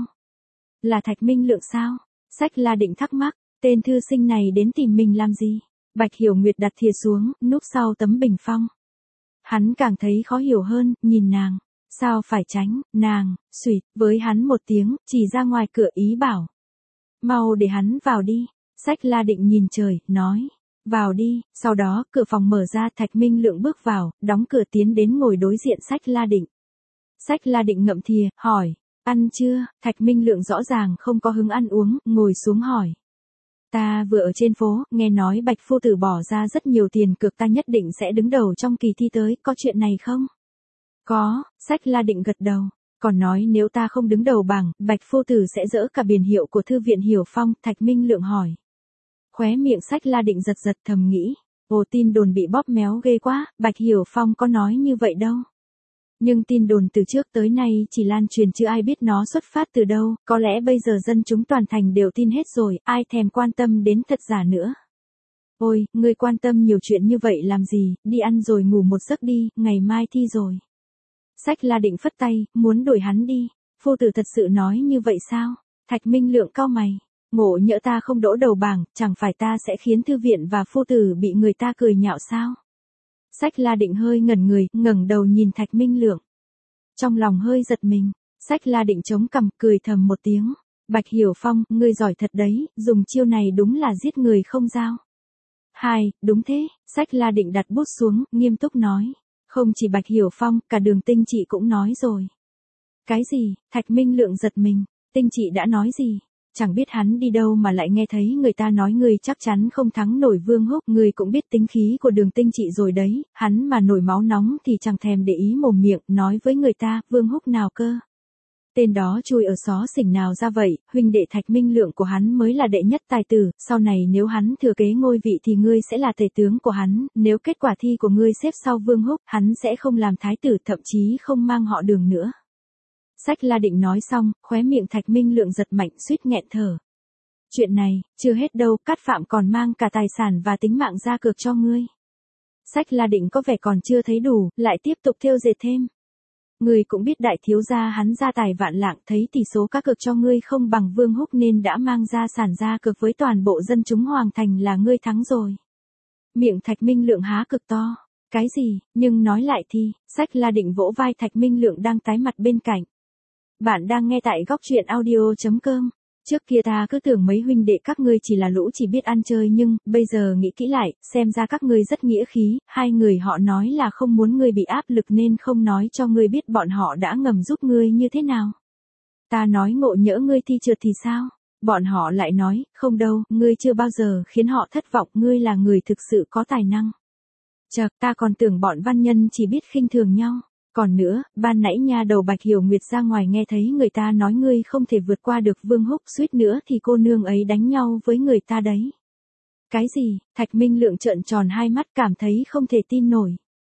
Là Thạch Minh Lượng sao? Sách La Định thắc mắc, tên thư sinh này đến tìm mình làm gì? Bạch Hiểu Nguyệt đặt thìa xuống, núp sau tấm bình phong. Hắn càng thấy khó hiểu hơn, nhìn nàng. Sao phải tránh, nàng, xùyt, với hắn một tiếng, chỉ ra ngoài cửa ý bảo. Mau để hắn vào đi. Sách La Định nhìn trời, nói. Vào đi, sau đó, cửa phòng mở ra, Thạch Minh Lượng bước vào, đóng cửa tiến đến ngồi đối diện Sách La Định. Sách La Định ngậm thìa, hỏi. Ăn chưa? Thạch Minh Lượng rõ ràng không có hứng ăn uống, ngồi xuống hỏi. Ta vừa ở trên phố, nghe nói Bạch phu tử bỏ ra rất nhiều tiền cược ta nhất định sẽ đứng đầu trong kỳ thi tới, có chuyện này không? Có, Sách La Định gật đầu. Còn nói nếu ta không đứng đầu bảng, Bạch phu tử sẽ dỡ cả biển hiệu của thư viện Hiểu Phong, Thạch Minh Lượng hỏi. Khóe miệng Sách La Định giật giật thầm nghĩ. Ồ, tin đồn bị bóp méo ghê quá, Bạch Hiểu Phong có nói như vậy đâu. Nhưng tin đồn từ trước tới nay chỉ lan truyền chứ ai biết nó xuất phát từ đâu, có lẽ bây giờ dân chúng toàn thành đều tin hết rồi, ai thèm quan tâm đến thật giả nữa. Ôi, ngươi quan tâm nhiều chuyện như vậy làm gì, đi ăn rồi ngủ một giấc đi, ngày mai thi rồi. Sách La Định phất tay, muốn đuổi hắn đi. Phu tử thật sự nói như vậy sao? Thạch Minh Lượng cau mày. Ngộ nhỡ ta không đỗ đầu bảng, chẳng phải ta sẽ khiến thư viện và phu tử bị người ta cười nhạo sao? Sách La Định hơi ngẩn người, ngẩng đầu nhìn Thạch Minh Lượng. Trong lòng hơi giật mình, Sách La Định chống cằm cười thầm một tiếng. Bạch Hiểu Phong, ngươi giỏi thật đấy, dùng chiêu này đúng là giết người không dao. Hai, đúng thế, Sách La Định đặt bút xuống, nghiêm túc nói. Không chỉ Bạch Hiểu Phong, cả Đường Tinh chị cũng nói rồi. Cái gì? Thạch Minh Lượng giật mình. Tinh chị đã nói gì? Chẳng biết hắn đi đâu mà lại nghe thấy người ta nói ngươi chắc chắn không thắng nổi Vương Húc. Ngươi cũng biết tính khí của Đường Tinh chị rồi đấy, hắn mà nổi máu nóng thì chẳng thèm để ý mồm miệng, nói với người ta, Vương Húc nào cơ. Tên đó chui ở xó xỉnh nào ra vậy, huynh đệ Thạch Minh Lượng của hắn mới là đệ nhất tài tử, sau này nếu hắn thừa kế ngôi vị thì ngươi sẽ là tể tướng của hắn, nếu kết quả thi của ngươi xếp sau Vương Húc, hắn sẽ không làm thái tử, thậm chí không mang họ Đường nữa. Sách La Định nói xong, khóe miệng Thạch Minh Lượng giật mạnh suýt nghẹn thở. Chuyện này, chưa hết đâu, Cát Phạm còn mang cả tài sản và tính mạng ra cược cho ngươi. Sách La Định có vẻ còn chưa thấy đủ, lại tiếp tục thêu dệt thêm. Ngươi cũng biết đại thiếu gia hắn gia tài vạn lạng, thấy tỷ số cá cược cho ngươi không bằng Vương Húc nên đã mang gia sản ra cược với toàn bộ dân chúng Hoàng Thành là ngươi thắng rồi. Miệng Thạch Minh Lượng há cực to. Cái gì, nhưng nói lại thì, Sách La Định vỗ vai Thạch Minh Lượng đang tái mặt bên cạnh. Bạn đang nghe tại góc truyện audio chấm com. Trước kia ta cứ tưởng mấy huynh đệ các ngươi chỉ là lũ chỉ biết ăn chơi nhưng, bây giờ nghĩ kỹ lại, xem ra các ngươi rất nghĩa khí, hai người họ nói là không muốn ngươi bị áp lực nên không nói cho ngươi biết bọn họ đã ngầm giúp ngươi như thế nào. Ta nói ngộ nhỡ ngươi thi trượt thì sao? Bọn họ lại nói, không đâu, ngươi chưa bao giờ khiến họ thất vọng, ngươi là người thực sự có tài năng. Chậc, ta còn tưởng bọn văn nhân chỉ biết khinh thường nhau. Còn nữa, ban nãy nha đầu Bạch Hiểu Nguyệt ra ngoài nghe thấy người ta nói ngươi không thể vượt qua được Vương Húc, suýt nữa thì cô nương ấy đánh nhau với người ta đấy. Cái gì? Thạch Minh Lượng trợn tròn hai mắt cảm thấy không thể tin nổi.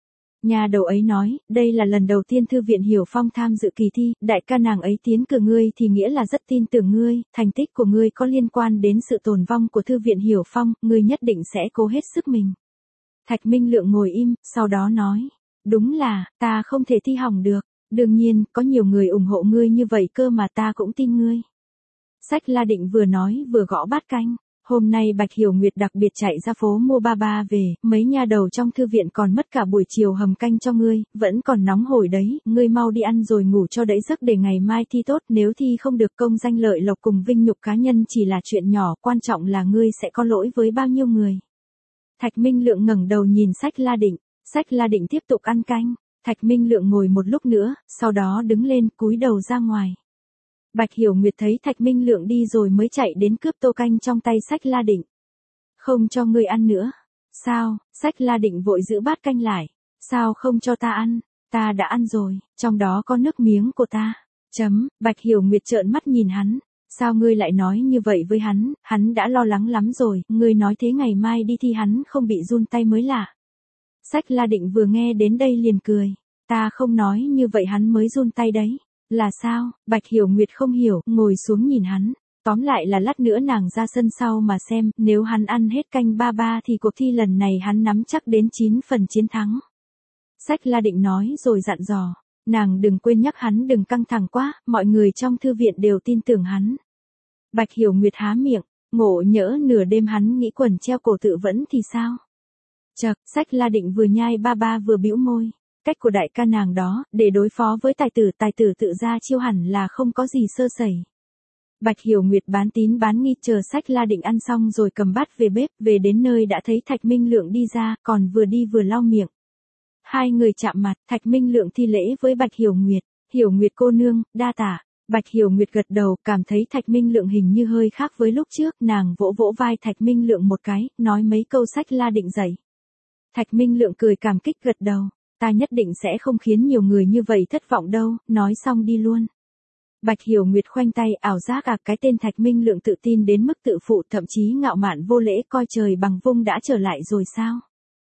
Nha đầu ấy nói, đây là lần đầu tiên Thư viện Hiểu Phong tham dự kỳ thi, đại ca nàng ấy tiến cử ngươi thì nghĩa là rất tin tưởng ngươi, thành tích của ngươi có liên quan đến sự tồn vong của Thư viện Hiểu Phong, ngươi nhất định sẽ cố hết sức mình. Thạch Minh Lượng ngồi im, sau đó nói. Đúng là, ta không thể thi hỏng được, đương nhiên, có nhiều người ủng hộ ngươi như vậy cơ mà ta cũng tin ngươi. Sách La Định vừa nói vừa gõ bát canh, hôm nay Bạch Hiểu Nguyệt đặc biệt chạy ra phố mua ba ba về, mấy nha đầu trong thư viện còn mất cả buổi chiều hầm canh cho ngươi, vẫn còn nóng hổi đấy, ngươi mau đi ăn rồi ngủ cho đẫy giấc để ngày mai thi tốt, nếu thi không được công danh lợi lộc cùng vinh nhục cá nhân chỉ là chuyện nhỏ, quan trọng là ngươi sẽ có lỗi với bao nhiêu người. Thạch Minh Lượng ngẩng đầu nhìn Sách La Định. Sách La Định tiếp tục ăn canh, Thạch Minh Lượng ngồi một lúc nữa, sau đó đứng lên cúi đầu ra ngoài. Bạch Hiểu Nguyệt thấy Thạch Minh Lượng đi rồi mới chạy đến cướp tô canh trong tay Sách La Định. Không cho ngươi ăn nữa. Sao? Sách La Định vội giữ bát canh lại. Sao không cho ta ăn? Ta đã ăn rồi, trong đó có nước miếng của ta. Chấm, Bạch Hiểu Nguyệt trợn mắt nhìn hắn. Sao ngươi lại nói như vậy với hắn, hắn đã lo lắng lắm rồi, ngươi nói thế ngày mai đi thi hắn không bị run tay mới lạ. Sách La Định vừa nghe đến đây liền cười. Ta không nói như vậy hắn mới run tay đấy. Là sao? Bạch Hiểu Nguyệt không hiểu, ngồi xuống nhìn hắn. Tóm lại là lát nữa nàng ra sân sau mà xem, nếu hắn ăn hết canh ba ba thì cuộc thi lần này hắn nắm chắc đến chín phần chiến thắng. Sách La Định nói rồi dặn dò. Nàng đừng quên nhắc hắn đừng căng thẳng quá, mọi người trong thư viện đều tin tưởng hắn. Bạch Hiểu Nguyệt há miệng, ngộ nhỡ nửa đêm hắn nghĩ quần treo cổ tự vẫn thì sao? Chậc, Sách La Định vừa nhai ba ba vừa bĩu môi. Cách của đại ca nàng đó, để đối phó với tài tử tài tử tự ra chiêu hẳn là không có gì sơ sẩy. Bạch Hiểu Nguyệt bán tín bán nghi chờ Sách La Định ăn xong rồi cầm bát về bếp, về đến nơi đã thấy Thạch Minh Lượng đi ra, còn vừa đi vừa lau miệng. Hai người chạm mặt, Thạch Minh Lượng thi lễ với Bạch Hiểu Nguyệt. Hiểu Nguyệt cô nương, đa tạ. Bạch Hiểu Nguyệt gật đầu, cảm thấy Thạch Minh Lượng hình như hơi khác với lúc trước, nàng vỗ vỗ vai Thạch Minh Lượng một cái, nói mấy câu Sách La Định dạy. Thạch Minh Lượng cười cảm kích gật đầu, ta nhất định sẽ không khiến nhiều người như vậy thất vọng đâu, nói xong đi luôn. Bạch Hiểu Nguyệt khoanh tay ảo giác à, cái tên Thạch Minh Lượng tự tin đến mức tự phụ thậm chí ngạo mạn vô lễ coi trời bằng vung đã trở lại rồi sao?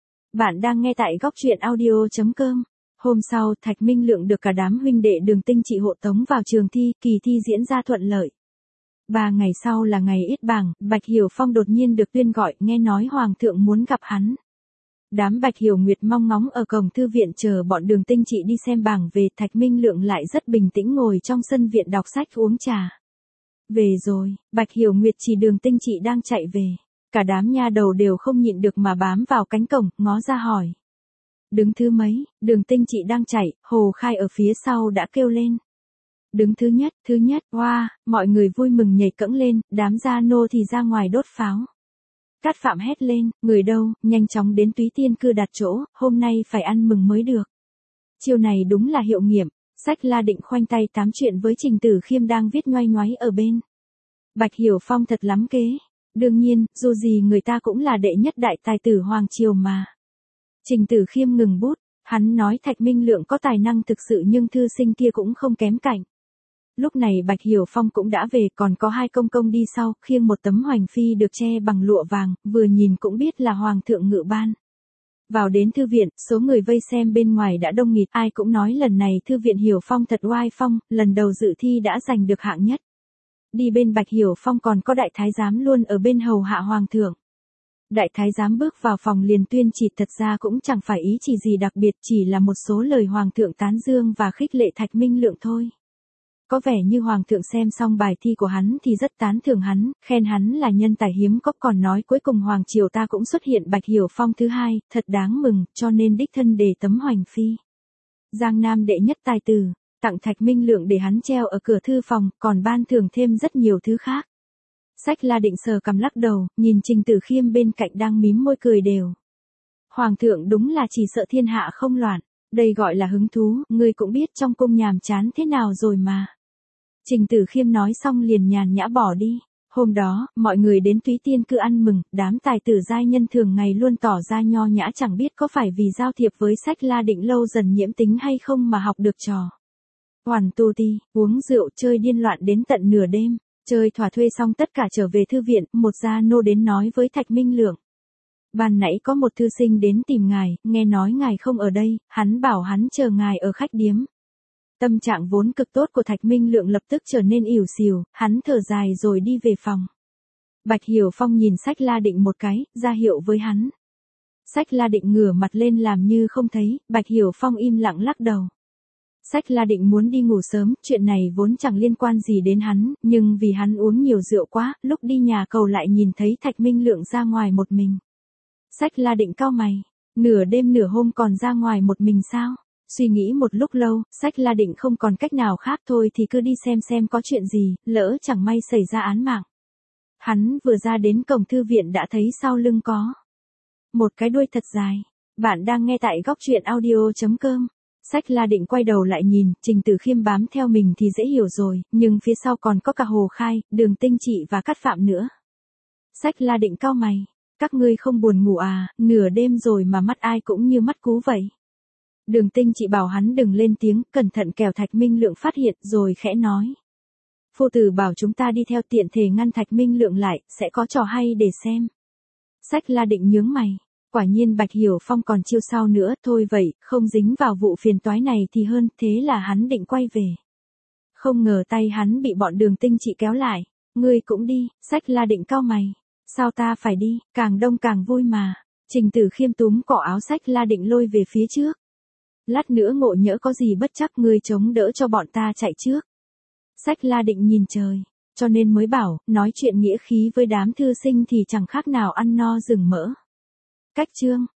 Bạn đang nghe tại góc truyện audio chấm com. Hôm sau, Thạch Minh Lượng được cả đám huynh đệ Đường Tinh chị hộ tống vào trường thi, kỳ thi diễn ra thuận lợi. Ba ngày sau là ngày yết bảng, Bạch Hiểu Phong đột nhiên được tuyên gọi, nghe nói Hoàng thượng muốn gặp hắn. Đám Bạch Hiểu Nguyệt mong ngóng ở cổng thư viện chờ bọn Đường Tinh chị đi xem bảng về, Thạch Minh Lượng lại rất bình tĩnh ngồi trong sân viện đọc sách uống trà. Về rồi, Bạch Hiểu Nguyệt chỉ Đường Tinh chị đang chạy về. Cả đám nha đầu đều không nhịn được mà bám vào cánh cổng, ngó ra hỏi. Đứng thứ mấy, Đường Tinh chị đang chạy, Hồ Khai ở phía sau đã kêu lên. Đứng thứ nhất, thứ nhất, wow, mọi người vui mừng nhảy cẫng lên, đám gia nô thì ra ngoài đốt pháo. Cát Phạm hét lên, người đâu, nhanh chóng đến Túy Tiên Cư đặt chỗ, hôm nay phải ăn mừng mới được. Chiêu này đúng là hiệu nghiệm, Sách La Định khoanh tay tám chuyện với Trình Tử Khiêm đang viết nhoay nhoáy ở bên. Bạch Hiểu Phong thật lắm kế. Đương nhiên, dù gì người ta cũng là đệ nhất đại tài tử Hoàng Triều mà. Trình Tử Khiêm ngừng bút, hắn nói Thạch Minh Lượng có tài năng thực sự nhưng thư sinh kia cũng không kém cạnh. Lúc này Bạch Hiểu Phong cũng đã về, còn có hai công công đi sau, khiêng một tấm hoành phi được che bằng lụa vàng, vừa nhìn cũng biết là Hoàng thượng ngự ban. Vào đến thư viện, số người vây xem bên ngoài đã đông nghịt, ai cũng nói lần này thư viện Hiểu Phong thật oai phong, lần đầu dự thi đã giành được hạng nhất. Đi bên Bạch Hiểu Phong còn có đại thái giám luôn ở bên hầu hạ Hoàng thượng. Đại thái giám bước vào phòng liền tuyên chỉ, thật ra cũng chẳng phải ý chỉ gì đặc biệt, chỉ là một số lời Hoàng thượng tán dương và khích lệ Thạch Minh Lượng thôi. Có vẻ như Hoàng thượng xem xong bài thi của hắn thì rất tán thưởng hắn, khen hắn là nhân tài hiếm có, còn nói cuối cùng Hoàng triều ta cũng xuất hiện Bạch Hiểu Phong thứ hai, thật đáng mừng, cho nên đích thân đề tấm hoành phi. Giang Nam đệ nhất tài tử, tặng Thạch Minh Lượng để hắn treo ở cửa thư phòng, còn ban thưởng thêm rất nhiều thứ khác. Sách La Định sờ cằm lắc đầu, nhìn Trình Tử Khiêm bên cạnh đang mím môi cười đều. Hoàng thượng đúng là chỉ sợ thiên hạ không loạn, đây gọi là hứng thú, ngươi cũng biết trong cung nhàm chán thế nào rồi mà. Trình Tử Khiêm nói xong liền nhàn nhã bỏ đi. Hôm đó, mọi người đến Túy Tiên Cư ăn mừng, đám tài tử giai nhân thường ngày luôn tỏ ra nho nhã, chẳng biết có phải vì giao thiệp với Sách La Định lâu dần nhiễm tính hay không mà học được trò hoàn tu ti, uống rượu chơi điên loạn đến tận nửa đêm. Chơi thỏa thuê xong tất cả trở về thư viện, một gia nô đến nói với Thạch Minh Lượng. Ban nãy có một thư sinh đến tìm ngài, nghe nói ngài không ở đây, hắn bảo hắn chờ ngài ở khách điếm. Tâm trạng vốn cực tốt của Thạch Minh Lượng lập tức trở nên ỉu xìu, hắn thở dài rồi đi về phòng. Bạch Hiểu Phong nhìn Sách La Định một cái, ra hiệu với hắn. Sách La Định ngửa mặt lên làm như không thấy, Bạch Hiểu Phong im lặng lắc đầu. Sách La Định muốn đi ngủ sớm, chuyện này vốn chẳng liên quan gì đến hắn, nhưng vì hắn uống nhiều rượu quá, lúc đi nhà cầu lại nhìn thấy Thạch Minh Lượng ra ngoài một mình. Sách La Định cau mày, nửa đêm nửa hôm còn ra ngoài một mình sao? Suy nghĩ một lúc lâu, Sách La Định không còn cách nào khác, thôi thì cứ đi xem xem có chuyện gì, lỡ chẳng may xảy ra án mạng. Hắn vừa ra đến cổng thư viện đã thấy sau lưng có một cái đuôi thật dài. Bạn đang nghe tại góc truyện audio chấm com. Sách La Định quay đầu lại nhìn, Trình Tử Khiêm bám theo mình thì dễ hiểu rồi, nhưng phía sau còn có cả Hồ Khai, Đường Tinh Trị và Cát Phạm nữa. Sách La Định cau mày, các ngươi không buồn ngủ à, nửa đêm rồi mà mắt ai cũng như mắt cú vậy. Đường Tinh Trị bảo hắn đừng lên tiếng, cẩn thận kẻo Thạch Minh Lượng phát hiện, rồi khẽ nói. Phu tử bảo chúng ta đi theo, tiện thể ngăn Thạch Minh Lượng lại, sẽ có trò hay để xem. Sách La Định nhướng mày. Quả nhiên Bạch Hiểu Phong còn chiêu sau nữa, thôi vậy, không dính vào vụ phiền toái này thì hơn, thế là hắn định quay về. Không ngờ tay hắn bị bọn Đường Tinh Trị kéo lại. Ngươi cũng đi, Sách La Định cau mày. Sao ta phải đi, càng đông càng vui mà. Trình Tử Khiêm túm cỏ áo Sách La Định lôi về phía trước. Lát nữa ngộ nhỡ có gì bất chắc, ngươi chống đỡ cho bọn ta chạy trước. Sách La Định nhìn trời, cho nên mới bảo, nói chuyện nghĩa khí với đám thư sinh thì chẳng khác nào ăn no rừng mỡ. Cách chương